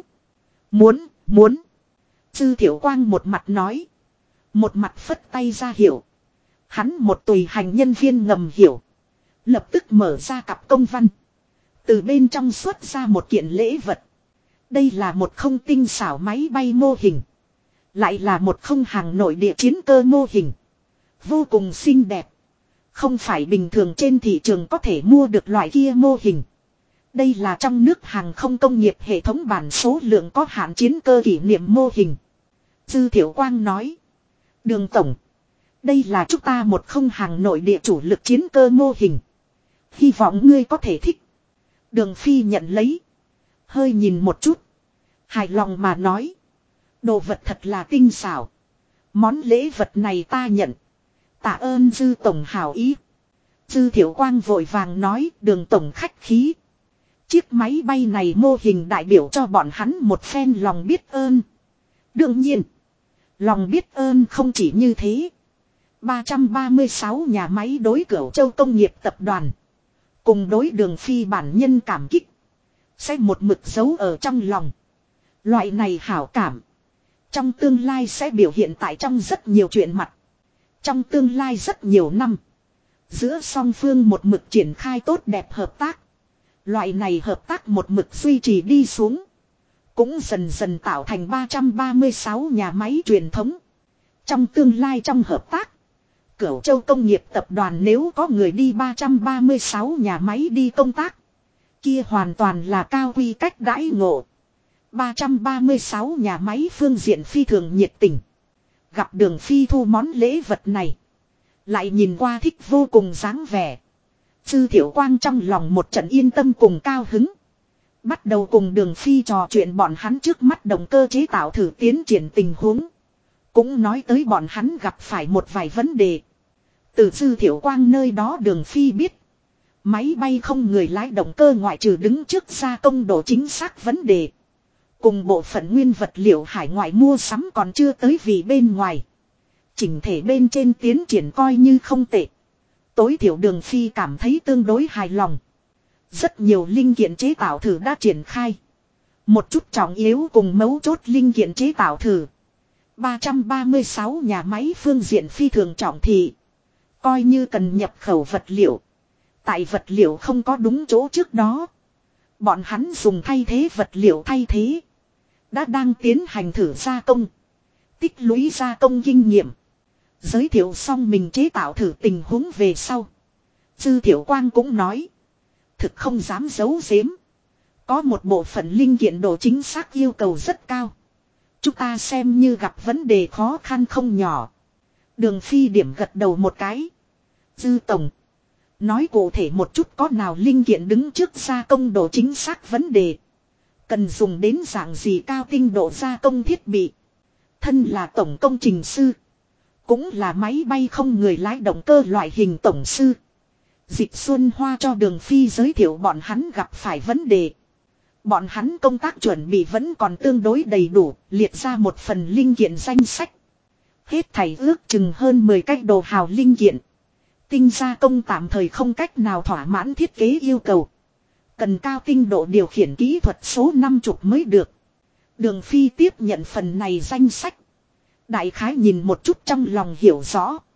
Muốn. Dư Thiệu Quang một mặt nói. Một mặt phất tay ra hiệu. Hắn một tùy hành nhân viên ngầm hiểu. Lập tức mở ra cặp công văn. Từ bên trong xuất ra một kiện lễ vật. Đây là một không tinh xảo máy bay mô hình. Lại là một không hàng nội địa chiến cơ mô hình. Vô cùng xinh đẹp. Không phải bình thường trên thị trường có thể mua được loại kia mô hình. Đây là trong nước hàng không công nghiệp hệ thống bản số lượng có hạn chiến cơ kỷ niệm mô hình. Dư Thiệu Quang nói. Đường Tổng. Đây là chúng ta một không hàng nội địa chủ lực chiến cơ mô hình. Hy vọng ngươi có thể thích. Đường Phi nhận lấy. Hơi nhìn một chút. Hài lòng mà nói. Đồ vật thật là tinh xảo. Món lễ vật này ta nhận. Tạ ơn Dư Tổng hảo ý. Dư Thiệu Quang vội vàng nói Đường Tổng khách khí. Chiếc máy bay này mô hình đại biểu cho bọn hắn một phen lòng biết ơn. Đương nhiên. Lòng biết ơn không chỉ như thế. 336 nhà máy đối Cửu Châu Công nghiệp tập đoàn. Cùng đối Đường Phi bản nhân cảm kích. Sẽ một mực giấu ở trong lòng. Loại này hảo cảm. Trong tương lai sẽ biểu hiện tại trong rất nhiều chuyện mặt. Trong tương lai rất nhiều năm. Giữa song phương một mực triển khai tốt đẹp hợp tác. Loại này hợp tác một mực duy trì đi xuống. Cũng dần dần tạo thành 336 nhà máy truyền thống. Trong tương lai trong hợp tác. Cửu Châu Công nghiệp tập đoàn nếu có người đi 336 nhà máy đi công tác. Kia hoàn toàn là cao quy cách đãi ngộ. 336 nhà máy phương diện phi thường nhiệt tình. Gặp Đường Phi thu món lễ vật này. Lại nhìn qua thích vô cùng dáng vẻ. Dư Thiệu Quang trong lòng một trận yên tâm cùng cao hứng. Bắt đầu cùng Đường Phi trò chuyện bọn hắn trước mắt động cơ chế tạo thử tiến triển tình huống. Cũng nói tới bọn hắn gặp phải một vài vấn đề. Từ Dư Thiệu Quang nơi đó Đường Phi biết. Máy bay không người lái động cơ ngoại trừ đứng trước gia công độ chính xác vấn đề. Cùng bộ phận nguyên vật liệu hải ngoại mua sắm còn chưa tới vì bên ngoài. Chỉnh thể bên trên tiến triển coi như không tệ. Tối thiểu Đường Phi cảm thấy tương đối hài lòng. Rất nhiều linh kiện chế tạo thử đã triển khai. Một chút trọng yếu cùng mấu chốt linh kiện chế tạo thử. 336 nhà máy phương diện phi thường trọng thị. Coi như cần nhập khẩu vật liệu. Tại vật liệu không có đúng chỗ trước đó. Bọn hắn dùng thay thế vật liệu thay thế. Đã đang tiến hành thử gia công. Tích lũy gia công kinh nghiệm. Giới thiệu xong mình chế tạo thử tình huống về sau. Dư Thiệu Quang cũng nói. Thực không dám giấu giếm. Có một bộ phận linh kiện độ chính xác yêu cầu rất cao. Chúng ta xem như gặp vấn đề khó khăn không nhỏ. Đường Phi điểm gật đầu một cái. Dư Tổng. Nói cụ thể một chút có nào linh kiện đứng trước gia công độ chính xác vấn đề. Cần dùng đến dạng gì cao tinh độ gia công thiết bị. Thân là tổng công trình sư. Cũng là máy bay không người lái động cơ loại hình tổng sư. Dịch Xuân Hoa cho Đường Phi giới thiệu bọn hắn gặp phải vấn đề. Bọn hắn công tác chuẩn bị vẫn còn tương đối đầy đủ, liệt ra một phần linh kiện danh sách. Hết thảy ước chừng hơn 10 cách đồ hào linh kiện. Tinh gia công tạm thời không cách nào thỏa mãn thiết kế yêu cầu. Cần cao tinh độ điều khiển kỹ thuật số 50 mới được. Đường Phi tiếp nhận phần này danh sách. Đại khái nhìn một chút trong lòng hiểu rõ.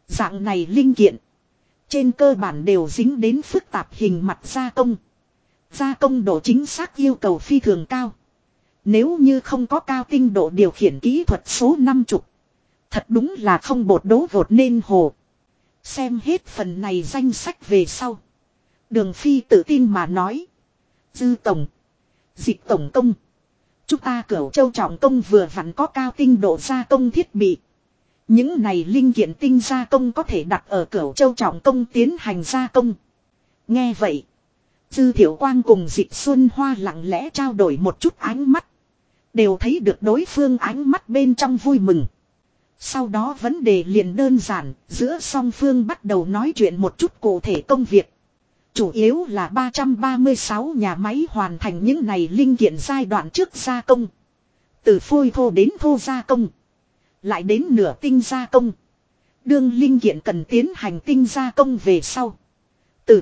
Dạng này linh kiện. Trên cơ bản đều dính đến phức tạp hình mặt gia công. Gia công độ chính xác yêu cầu phi thường cao. Nếu như không có cao tinh độ điều khiển kỹ thuật số 50. Thật đúng là không bột đố vột nên hồ. Xem hết phần này danh sách về sau. Đường Phi tự tin mà nói. Dư tổng. Dịch tổng công. Chúng ta Cửu Châu trọng công vừa vặn có cao tinh độ gia công thiết bị. Những này linh kiện tinh gia công có thể đặt ở Cửu Châu trọng công tiến hành gia công. Nghe vậy. Dư Thiệu Quang cùng Dịch Xuân Hoa lặng lẽ trao đổi một chút ánh mắt. Đều thấy được đối phương ánh mắt bên trong vui mừng. Sau đó vấn đề liền đơn giản, giữa song phương bắt đầu nói chuyện một chút cụ thể công việc. Chủ yếu là 336 nhà máy hoàn thành những này linh kiện giai đoạn trước gia công. Từ phôi thô đến thô gia công. Lại đến nửa tinh gia công. Đương linh kiện cần tiến hành tinh gia công về sau. Từ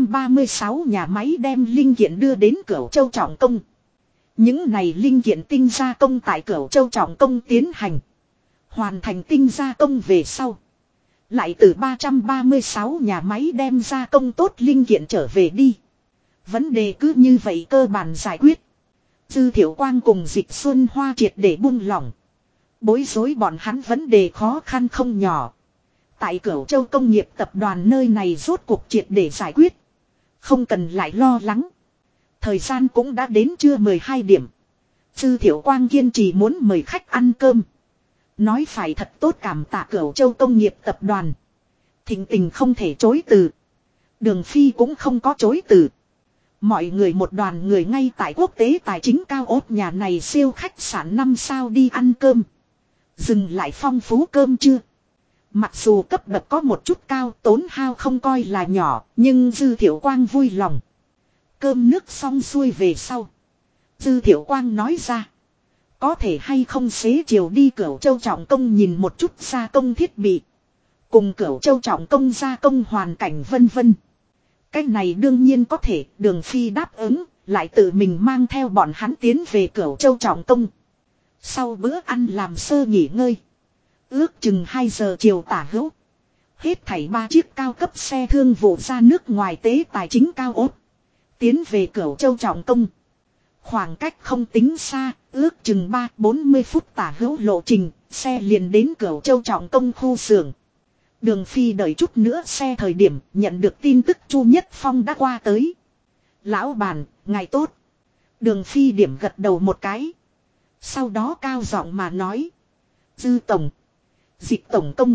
336 nhà máy đem linh kiện đưa đến Cửu Châu trọng công. Những này linh kiện tinh gia công tại Cửu Châu trọng công tiến hành. Hoàn thành tinh gia công về sau. Lại từ 336 nhà máy đem gia công tốt linh kiện trở về đi. Vấn đề cứ như vậy cơ bản giải quyết. Dư Thiệu Quang cùng Dịch Xuân Hoa triệt để buông lỏng. Bối rối bọn hắn vấn đề khó khăn không nhỏ. Tại Cửu Châu công nghiệp tập đoàn nơi này rốt cuộc triệt để giải quyết. Không cần lại lo lắng. Thời gian cũng đã đến trưa 12 điểm. Dư Thiệu Quang kiên trì muốn mời khách ăn cơm. Nói phải thật tốt cảm tạ Cửu Châu công nghiệp tập đoàn. Thịnh tình không thể chối từ. Đường Phi cũng không có chối từ. Mọi người một đoàn người ngay tại quốc tế tài chính cao ốt nhà này siêu khách sạn 5 sao đi ăn cơm. Dừng lại phong phú cơm chưa. Mặc dù cấp bậc có một chút cao tốn hao không coi là nhỏ. Nhưng Dư Thiệu Quang vui lòng. Cơm nước xong xuôi về sau. Dư Thiệu Quang nói ra. Có thể hay không xế chiều đi Cửu Châu trọng công nhìn một chút gia công thiết bị. Cùng Cửu Châu trọng công gia công hoàn cảnh vân vân. Cái này đương nhiên có thể. Đường Phi đáp ứng. Lại tự mình mang theo bọn hắn tiến về Cửu Châu trọng công. Sau bữa ăn làm sơ nghỉ ngơi. Ước chừng 2 giờ chiều tả hữu. Hết thảy 3 chiếc cao cấp xe thương vụ ra nước ngoài tế tài chính cao ốt. Tiến về Cửu Châu trọng công. Khoảng cách không tính xa, ước chừng 3-40 phút tả hữu lộ trình, xe liền đến Cửu Châu trọng công khu xưởng. Đường Phi đợi chút nữa xe thời điểm nhận được tin tức Chu Nhất Phong đã qua tới. Lão bản, ngài tốt. Đường Phi điểm gật đầu một cái. Sau đó cao giọng mà nói. Dư tổng. Dịch tổng công.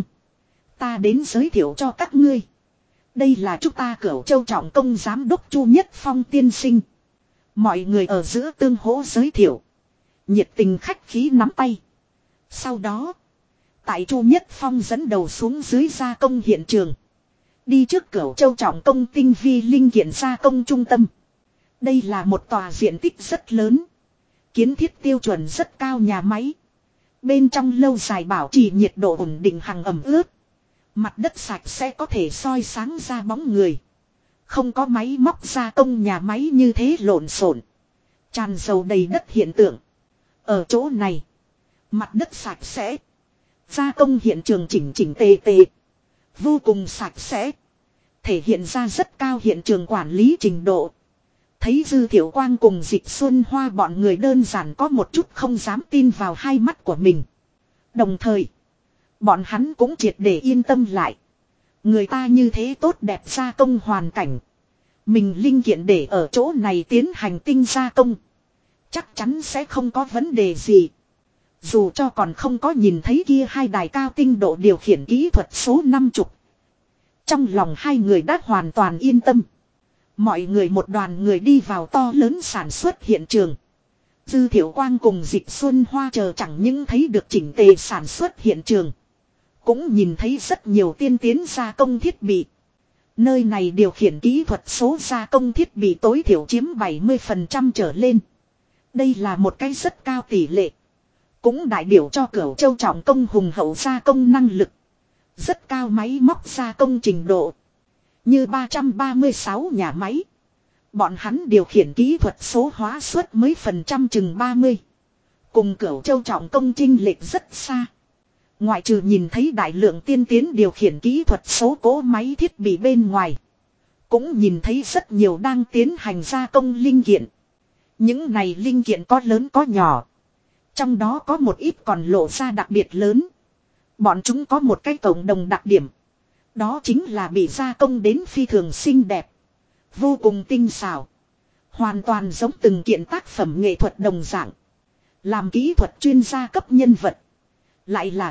Ta đến giới thiệu cho các ngươi. Đây là chúng ta Cửu Châu trọng công giám đốc Chu Nhất Phong tiên sinh. Mọi người ở giữa tương hỗ giới thiệu. Nhiệt tình khách khí nắm tay. Sau đó. Tại Chu Nhất Phong dẫn đầu xuống dưới gia công hiện trường. Đi trước Cửu Châu trọng công tinh vi linh kiện gia công trung tâm. Đây là một tòa diện tích rất lớn. Kiến thiết tiêu chuẩn rất cao nhà máy. Bên trong lâu dài bảo trì nhiệt độ ổn định hằng ẩm ướt. Mặt đất sạch sẽ có thể soi sáng ra bóng người. Không có máy móc gia công nhà máy như thế lộn xộn. Tràn dầu đầy đất hiện tượng. Ở chỗ này. Mặt đất sạch sẽ. Gia công hiện trường chỉnh chỉnh tề tề. Vô cùng sạch sẽ. Thể hiện ra rất cao hiện trường quản lý trình độ. Thấy Dư Thiệu Quang cùng Dịch Xuân Hoa bọn người đơn giản có một chút không dám tin vào hai mắt của mình. Đồng thời. Bọn hắn cũng triệt để yên tâm lại. Người ta như thế tốt đẹp gia công hoàn cảnh. Mình linh kiện để ở chỗ này tiến hành tinh gia công. Chắc chắn sẽ không có vấn đề gì. Dù cho còn không có nhìn thấy kia hai đài cao tinh độ điều khiển kỹ thuật số 50. Trong lòng hai người đã hoàn toàn yên tâm. Mọi người một đoàn người đi vào to lớn sản xuất hiện trường. Dư Thiệu Quang cùng Dịch Xuân Hoa chờ chẳng những thấy được chỉnh tề sản xuất hiện trường. Cũng nhìn thấy rất nhiều tiên tiến gia công thiết bị. Nơi này điều khiển kỹ thuật số gia công thiết bị tối thiểu chiếm 70% trở lên. Đây là một cái rất cao tỷ lệ. Cũng đại biểu cho Cửu Châu trọng công hùng hậu gia công năng lực. Rất cao máy móc gia công trình độ. Như 336 nhà máy. Bọn hắn điều khiển kỹ thuật số hóa suất mới phần trăm chừng 30. Cùng Cửu Châu trọng công chênh lệch rất xa. Ngoại trừ nhìn thấy đại lượng tiên tiến điều khiển kỹ thuật số cỗ máy thiết bị bên ngoài. Cũng nhìn thấy rất nhiều đang tiến hành gia công linh kiện. Những này linh kiện có lớn có nhỏ. Trong đó có một ít còn lộ ra đặc biệt lớn. Bọn chúng có một cái cộng đồng đặc điểm. Đó chính là bị gia công đến phi thường xinh đẹp. Vô cùng tinh xảo. Hoàn toàn giống từng kiện tác phẩm nghệ thuật đồng dạng. Làm kỹ thuật chuyên gia cấp nhân vật. Lại là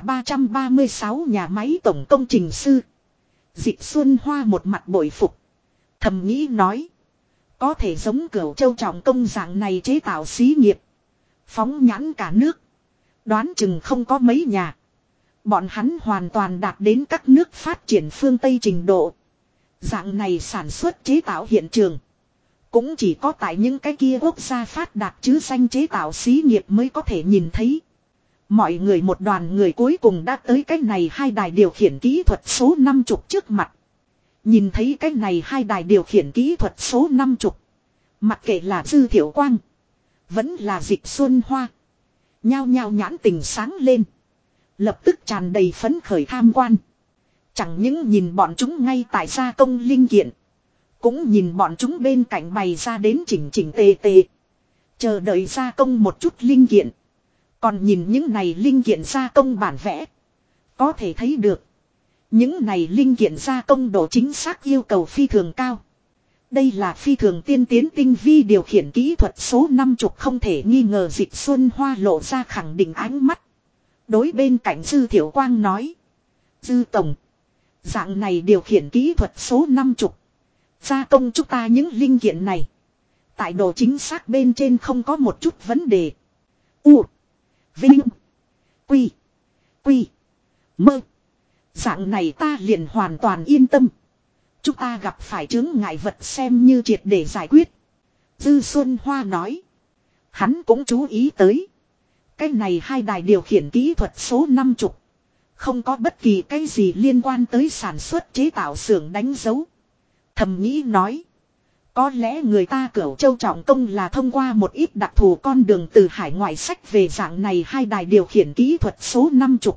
336 nhà máy tổng công trình sư. Dịch Xuân Hoa một mặt bội phục. Thầm nghĩ nói. Có thể giống Cửu Châu Trọng Công dạng này chế tạo xí nghiệp. Phóng nhãn cả nước. Đoán chừng không có mấy nhà. Bọn hắn hoàn toàn đạt đến các nước phát triển phương Tây trình độ. Dạng này sản xuất chế tạo hiện trường. Cũng chỉ có tại những cái kia quốc gia phát đạt chứ danh chế tạo xí nghiệp mới có thể nhìn thấy. Mọi người một đoàn người cuối cùng đã tới cái này hai đài điều khiển kỹ thuật số 50 trước mặt. Nhìn thấy cái này hai đài điều khiển kỹ thuật số 50. Mặc kệ là Dư Thiệu Quang. Vẫn là Dịch Xuân Hoa. Nhao nhao nhãn tình sáng lên. Lập tức tràn đầy phấn khởi tham quan. Chẳng những nhìn bọn chúng ngay tại gia công linh kiện. Cũng nhìn bọn chúng bên cạnh bày ra đến chỉnh chỉnh tề tề. Chờ đợi gia công một chút linh kiện. Còn nhìn những này linh kiện gia công bản vẽ. Có thể thấy được. Những này linh kiện gia công độ chính xác yêu cầu phi thường cao. Đây là phi thường tiên tiến tinh vi điều khiển kỹ thuật số 50 không thể nghi ngờ. Dịch Xuân Hoa lộ ra khẳng định ánh mắt. Đối bên cạnh Dư Thiệu Quang nói. Dư Tổng. Dạng này điều khiển kỹ thuật số 50. Gia công chúng ta những linh kiện này. Tại độ chính xác bên trên không có một chút vấn đề. U. Vinh. Quy. Quy. Mơ. Dạng này ta liền hoàn toàn yên tâm. Chúng ta gặp phải chướng ngại vật xem như triệt để giải quyết. Dư Xuân Hoa nói. Hắn cũng chú ý tới. Cái này hai đài điều khiển kỹ thuật số 50. Không có bất kỳ cái gì liên quan tới sản xuất chế tạo xưởng đánh dấu. Thầm nghĩ nói. Có lẽ người ta Cửu Châu Trọng Công là thông qua một ít đặc thù con đường từ hải ngoại sách về dạng này hai đài điều khiển kỹ thuật số 50.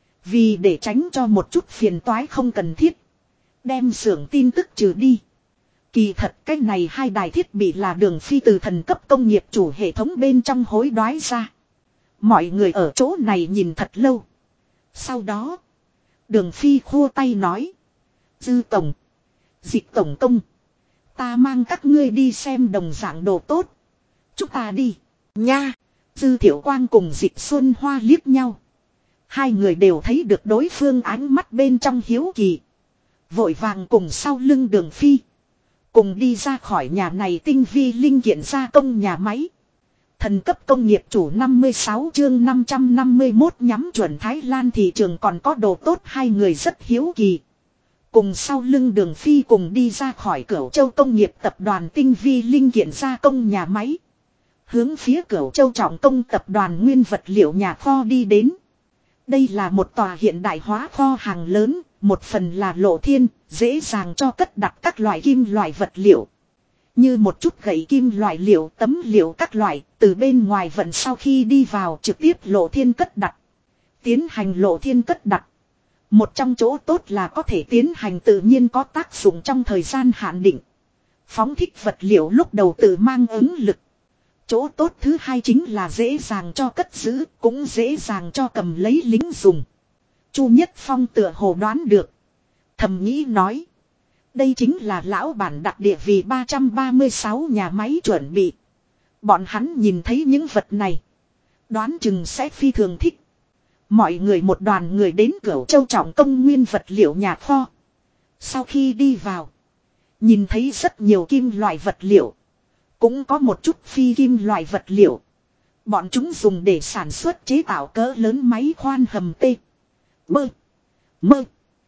Vì để tránh cho một chút phiền toái không cần thiết. Đem xưởng tin tức trừ đi. Kỳ thật cái này hai đài thiết bị là Đường Phi từ thần cấp công nghiệp chủ hệ thống bên trong hối đoái ra. Mọi người ở chỗ này nhìn thật lâu. Sau đó. Đường Phi khua tay nói. Dư Tổng. Dịch Tổng Công. Ta mang các ngươi đi xem đồng dạng đồ tốt. Chúng ta đi. Nha. Dư Thiệu Quang cùng Dịch Xuân Hoa liếc nhau. Hai người đều thấy được đối phương ánh mắt bên trong hiếu kỳ. Vội vàng cùng sau lưng Đường Phi. Cùng đi ra khỏi nhà này tinh vi linh kiện gia công nhà máy. Thần cấp công nghiệp chủ 56 chương 551 nhắm chuẩn Thái Lan thị trường còn có đồ tốt. Hai người rất hiếu kỳ. Cùng sau lưng Đường Phi cùng đi ra khỏi Cửu Châu công nghiệp tập đoàn tinh vi linh kiện gia công nhà máy. Hướng phía Cửu Châu Trọng Công tập đoàn nguyên vật liệu nhà kho đi đến. Đây là một tòa hiện đại hóa kho hàng lớn, một phần là lộ thiên, dễ dàng cho cất đặt các loại kim loại vật liệu. Như một chút gậy kim loại liệu, tấm liệu các loại, từ bên ngoài vận sau khi đi vào trực tiếp lộ thiên cất đặt. Tiến hành lộ thiên cất đặt. Một trong chỗ tốt là có thể tiến hành tự nhiên có tác dụng trong thời gian hạn định. Phóng thích vật liệu lúc đầu tự mang ứng lực. Chỗ tốt thứ hai chính là dễ dàng cho cất giữ, cũng dễ dàng cho cầm lấy lính dùng. Chu Nhất Phong tựa hồ đoán được. Thầm nghĩ nói. Đây chính là lão bản đặc địa vì 336 nhà máy chuẩn bị. Bọn hắn nhìn thấy những vật này. Đoán chừng sẽ phi thường thích. Mọi người một đoàn người đến Cửu Châu Trọng Công nguyên vật liệu nhà kho. Sau khi đi vào. Nhìn thấy rất nhiều kim loại vật liệu. Cũng có một chút phi kim loại vật liệu. Bọn chúng dùng để sản xuất chế tạo cỡ lớn máy khoan hầm tê. Bơ. Mơ.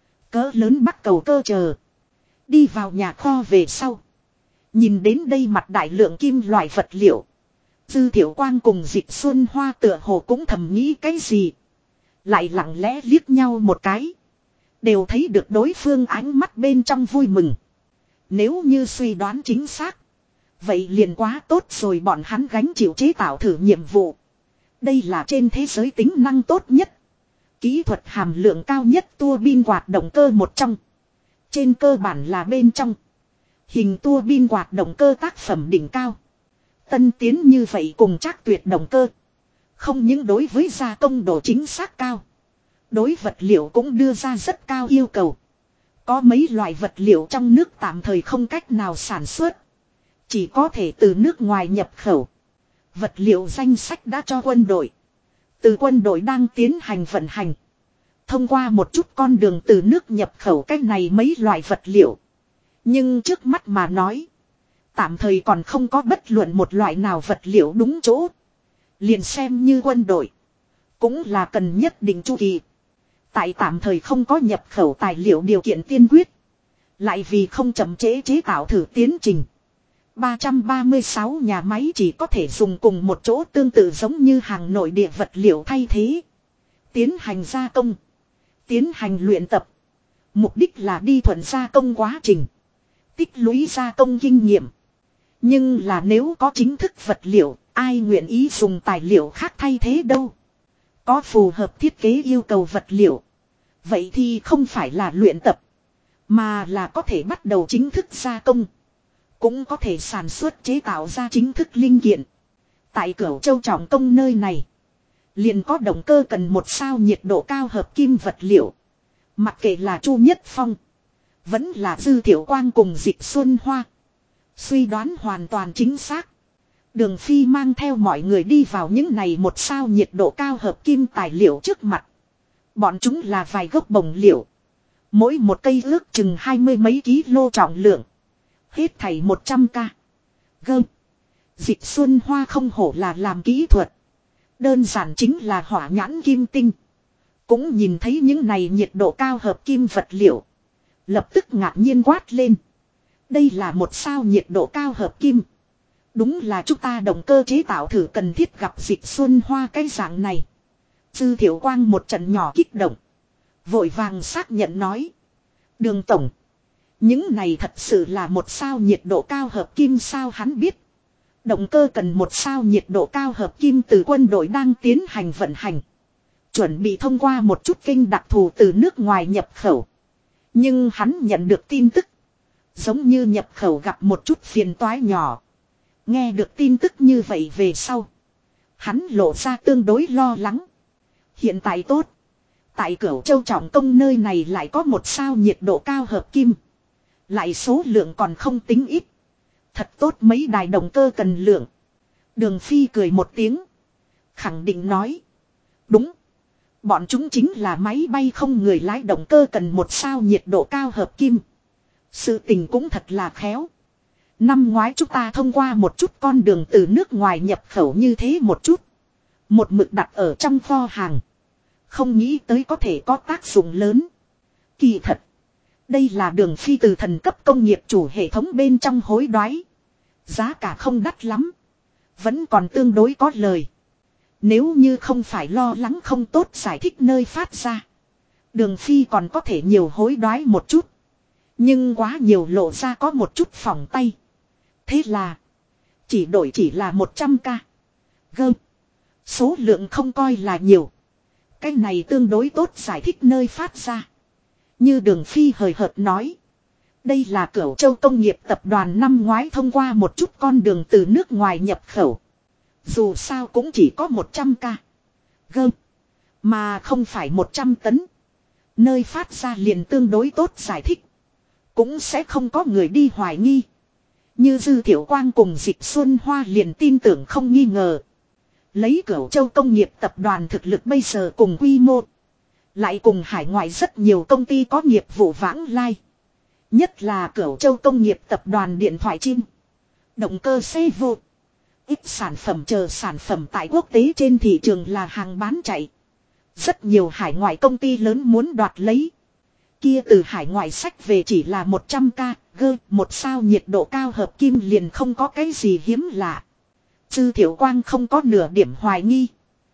Cỡ lớn bắt cầu cơ chờ. Đi vào nhà kho về sau. Nhìn đến đây mặt đại lượng kim loại vật liệu. Dư Thiệu Quang cùng Dịch Xuân Hoa tựa hồ cũng thầm nghĩ cái gì. Lại lặng lẽ liếc nhau một cái. Đều thấy được đối phương ánh mắt bên trong vui mừng. Nếu như suy đoán chính xác. Vậy liền quá tốt rồi, bọn hắn gánh chịu chế tạo thử nhiệm vụ. Đây là trên thế giới tính năng tốt nhất. Kỹ thuật hàm lượng cao nhất tua bin quạt động cơ một trong. Trên cơ bản là bên trong. Hình tua bin quạt động cơ tác phẩm đỉnh cao. Tân tiến như vậy cùng chắc tuyệt động cơ. Không những đối với gia công độ chính xác cao. Đối vật liệu cũng đưa ra rất cao yêu cầu. Có mấy loại vật liệu trong nước tạm thời không cách nào sản xuất. Chỉ có thể từ nước ngoài nhập khẩu. Vật liệu danh sách đã cho quân đội. Từ quân đội đang tiến hành vận hành. Thông qua một chút con đường từ nước nhập khẩu cách này mấy loại vật liệu. Nhưng trước mắt mà nói. Tạm thời còn không có bất luận một loại nào vật liệu đúng chỗ. Liền xem như quân đội. Cũng là cần nhất định chu kỳ. Tại tạm thời không có nhập khẩu tài liệu điều kiện tiên quyết. Lại vì không chậm trễ chế tạo thử tiến trình. 336 nhà máy chỉ có thể dùng cùng một chỗ tương tự giống như hàng nội địa vật liệu thay thế. Tiến hành gia công. Tiến hành luyện tập. Mục đích là đi thuận gia công quá trình. Tích lũy gia công kinh nghiệm. Nhưng là nếu có chính thức vật liệu, ai nguyện ý dùng tài liệu khác thay thế đâu. Có phù hợp thiết kế yêu cầu vật liệu. Vậy thì không phải là luyện tập. Mà là có thể bắt đầu chính thức gia công. Cũng có thể sản xuất chế tạo ra chính thức linh kiện. Tại Cửu Châu trọng công nơi này. Liền có động cơ cần một sao nhiệt độ cao hợp kim vật liệu. Mặc kệ là Chu Nhất Phong. Vẫn là Dư Thiệu Quang cùng Dịch Xuân Hoa. Suy đoán hoàn toàn chính xác. Đường Phi mang theo mọi người đi vào những này một sao nhiệt độ cao hợp kim tài liệu trước mặt. Bọn chúng là vài gốc bồng liệu. Mỗi một cây ước chừng 20 mấy kg trọng lượng. Hết thảy 100k. Gơm. Dịch Xuân Hoa không hổ là làm kỹ thuật. Đơn giản chính là hỏa nhãn kim tinh. Cũng nhìn thấy những này nhiệt độ cao hợp kim vật liệu. Lập tức ngạc nhiên quát lên. Đây là một sao nhiệt độ cao hợp kim. Đúng là chúng ta động cơ chế tạo thử cần thiết gặp Dịch Xuân Hoa cái dạng này. Dư Thiệu Quang một trận nhỏ kích động. Vội vàng xác nhận nói. Đường tổng. Những này thật sự là một sao nhiệt độ cao hợp kim sao hắn biết. Động cơ cần một sao nhiệt độ cao hợp kim từ quân đội đang tiến hành vận hành. Chuẩn bị thông qua một chút kênh đặc thù từ nước ngoài nhập khẩu. Nhưng hắn nhận được tin tức. Giống như nhập khẩu gặp một chút phiền toái nhỏ. Nghe được tin tức như vậy về sau. Hắn lộ ra tương đối lo lắng. Hiện tại tốt. Tại Cửu Châu trọng công nơi này lại có một sao nhiệt độ cao hợp kim. Lại số lượng còn không tính ít. Thật tốt mấy đài động cơ cần lượng. Đường Phi cười một tiếng. Khẳng định nói. Đúng. Bọn chúng chính là máy bay không người lái động cơ cần một sao nhiệt độ cao hợp kim. Sự tình cũng thật là khéo. Năm ngoái chúng ta thông qua một chút con đường từ nước ngoài nhập khẩu như thế một chút. Một mực đặt ở trong kho hàng. Không nghĩ tới có thể có tác dụng lớn. Kỳ thật. Đây là Đường Phi từ thần cấp công nghiệp chủ hệ thống bên trong hối đoái. Giá cả không đắt lắm. Vẫn còn tương đối có lời. Nếu như không phải lo lắng không tốt giải thích nơi phát ra. Đường Phi còn có thể nhiều hối đoái một chút. Nhưng quá nhiều lộ ra có một chút phỏng tay. Thế là. Chỉ đổi chỉ là 100k. Gơm. Số lượng không coi là nhiều. Cái này tương đối tốt giải thích nơi phát ra. Như Đường Phi hời hợt nói. Đây là Cửu Châu công nghiệp tập đoàn năm ngoái thông qua một chút con đường từ nước ngoài nhập khẩu. Dù sao cũng chỉ có 100k. Gơm. Mà không phải 100 tấn. Nơi phát ra liền tương đối tốt giải thích. Cũng sẽ không có người đi hoài nghi. Như Dư Thiệu Quang cùng Dịch Xuân Hoa liền tin tưởng không nghi ngờ. Lấy Cửu Châu công nghiệp tập đoàn thực lực bây giờ cùng quy mô. Lại cùng hải ngoại rất nhiều công ty có nghiệp vụ vãng lai. Nhất là Cửu Châu công nghiệp tập đoàn điện thoại chim. Động cơ xe vô. Ít sản phẩm chờ sản phẩm tại quốc tế trên thị trường là hàng bán chạy. Rất nhiều hải ngoại công ty lớn muốn đoạt lấy. Kia từ hải ngoại sách về chỉ là 100k, gơ, một sao nhiệt độ cao hợp kim liền không có cái gì hiếm lạ. Dư Thiệu Quang không có nửa điểm hoài nghi.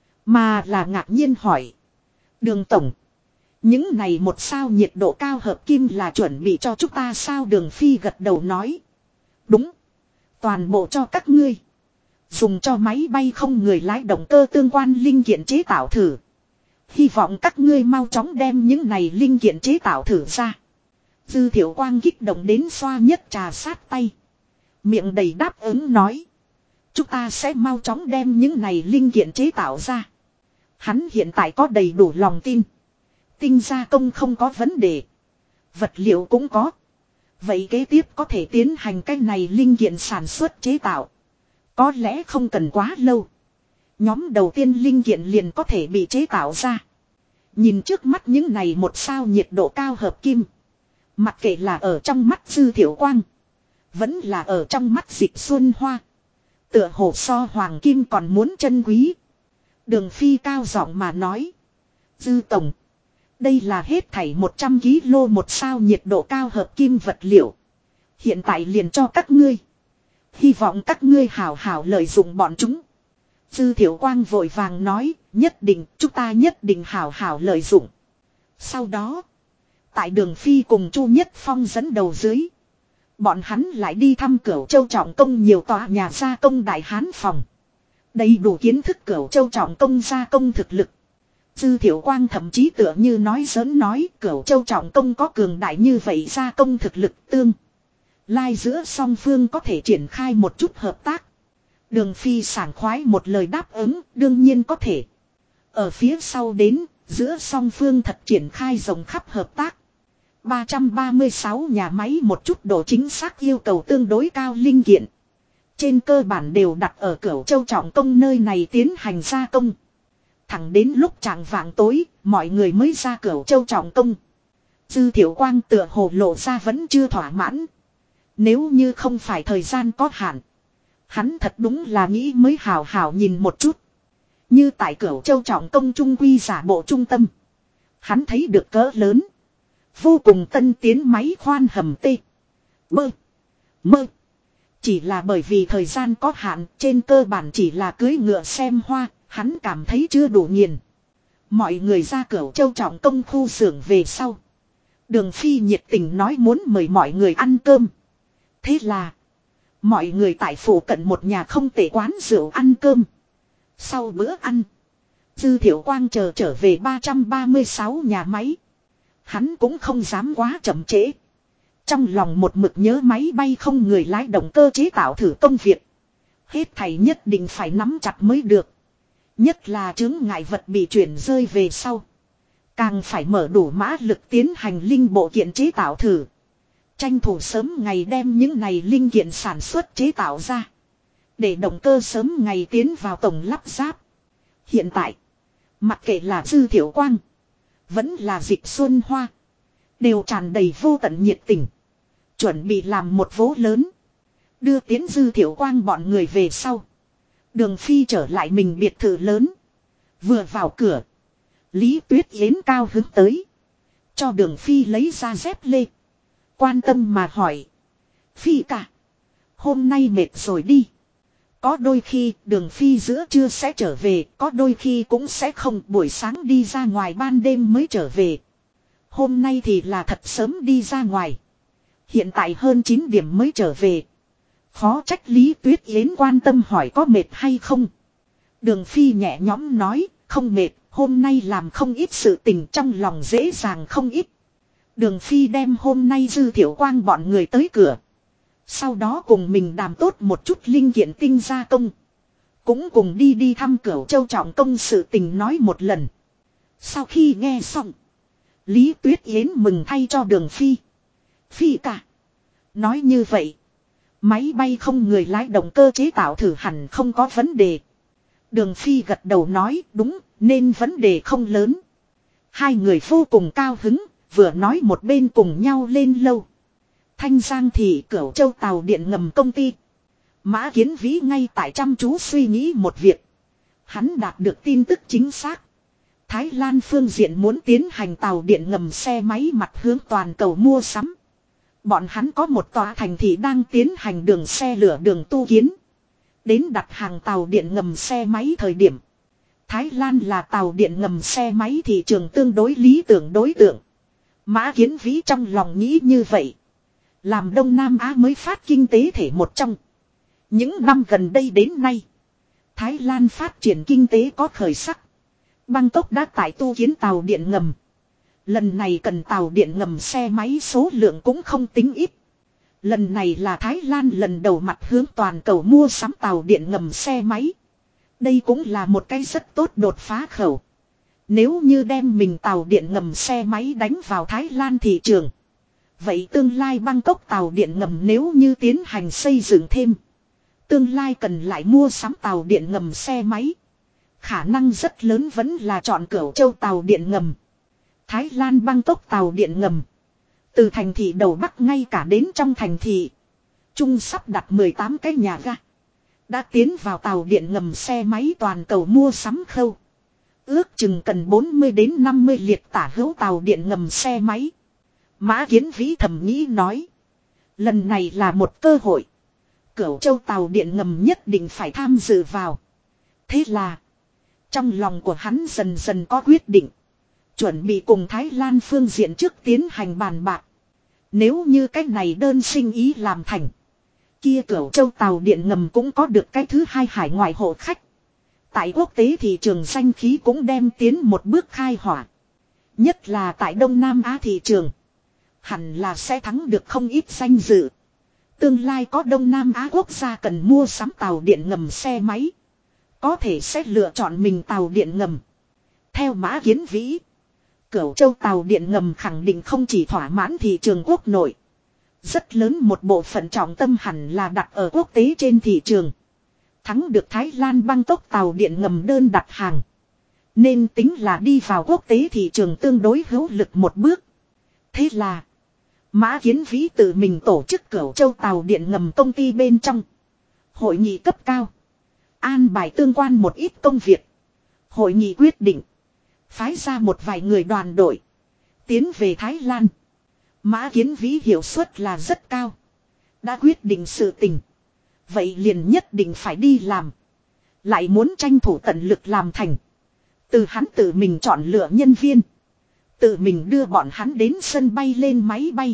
Mà là ngạc nhiên hỏi. Đường tổng. Những này một sao nhiệt độ cao hợp kim là chuẩn bị cho chúng ta sao Đường Phi gật đầu nói. Đúng. Toàn bộ cho các ngươi. Dùng cho máy bay không người lái động cơ tương quan linh kiện chế tạo thử. Hy vọng các ngươi mau chóng đem những này linh kiện chế tạo thử ra. Dư Thiệu Quang kích động đến xoa nhất trà sát tay. Miệng đầy đáp ứng nói. Chúng ta sẽ mau chóng đem những này linh kiện chế tạo ra. Hắn hiện tại có đầy đủ lòng tin. Tinh gia công không có vấn đề. Vật liệu cũng có. Vậy kế tiếp có thể tiến hành cái này linh kiện sản xuất chế tạo. Có lẽ không cần quá lâu. Nhóm đầu tiên linh kiện liền có thể bị chế tạo ra. Nhìn trước mắt những này một sao nhiệt độ cao hợp kim. Mặc kệ là ở trong mắt Dư Thiệu Quang. Vẫn là ở trong mắt Dịch Xuân Hoa. Tựa hồ so hoàng kim còn muốn chân quý. Đường Phi cao giọng mà nói. Dư tổng. Đây là hết thảy 100 kg một sao nhiệt độ cao hợp kim vật liệu. Hiện tại liền cho các ngươi. Hy vọng các ngươi hảo hảo lợi dụng bọn chúng. Dư Thiệu Quang vội vàng nói. Nhất định, chúng ta nhất định hảo hảo lợi dụng. Sau đó. Tại Đường Phi cùng Chu Nhất Phong dẫn đầu dưới. Bọn hắn lại đi thăm Cửu Châu Trọng Công nhiều tòa nhà gia công đại hán phòng. Đầy đủ kiến thức Cửu Châu Trọng Công gia công thực lực. Dư Thiệu Quang thậm chí tựa như nói giỡn nói Cửu Châu Trọng Công có cường đại như vậy gia công thực lực tương. Lai giữa song phương có thể triển khai một chút hợp tác. Đường Phi sảng khoái một lời đáp ứng đương nhiên có thể. Ở phía sau đến giữa song phương thật triển khai rộng khắp hợp tác. 336 nhà máy một chút độ chính xác yêu cầu tương đối cao linh kiện. Trên cơ bản đều đặt ở Cửu Châu Trọng Công nơi này tiến hành gia công. Thẳng đến lúc chạng vạng tối, mọi người mới ra Cửu Châu Trọng Công. Dư Thiệu Quang tựa hồ lộ ra vẫn chưa thỏa mãn. Nếu như không phải thời gian có hạn. Hắn thật đúng là nghĩ mới hào hào nhìn một chút. Như tại Cửu Châu Trọng Công trung quy giả bộ trung tâm. Hắn thấy được cỡ lớn. Vô cùng tân tiến máy khoan hầm tê. Bơ. Mơ. Chỉ là bởi vì thời gian có hạn, trên cơ bản chỉ là cưới ngựa xem hoa, hắn cảm thấy chưa đủ nghiền. Mọi người ra Cửu Châu Trọng Công khu xưởng về sau. Đường Phi nhiệt tình nói muốn mời mọi người ăn cơm. Thế là, mọi người tại phủ cận một nhà không tệ quán rượu ăn cơm. Sau bữa ăn, Dư Thiệu Quang trở về 336 nhà máy. Hắn cũng không dám quá chậm trễ. Trong lòng một mực nhớ máy bay không người lái động cơ chế tạo thử công việc. Hết thảy nhất định phải nắm chặt mới được. Nhất là chướng ngại vật bị chuyển rơi về sau. Càng phải mở đủ mã lực tiến hành linh bộ kiện chế tạo thử. Tranh thủ sớm ngày đem những này linh kiện sản xuất chế tạo ra. Để động cơ sớm ngày tiến vào tổng lắp ráp. Hiện tại, mặc kệ là Dư Thiệu Quang, vẫn là Dịch Xuân Hoa, đều tràn đầy vô tận nhiệt tình. Chuẩn bị làm một vố lớn. Đưa tiến Dư Thiệu Quang bọn người về sau. Đường Phi trở lại mình biệt thự lớn. Vừa vào cửa, Lý Tuyết Yến cao hứng tới. Cho Đường Phi lấy ra dép lê. Quan tâm mà hỏi. Phi cả. Hôm nay mệt rồi đi. Có đôi khi Đường Phi giữa trưa sẽ trở về. Có đôi khi cũng sẽ không, buổi sáng đi ra ngoài ban đêm mới trở về. Hôm nay thì là thật sớm đi ra ngoài. Hiện tại hơn 9 điểm mới trở về. Khó trách Lý Tuyết Yến quan tâm hỏi có mệt hay không. Đường Phi nhẹ nhõm nói, không mệt, hôm nay làm không ít sự tình trong lòng dễ dàng không ít. Đường Phi đem hôm nay Dư Thiệu Quang bọn người tới cửa. Sau đó cùng mình đàm tốt một chút linh kiện tinh gia công. Cũng cùng đi thăm Cửu Châu Trọng Công sự tình nói một lần. Sau khi nghe xong, Lý Tuyết Yến mừng thay cho Đường Phi. Phi cả. Nói như vậy, máy bay không người lái động cơ chế tạo thử hẳn không có vấn đề. Đường Phi gật đầu nói đúng, nên vấn đề không lớn. Hai người vô cùng cao hứng, vừa nói một bên cùng nhau lên lâu. Thanh Giang thị Cửu Châu tàu điện ngầm công ty. Mã Kiến Vĩ ngay tại chăm chú suy nghĩ một việc. Hắn đạt được tin tức chính xác. Thái Lan phương diện muốn tiến hành tàu điện ngầm xe máy mặt hướng toàn cầu mua sắm. Bọn hắn có một tòa thành thị đang tiến hành đường xe lửa đường tu kiến. Đến đặt hàng tàu điện ngầm xe máy thời điểm. Thái Lan là tàu điện ngầm xe máy thị trường tương đối lý tưởng đối tượng. Mã Kiến Vĩ trong lòng nghĩ như vậy. Làm Đông Nam Á mới phát kinh tế thể một trong. Những năm gần đây đến nay, Thái Lan phát triển kinh tế có khởi sắc. Bangkok đã tại tu kiến tàu điện ngầm. Lần này cần tàu điện ngầm xe máy số lượng cũng không tính ít. Lần này là Thái Lan lần đầu mặt hướng toàn cầu mua sắm tàu điện ngầm xe máy. Đây cũng là một cái rất tốt đột phá khẩu. Nếu như đem mình tàu điện ngầm xe máy đánh vào Thái Lan thị trường. Vậy tương lai Bangkok tàu điện ngầm nếu như tiến hành xây dựng thêm. Tương lai cần lại mua sắm tàu điện ngầm xe máy. Khả năng rất lớn vẫn là chọn Cửu Châu tàu điện ngầm. Thái Lan Bangkok tàu điện ngầm. Từ thành thị đầu Bắc ngay cả đến trong thành thị. Trung sắp đặt 18 cái nhà ga. Đã tiến vào tàu điện ngầm xe máy toàn cầu mua sắm khâu. Ước chừng cần 40 đến 50 liệt tả hữu tàu điện ngầm xe máy. Mã Kiến Vĩ thầm nghĩ nói. Lần này là một cơ hội. Cửu Châu tàu điện ngầm nhất định phải tham dự vào. Thế là. Trong lòng của hắn dần dần có quyết định. Chuẩn bị cùng Thái Lan phương diện trước tiến hành bàn bạc. Nếu như cái này đơn sinh ý làm thành. Kia Cửu Châu tàu điện ngầm cũng có được cái thứ hai hải ngoại hộ khách. Tại quốc tế thị trường danh khí cũng đem tiến một bước khai hỏa. Nhất là tại Đông Nam Á thị trường. Hẳn là sẽ thắng được không ít danh dự. Tương lai có Đông Nam Á quốc gia cần mua sắm tàu điện ngầm xe máy. Có thể sẽ lựa chọn mình tàu điện ngầm. Theo Mã Kiến Vĩ. Cửu Châu tàu điện ngầm khẳng định không chỉ thỏa mãn thị trường quốc nội. Rất lớn một bộ phận trọng tâm hẳn là đặt ở quốc tế trên thị trường. Thắng được Thái Lan Bangkok tàu điện ngầm đơn đặt hàng. Nên tính là đi vào quốc tế thị trường tương đối hữu lực một bước. Thế là. Mã Kiến Vĩ tự mình tổ chức Cửu Châu tàu điện ngầm công ty bên trong. Hội nghị cấp cao. An bài tương quan một ít công việc. Hội nghị quyết định. Phái ra một vài người đoàn đội. Tiến về Thái Lan. Mã Kiến Vĩ hiệu suất là rất cao. Đã quyết định sự tình. Vậy liền nhất định phải đi làm. Lại muốn tranh thủ tận lực làm thành. Từ hắn tự mình chọn lựa nhân viên. Tự mình đưa bọn hắn đến sân bay lên máy bay.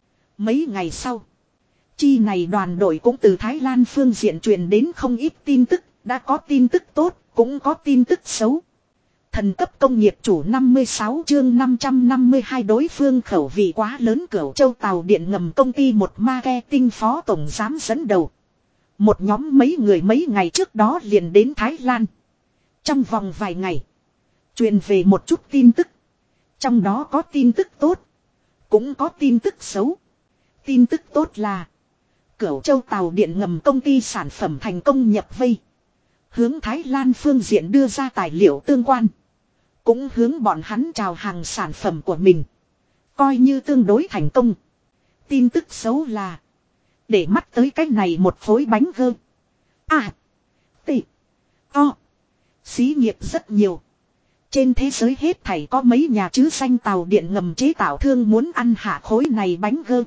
Mấy ngày sau. Chi này đoàn đội cũng từ Thái Lan phương diện truyền đến không ít tin tức. Đã có tin tức tốt, cũng có tin tức xấu. Thần cấp công nghiệp chủ 56 chương 552 đối phương khẩu vị quá lớn. Cửu Châu tàu điện ngầm công ty một marketing phó tổng giám dẫn đầu. Một nhóm mấy người mấy ngày trước đó liền đến Thái Lan. Trong vòng vài ngày. Truyền về một chút tin tức. Trong đó có tin tức tốt. Cũng có tin tức xấu. Tin tức tốt là. Cửu Châu tàu điện ngầm công ty sản phẩm thành công nhập vây. Hướng Thái Lan phương diện đưa ra tài liệu tương quan. Cũng hướng bọn hắn chào hàng sản phẩm của mình. Coi như tương đối thành công. Tin tức xấu là. Để mắt tới cách này một khối bánh gơ. T. O. Xí nghiệp rất nhiều. Trên thế giới hết thảy có mấy nhà chứ danh tàu điện ngầm chế tạo thương muốn ăn hạ khối này bánh gơ.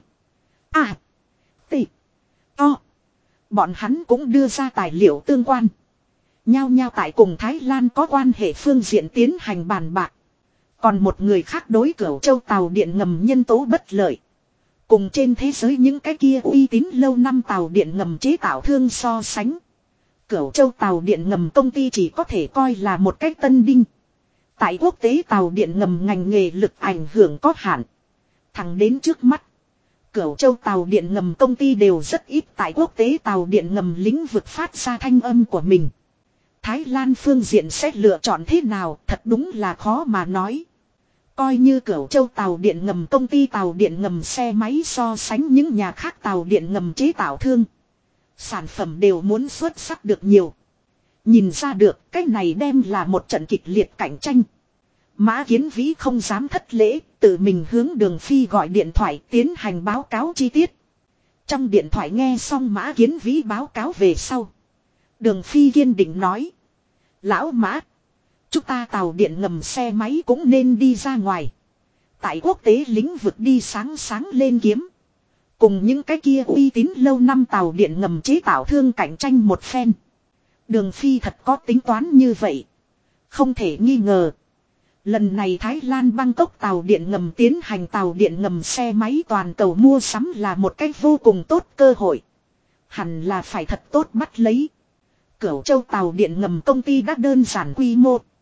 T. O. Bọn hắn cũng đưa ra tài liệu tương quan. Nhao nhao tại cùng Thái Lan có quan hệ phương diện tiến hành bàn bạc. Còn một người khác đối Cửu Châu tàu điện ngầm nhân tố bất lợi. Cùng trên thế giới những cái kia uy tín lâu năm tàu điện ngầm chế tạo thương so sánh. Cửu Châu tàu điện ngầm công ty chỉ có thể coi là một cách tân đinh. Tại quốc tế tàu điện ngầm ngành nghề lực ảnh hưởng có hạn. Thẳng đến trước mắt. Cửu Châu tàu điện ngầm công ty đều rất ít tại quốc tế tàu điện ngầm lĩnh vực phát ra thanh âm của mình. Thái Lan phương diện sẽ lựa chọn thế nào thật đúng là khó mà nói. Coi như Cửu Châu tàu điện ngầm công ty tàu điện ngầm xe máy so sánh những nhà khác tàu điện ngầm chế tạo thương. Sản phẩm đều muốn xuất sắc được nhiều. Nhìn ra được cái này đem là một trận kịch liệt cạnh tranh. Mã Kiến Vĩ không dám thất lễ, tự mình hướng Đường Phi gọi điện thoại tiến hành báo cáo chi tiết. Trong điện thoại nghe xong Mã Kiến Vĩ báo cáo về sau. Đường Phi kiên định nói. Lão Mã, chúng ta tàu điện ngầm xe máy cũng nên đi ra ngoài. Tại quốc tế lĩnh vực đi sáng sáng lên kiếm. Cùng những cái kia uy tín lâu năm tàu điện ngầm chế tạo thương cạnh tranh một phen. Đường Phi thật có tính toán như vậy. Không thể nghi ngờ. Lần này Thái Lan Bangkok tàu điện ngầm tiến hành tàu điện ngầm xe máy toàn cầu mua sắm là một cách vô cùng tốt cơ hội. Hẳn là phải thật tốt bắt lấy. Cửu Châu tàu điện ngầm công ty đã đơn giản quy mô.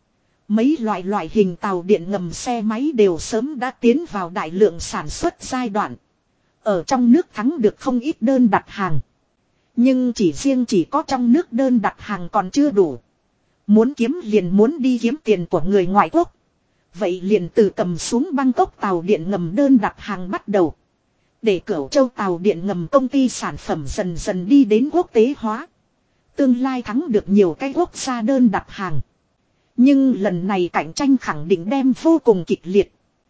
Mấy loại hình tàu điện ngầm xe máy đều sớm đã tiến vào đại lượng sản xuất giai đoạn. Ở trong nước thắng được không ít đơn đặt hàng. Nhưng chỉ có trong nước đơn đặt hàng còn chưa đủ. Muốn kiếm liền muốn đi kiếm tiền của người ngoại quốc. Vậy liền từ cầm xuống Bangkok tàu điện ngầm đơn đặt hàng bắt đầu. Để Cửu Châu tàu điện ngầm công ty sản phẩm dần dần đi đến quốc tế hóa. Tương lai thắng được nhiều cái quốc gia đơn đặt hàng. Nhưng lần này cạnh tranh khẳng định đem vô cùng kịch liệt.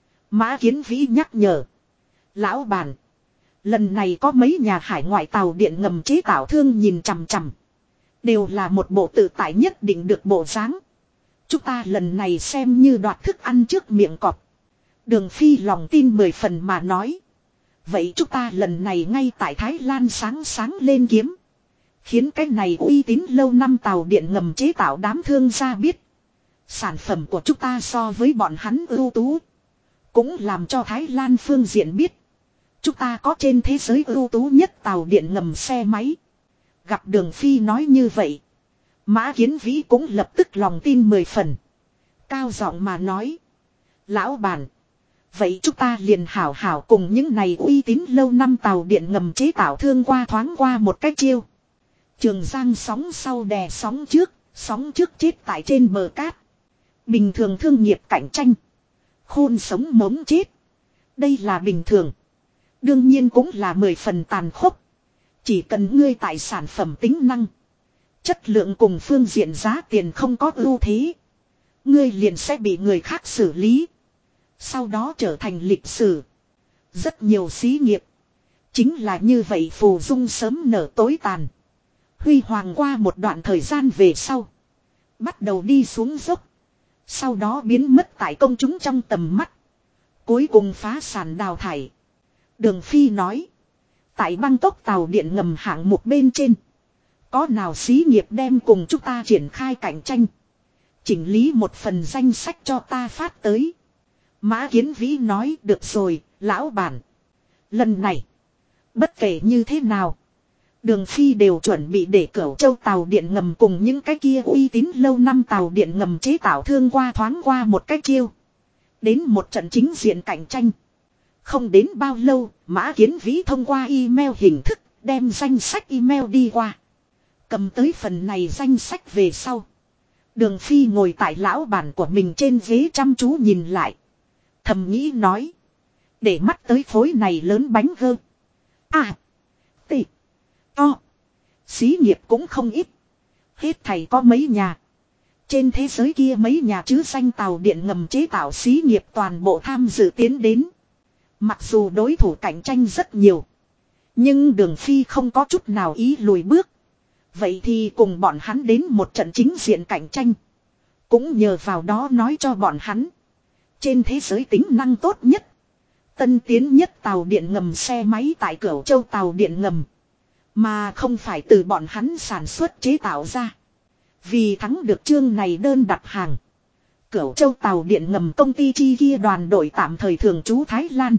Mã Kiến Vĩ nhắc nhở. Lão bản. Lần này có mấy nhà hải ngoại tàu điện ngầm chế tạo thương nhìn chằm chằm. Đều là một bộ tự tại nhất định được bộ dáng. Chúng ta lần này xem như đoạt thức ăn trước miệng cọp. Đường Phi lòng tin 10 phần mà nói. Vậy chúng ta lần này ngay tại Thái Lan sáng lên kiếm. Khiến cái này uy tín lâu năm tàu điện ngầm chế tạo đám thương gia biết. Sản phẩm của chúng ta so với bọn hắn ưu tú. Cũng làm cho Thái Lan phương diện biết. Chúng ta có trên thế giới ưu tú nhất tàu điện ngầm xe máy. Gặp Đường Phi nói như vậy. Mã Kiến Vĩ cũng lập tức lòng tin 10 phần. Cao giọng mà nói. Lão bản. Vậy chúng ta liền hảo hảo cùng những này uy tín lâu năm tàu điện ngầm chế tạo thương thoáng qua một cách chiêu. Trường Giang sóng sau đè sóng trước chết tại trên bờ cát. Bình thường thương nghiệp cạnh tranh. Khôn sống mống chết. Đây là bình thường. Đương nhiên cũng là 10 phần tàn khốc. Chỉ cần ngươi tại sản phẩm tính năng. Chất lượng cùng phương diện giá tiền không có ưu thế. Ngươi liền sẽ bị người khác xử lý. Sau đó trở thành lịch sử. Rất nhiều xí nghiệp. Chính là như vậy phù dung sớm nở tối tàn. Huy hoàng qua một đoạn thời gian về sau. Bắt đầu đi xuống dốc. Sau đó biến mất tại công chúng trong tầm mắt. Cuối cùng phá sản đào thải. Đường Phi nói. Tại Bangkok tàu điện ngầm hạng mục bên trên. Có nào xí nghiệp đem cùng chúng ta triển khai cạnh tranh. Chỉnh lý một phần danh sách cho ta phát tới. Mã Kiến Vĩ nói được rồi, lão bản. Lần này. Bất kể như thế nào. Đường Phi đều chuẩn bị để Cửu Châu tàu điện ngầm cùng những cái kia uy tín lâu năm tàu điện ngầm chế tạo thương thoáng qua một cách chiêu. Đến một trận chính diện cạnh tranh. Không đến bao lâu, Mã Kiến Vĩ thông qua email hình thức đem danh sách email đi qua. Cầm tới phần này danh sách về sau. Đường Phi ngồi tại lão bản của mình trên ghế chăm chú nhìn lại. Thầm nghĩ nói. Để mắt tới khối này lớn bánh gơ. À. Tị. To. Xí nghiệp cũng không ít. Hết thầy có mấy nhà. Trên thế giới kia mấy nhà chứ danh tàu điện ngầm chế tạo xí nghiệp toàn bộ tham dự tiến đến. Mặc dù đối thủ cạnh tranh rất nhiều. Nhưng Đường Phi không có chút nào ý lùi bước. Vậy thì cùng bọn hắn đến một trận chính diện cạnh tranh. Cũng nhờ vào đó nói cho bọn hắn. Trên thế giới tính năng tốt nhất. Tân tiến nhất tàu điện ngầm xe máy tại Cửu Châu tàu điện ngầm. Mà không phải từ bọn hắn sản xuất chế tạo ra. Vì thắng được chương này đơn đặt hàng. Cửu Châu tàu điện ngầm công ty chi kia đoàn đội tạm thời thường trú Thái Lan.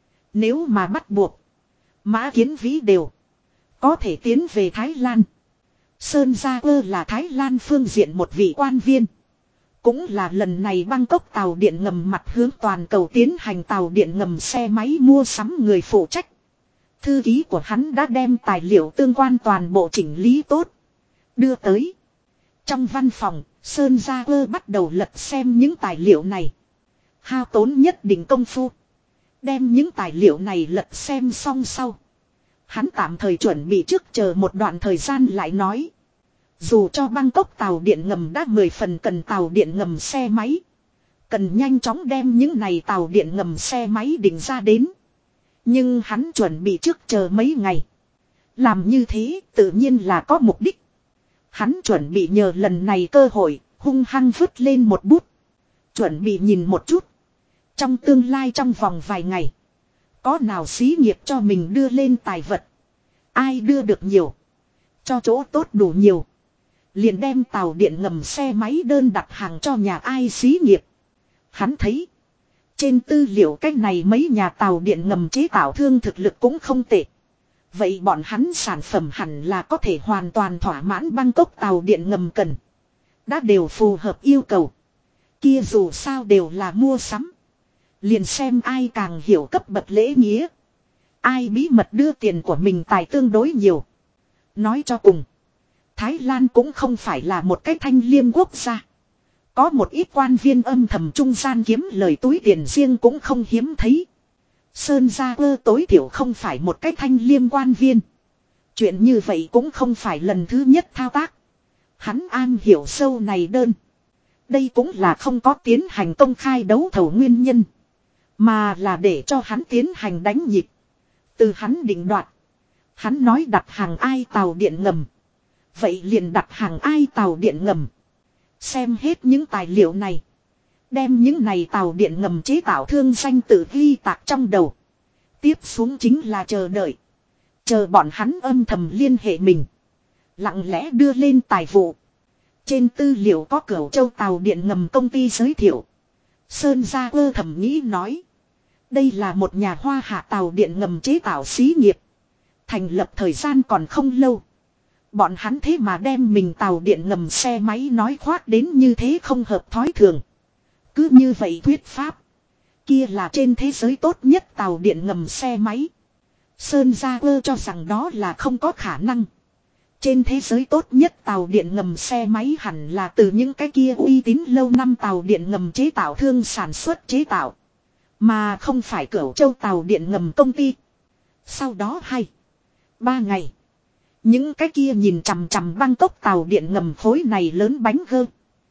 Nếu mà bắt buộc. Mã Kiến Vĩ đều. Có thể tiến về Thái Lan. Sơn Gia Ơ là Thái Lan phương diện một vị quan viên. Cũng là lần này Bangkok tàu điện ngầm mặt hướng toàn cầu tiến hành tàu điện ngầm xe máy mua sắm người phụ trách. Thư ký của hắn đã đem tài liệu tương quan toàn bộ chỉnh lý tốt. Đưa tới. Trong văn phòng, Sơn Gia Ơ bắt đầu lật xem những tài liệu này. Hao tốn nhất định công phu. Đem những tài liệu này lật xem xong sau. Hắn tạm thời chuẩn bị trước chờ một đoạn thời gian lại nói. Dù cho Bangkok tàu điện ngầm đã 10 phần cần tàu điện ngầm xe máy. Cần nhanh chóng đem những này tàu điện ngầm xe máy định ra đến. Nhưng hắn chuẩn bị trước chờ mấy ngày. Làm như thế tự nhiên là có mục đích. Hắn chuẩn bị nhờ lần này cơ hội hung hăng vứt lên một bút. Chuẩn bị nhìn một chút. Trong tương lai trong vòng vài ngày. Có nào xí nghiệp cho mình đưa lên tài vật. Ai đưa được nhiều. Cho chỗ tốt đủ nhiều. Liền đem tàu điện ngầm xe máy đơn đặt hàng cho nhà ai xí nghiệp. Hắn thấy. Trên tư liệu cách này mấy nhà tàu điện ngầm chế tạo thương thực lực cũng không tệ. Vậy bọn hắn sản phẩm hẳn là có thể hoàn toàn thỏa mãn Bangkok tàu điện ngầm cần. Đã đều phù hợp yêu cầu. Kia dù sao đều là mua sắm. Liền xem ai càng hiểu cấp bậc lễ nghĩa. Ai bí mật đưa tiền của mình tài tương đối nhiều. Nói cho cùng. Thái Lan cũng không phải là một cái thanh liêm quốc gia. Có một ít quan viên âm thầm trung gian kiếm lời túi tiền riêng cũng không hiếm thấy. Sơn Gia Cơ tối thiểu không phải một cái thanh liêm quan viên. Chuyện như vậy cũng không phải lần thứ nhất thao tác. Hắn an hiểu sâu này đơn. Đây cũng là không có tiến hành công khai đấu thầu nguyên nhân. Mà là để cho hắn tiến hành đánh nhịp. Từ hắn định đoạt. Hắn nói đặt hàng ai tàu điện ngầm. Vậy liền đặt hàng ai tàu điện ngầm. Xem hết những tài liệu này. Đem những này tàu điện ngầm chế tạo thương danh tự ghi tạc trong đầu. Tiếp xuống chính là chờ đợi. Chờ bọn hắn âm thầm liên hệ mình. Lặng lẽ đưa lên tài vụ. Trên tư liệu có Cửu Châu tàu điện ngầm công ty giới thiệu. Sơn Gia Cơ thầm nghĩ nói. Đây là một nhà hoa hạ tàu điện ngầm chế tạo xí nghiệp. Thành lập thời gian còn không lâu. Bọn hắn thế mà đem mình tàu điện ngầm xe máy nói khoác đến như thế không hợp thói thường. Cứ như vậy thuyết pháp. Kia là trên thế giới tốt nhất tàu điện ngầm xe máy. Sơn Gia Cơ cho rằng đó là không có khả năng. Trên thế giới tốt nhất tàu điện ngầm xe máy hẳn là từ những cái kia uy tín lâu năm tàu điện ngầm chế tạo thương sản xuất chế tạo. Mà không phải Cửu Châu tàu điện ngầm công ty. Sau đó 2-3 ngày. Những cái kia nhìn chằm chằm Bangkok tàu điện ngầm khối này lớn bánh gơ.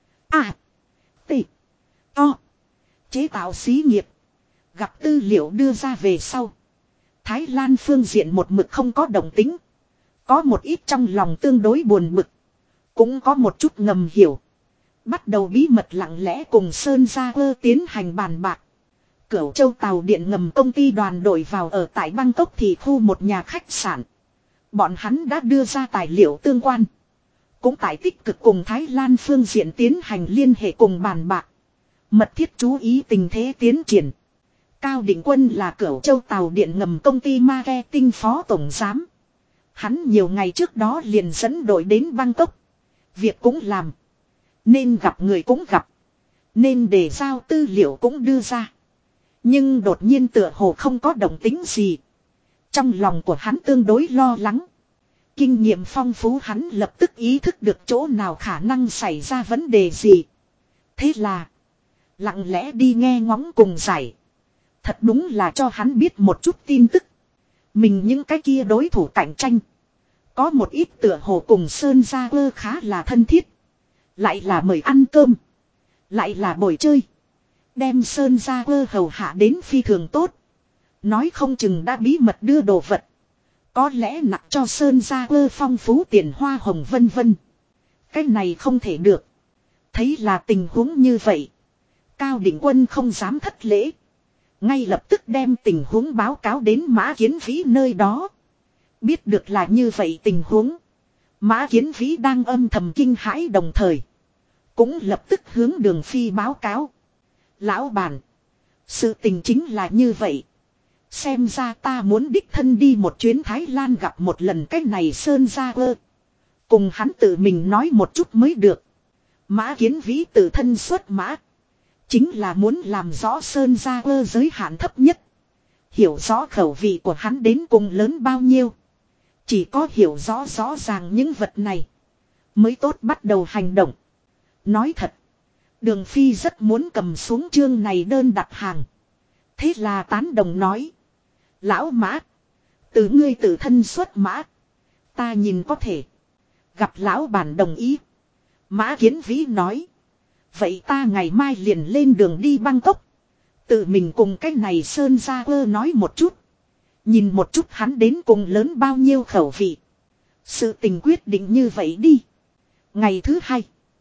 Chế tạo xí nghiệp. Gặp tư liệu đưa ra về sau. Thái Lan phương diện một mực không có động tính. Có một ít trong lòng tương đối buồn bực. Cũng có một chút ngầm hiểu. Bắt đầu bí mật lặng lẽ cùng Sơn Gia Cơ tiến hành bàn bạc. Cửu Châu tàu điện ngầm công ty đoàn đội vào ở tại Bangkok thì khu một nhà khách sạn. Bọn hắn đã đưa ra tài liệu tương quan. Cũng tại tích cực cùng Thái Lan phương diện tiến hành liên hệ cùng bàn bạc. Mật thiết chú ý tình thế tiến triển. Cao Định Quân là Cửu Châu tàu điện ngầm công ty marketing phó tổng giám. Hắn nhiều ngày trước đó liền dẫn đội đến Bangkok. Việc cũng làm. Nên gặp người cũng gặp. Nên để giao tư liệu cũng đưa ra. Nhưng đột nhiên tựa hồ không có động tính gì. Trong lòng của hắn tương đối lo lắng. Kinh nghiệm phong phú hắn lập tức ý thức được chỗ nào khả năng xảy ra vấn đề gì. Thế là lặng lẽ đi nghe ngóng cùng giải. Thật đúng là cho hắn biết một chút tin tức. Mình những cái kia đối thủ cạnh tranh. Có một ít tựa hồ cùng Sơn Gia Cơ khá là thân thiết. Lại là mời ăn cơm. Lại là bồi chơi. Đem Sơn Gia Cơ hầu hạ đến phi thường tốt. Nói không chừng đã bí mật đưa đồ vật. Có lẽ nặng cho Sơn Gia Cơ phong phú tiền hoa hồng vân vân. Cái này không thể được. Thấy là tình huống như vậy. Cao Định Quân không dám thất lễ. Ngay lập tức đem tình huống báo cáo đến Mã Kiến Vĩ nơi đó. Biết được là như vậy tình huống. Mã Kiến Vĩ đang âm thầm kinh hãi đồng thời. Cũng lập tức hướng Đường Phi báo cáo. Lão bản. Sự tình chính là như vậy. Xem ra ta muốn đích thân đi một chuyến Thái Lan gặp một lần cái này Sơn Gia Cơ. Cùng hắn tự mình nói một chút mới được. Mã Kiến Vĩ tự thân xuất mã. Chính là muốn làm rõ Sơn Gia Cơ giới hạn thấp nhất. Hiểu rõ khẩu vị của hắn đến cùng lớn bao nhiêu. Chỉ có hiểu rõ ràng những vật này. Mới tốt bắt đầu hành động. Nói thật. Đường Phi rất muốn cầm xuống chương này đơn đặt hàng. Thế là tán đồng nói. Lão Mã. Từ ngươi tự thân xuất mã. Ta nhìn có thể. Gặp lão bản đồng ý. Mã Kiến Vĩ nói. Vậy ta ngày mai liền lên đường đi Bangkok. Tự mình cùng cái này Sơn Gia Cơ nói một chút. Nhìn một chút hắn đến cùng lớn bao nhiêu khẩu vị. Sự tình quyết định như vậy đi. Ngày thứ hai.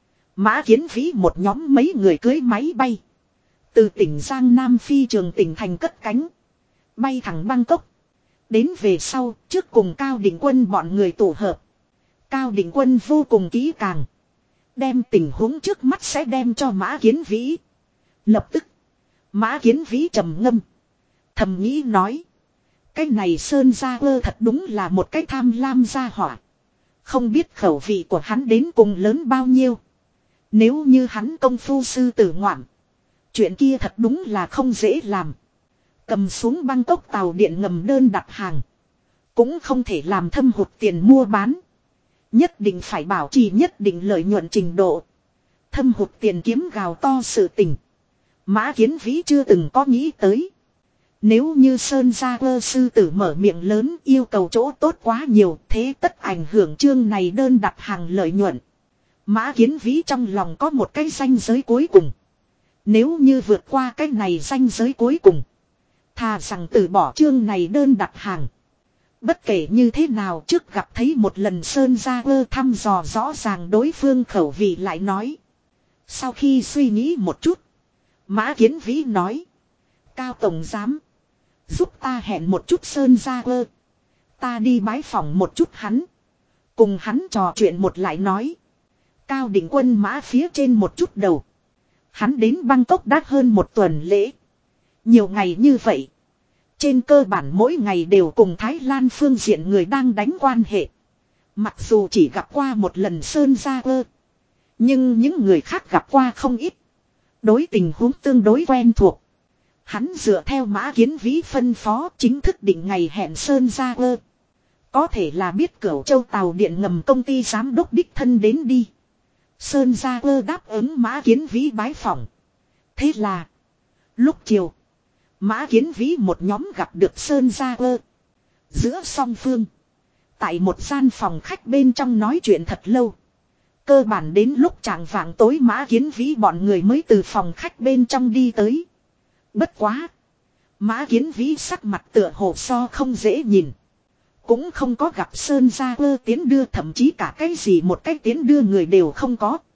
Mã Kiến Vĩ một nhóm mấy người cưới máy bay. Từ tỉnh Giang Nam phi trường tỉnh thành cất cánh. Bay thẳng Bangkok. Đến về sau trước cùng Cao Định Quân bọn người tụ hợp. Cao Định Quân vô cùng kỹ càng. Đem tình huống trước mắt sẽ đem cho Mã Kiến Vĩ. Lập tức. Mã Kiến Vĩ trầm ngâm. Thầm nghĩ nói. Cái này Sơn Gia Cơ thật đúng là một cái tham lam gia hỏa. Không biết khẩu vị của hắn đến cùng lớn bao nhiêu. Nếu như hắn công phu sư tử ngoạm. Chuyện kia thật đúng là không dễ làm. Cầm xuống Bangkok tàu điện ngầm đơn đặt hàng. Cũng không thể làm thâm hụt tiền mua bán. Nhất định phải bảo trì nhất định lợi nhuận trình độ. Thâm hụt tiền kiếm gào to sự tình. Mã Kiến Vĩ chưa từng có nghĩ tới. Nếu như Sơn Gia Quơ sư tử mở miệng lớn yêu cầu chỗ tốt quá nhiều, thế tất ảnh hưởng chương này đơn đặt hàng lợi nhuận. Mã Kiến Vĩ trong lòng có một cái ranh giới cuối cùng. Nếu như vượt qua cái này ranh giới cuối cùng, thà rằng từ bỏ chương này đơn đặt hàng. Bất kể như thế nào, trước gặp thấy một lần Sơn Gia Quơ thăm dò rõ ràng đối phương khẩu vị lại nói. Sau khi suy nghĩ một chút, Mã Kiến Vĩ nói: Cao tổng giám, giúp ta hẹn một chút Sơn Gia Quơ. Ta đi bái phỏng một chút hắn. Cùng hắn trò chuyện một lại nói. Cao Định Quân mã phía trên một chút đầu. Hắn đến Bangkok đã hơn một tuần lễ. Nhiều ngày như vậy. Trên cơ bản mỗi ngày đều cùng Thái Lan phương diện người đang đánh quan hệ. Mặc dù chỉ gặp qua một lần Sơn Gia Quơ, nhưng những người khác gặp qua không ít. Đối tình huống tương đối quen thuộc. Hắn dựa theo Mã Kiến Vĩ phân phó chính thức định ngày hẹn Sơn Gia Quơ. Có thể là biết Cửu Châu tàu điện ngầm công ty giám đốc đích thân đến đi. Sơn Gia Quơ đáp ứng Mã Kiến Vĩ bái phỏng. Thế là lúc chiều, Mã Kiến Vĩ một nhóm gặp được Sơn Gia Quơ. Giữa song phương, tại một gian phòng khách bên trong nói chuyện thật lâu. Cơ bản đến lúc chạng vạng tối Mã Kiến Vĩ bọn người mới từ phòng khách bên trong đi tới. Bất quá, Mã Kiến Vĩ sắc mặt tựa hồ so không dễ nhìn. Cũng không có gặp Sơn Gia Quơ tiến đưa, thậm chí cả cái gì một cách tiến đưa người đều không có.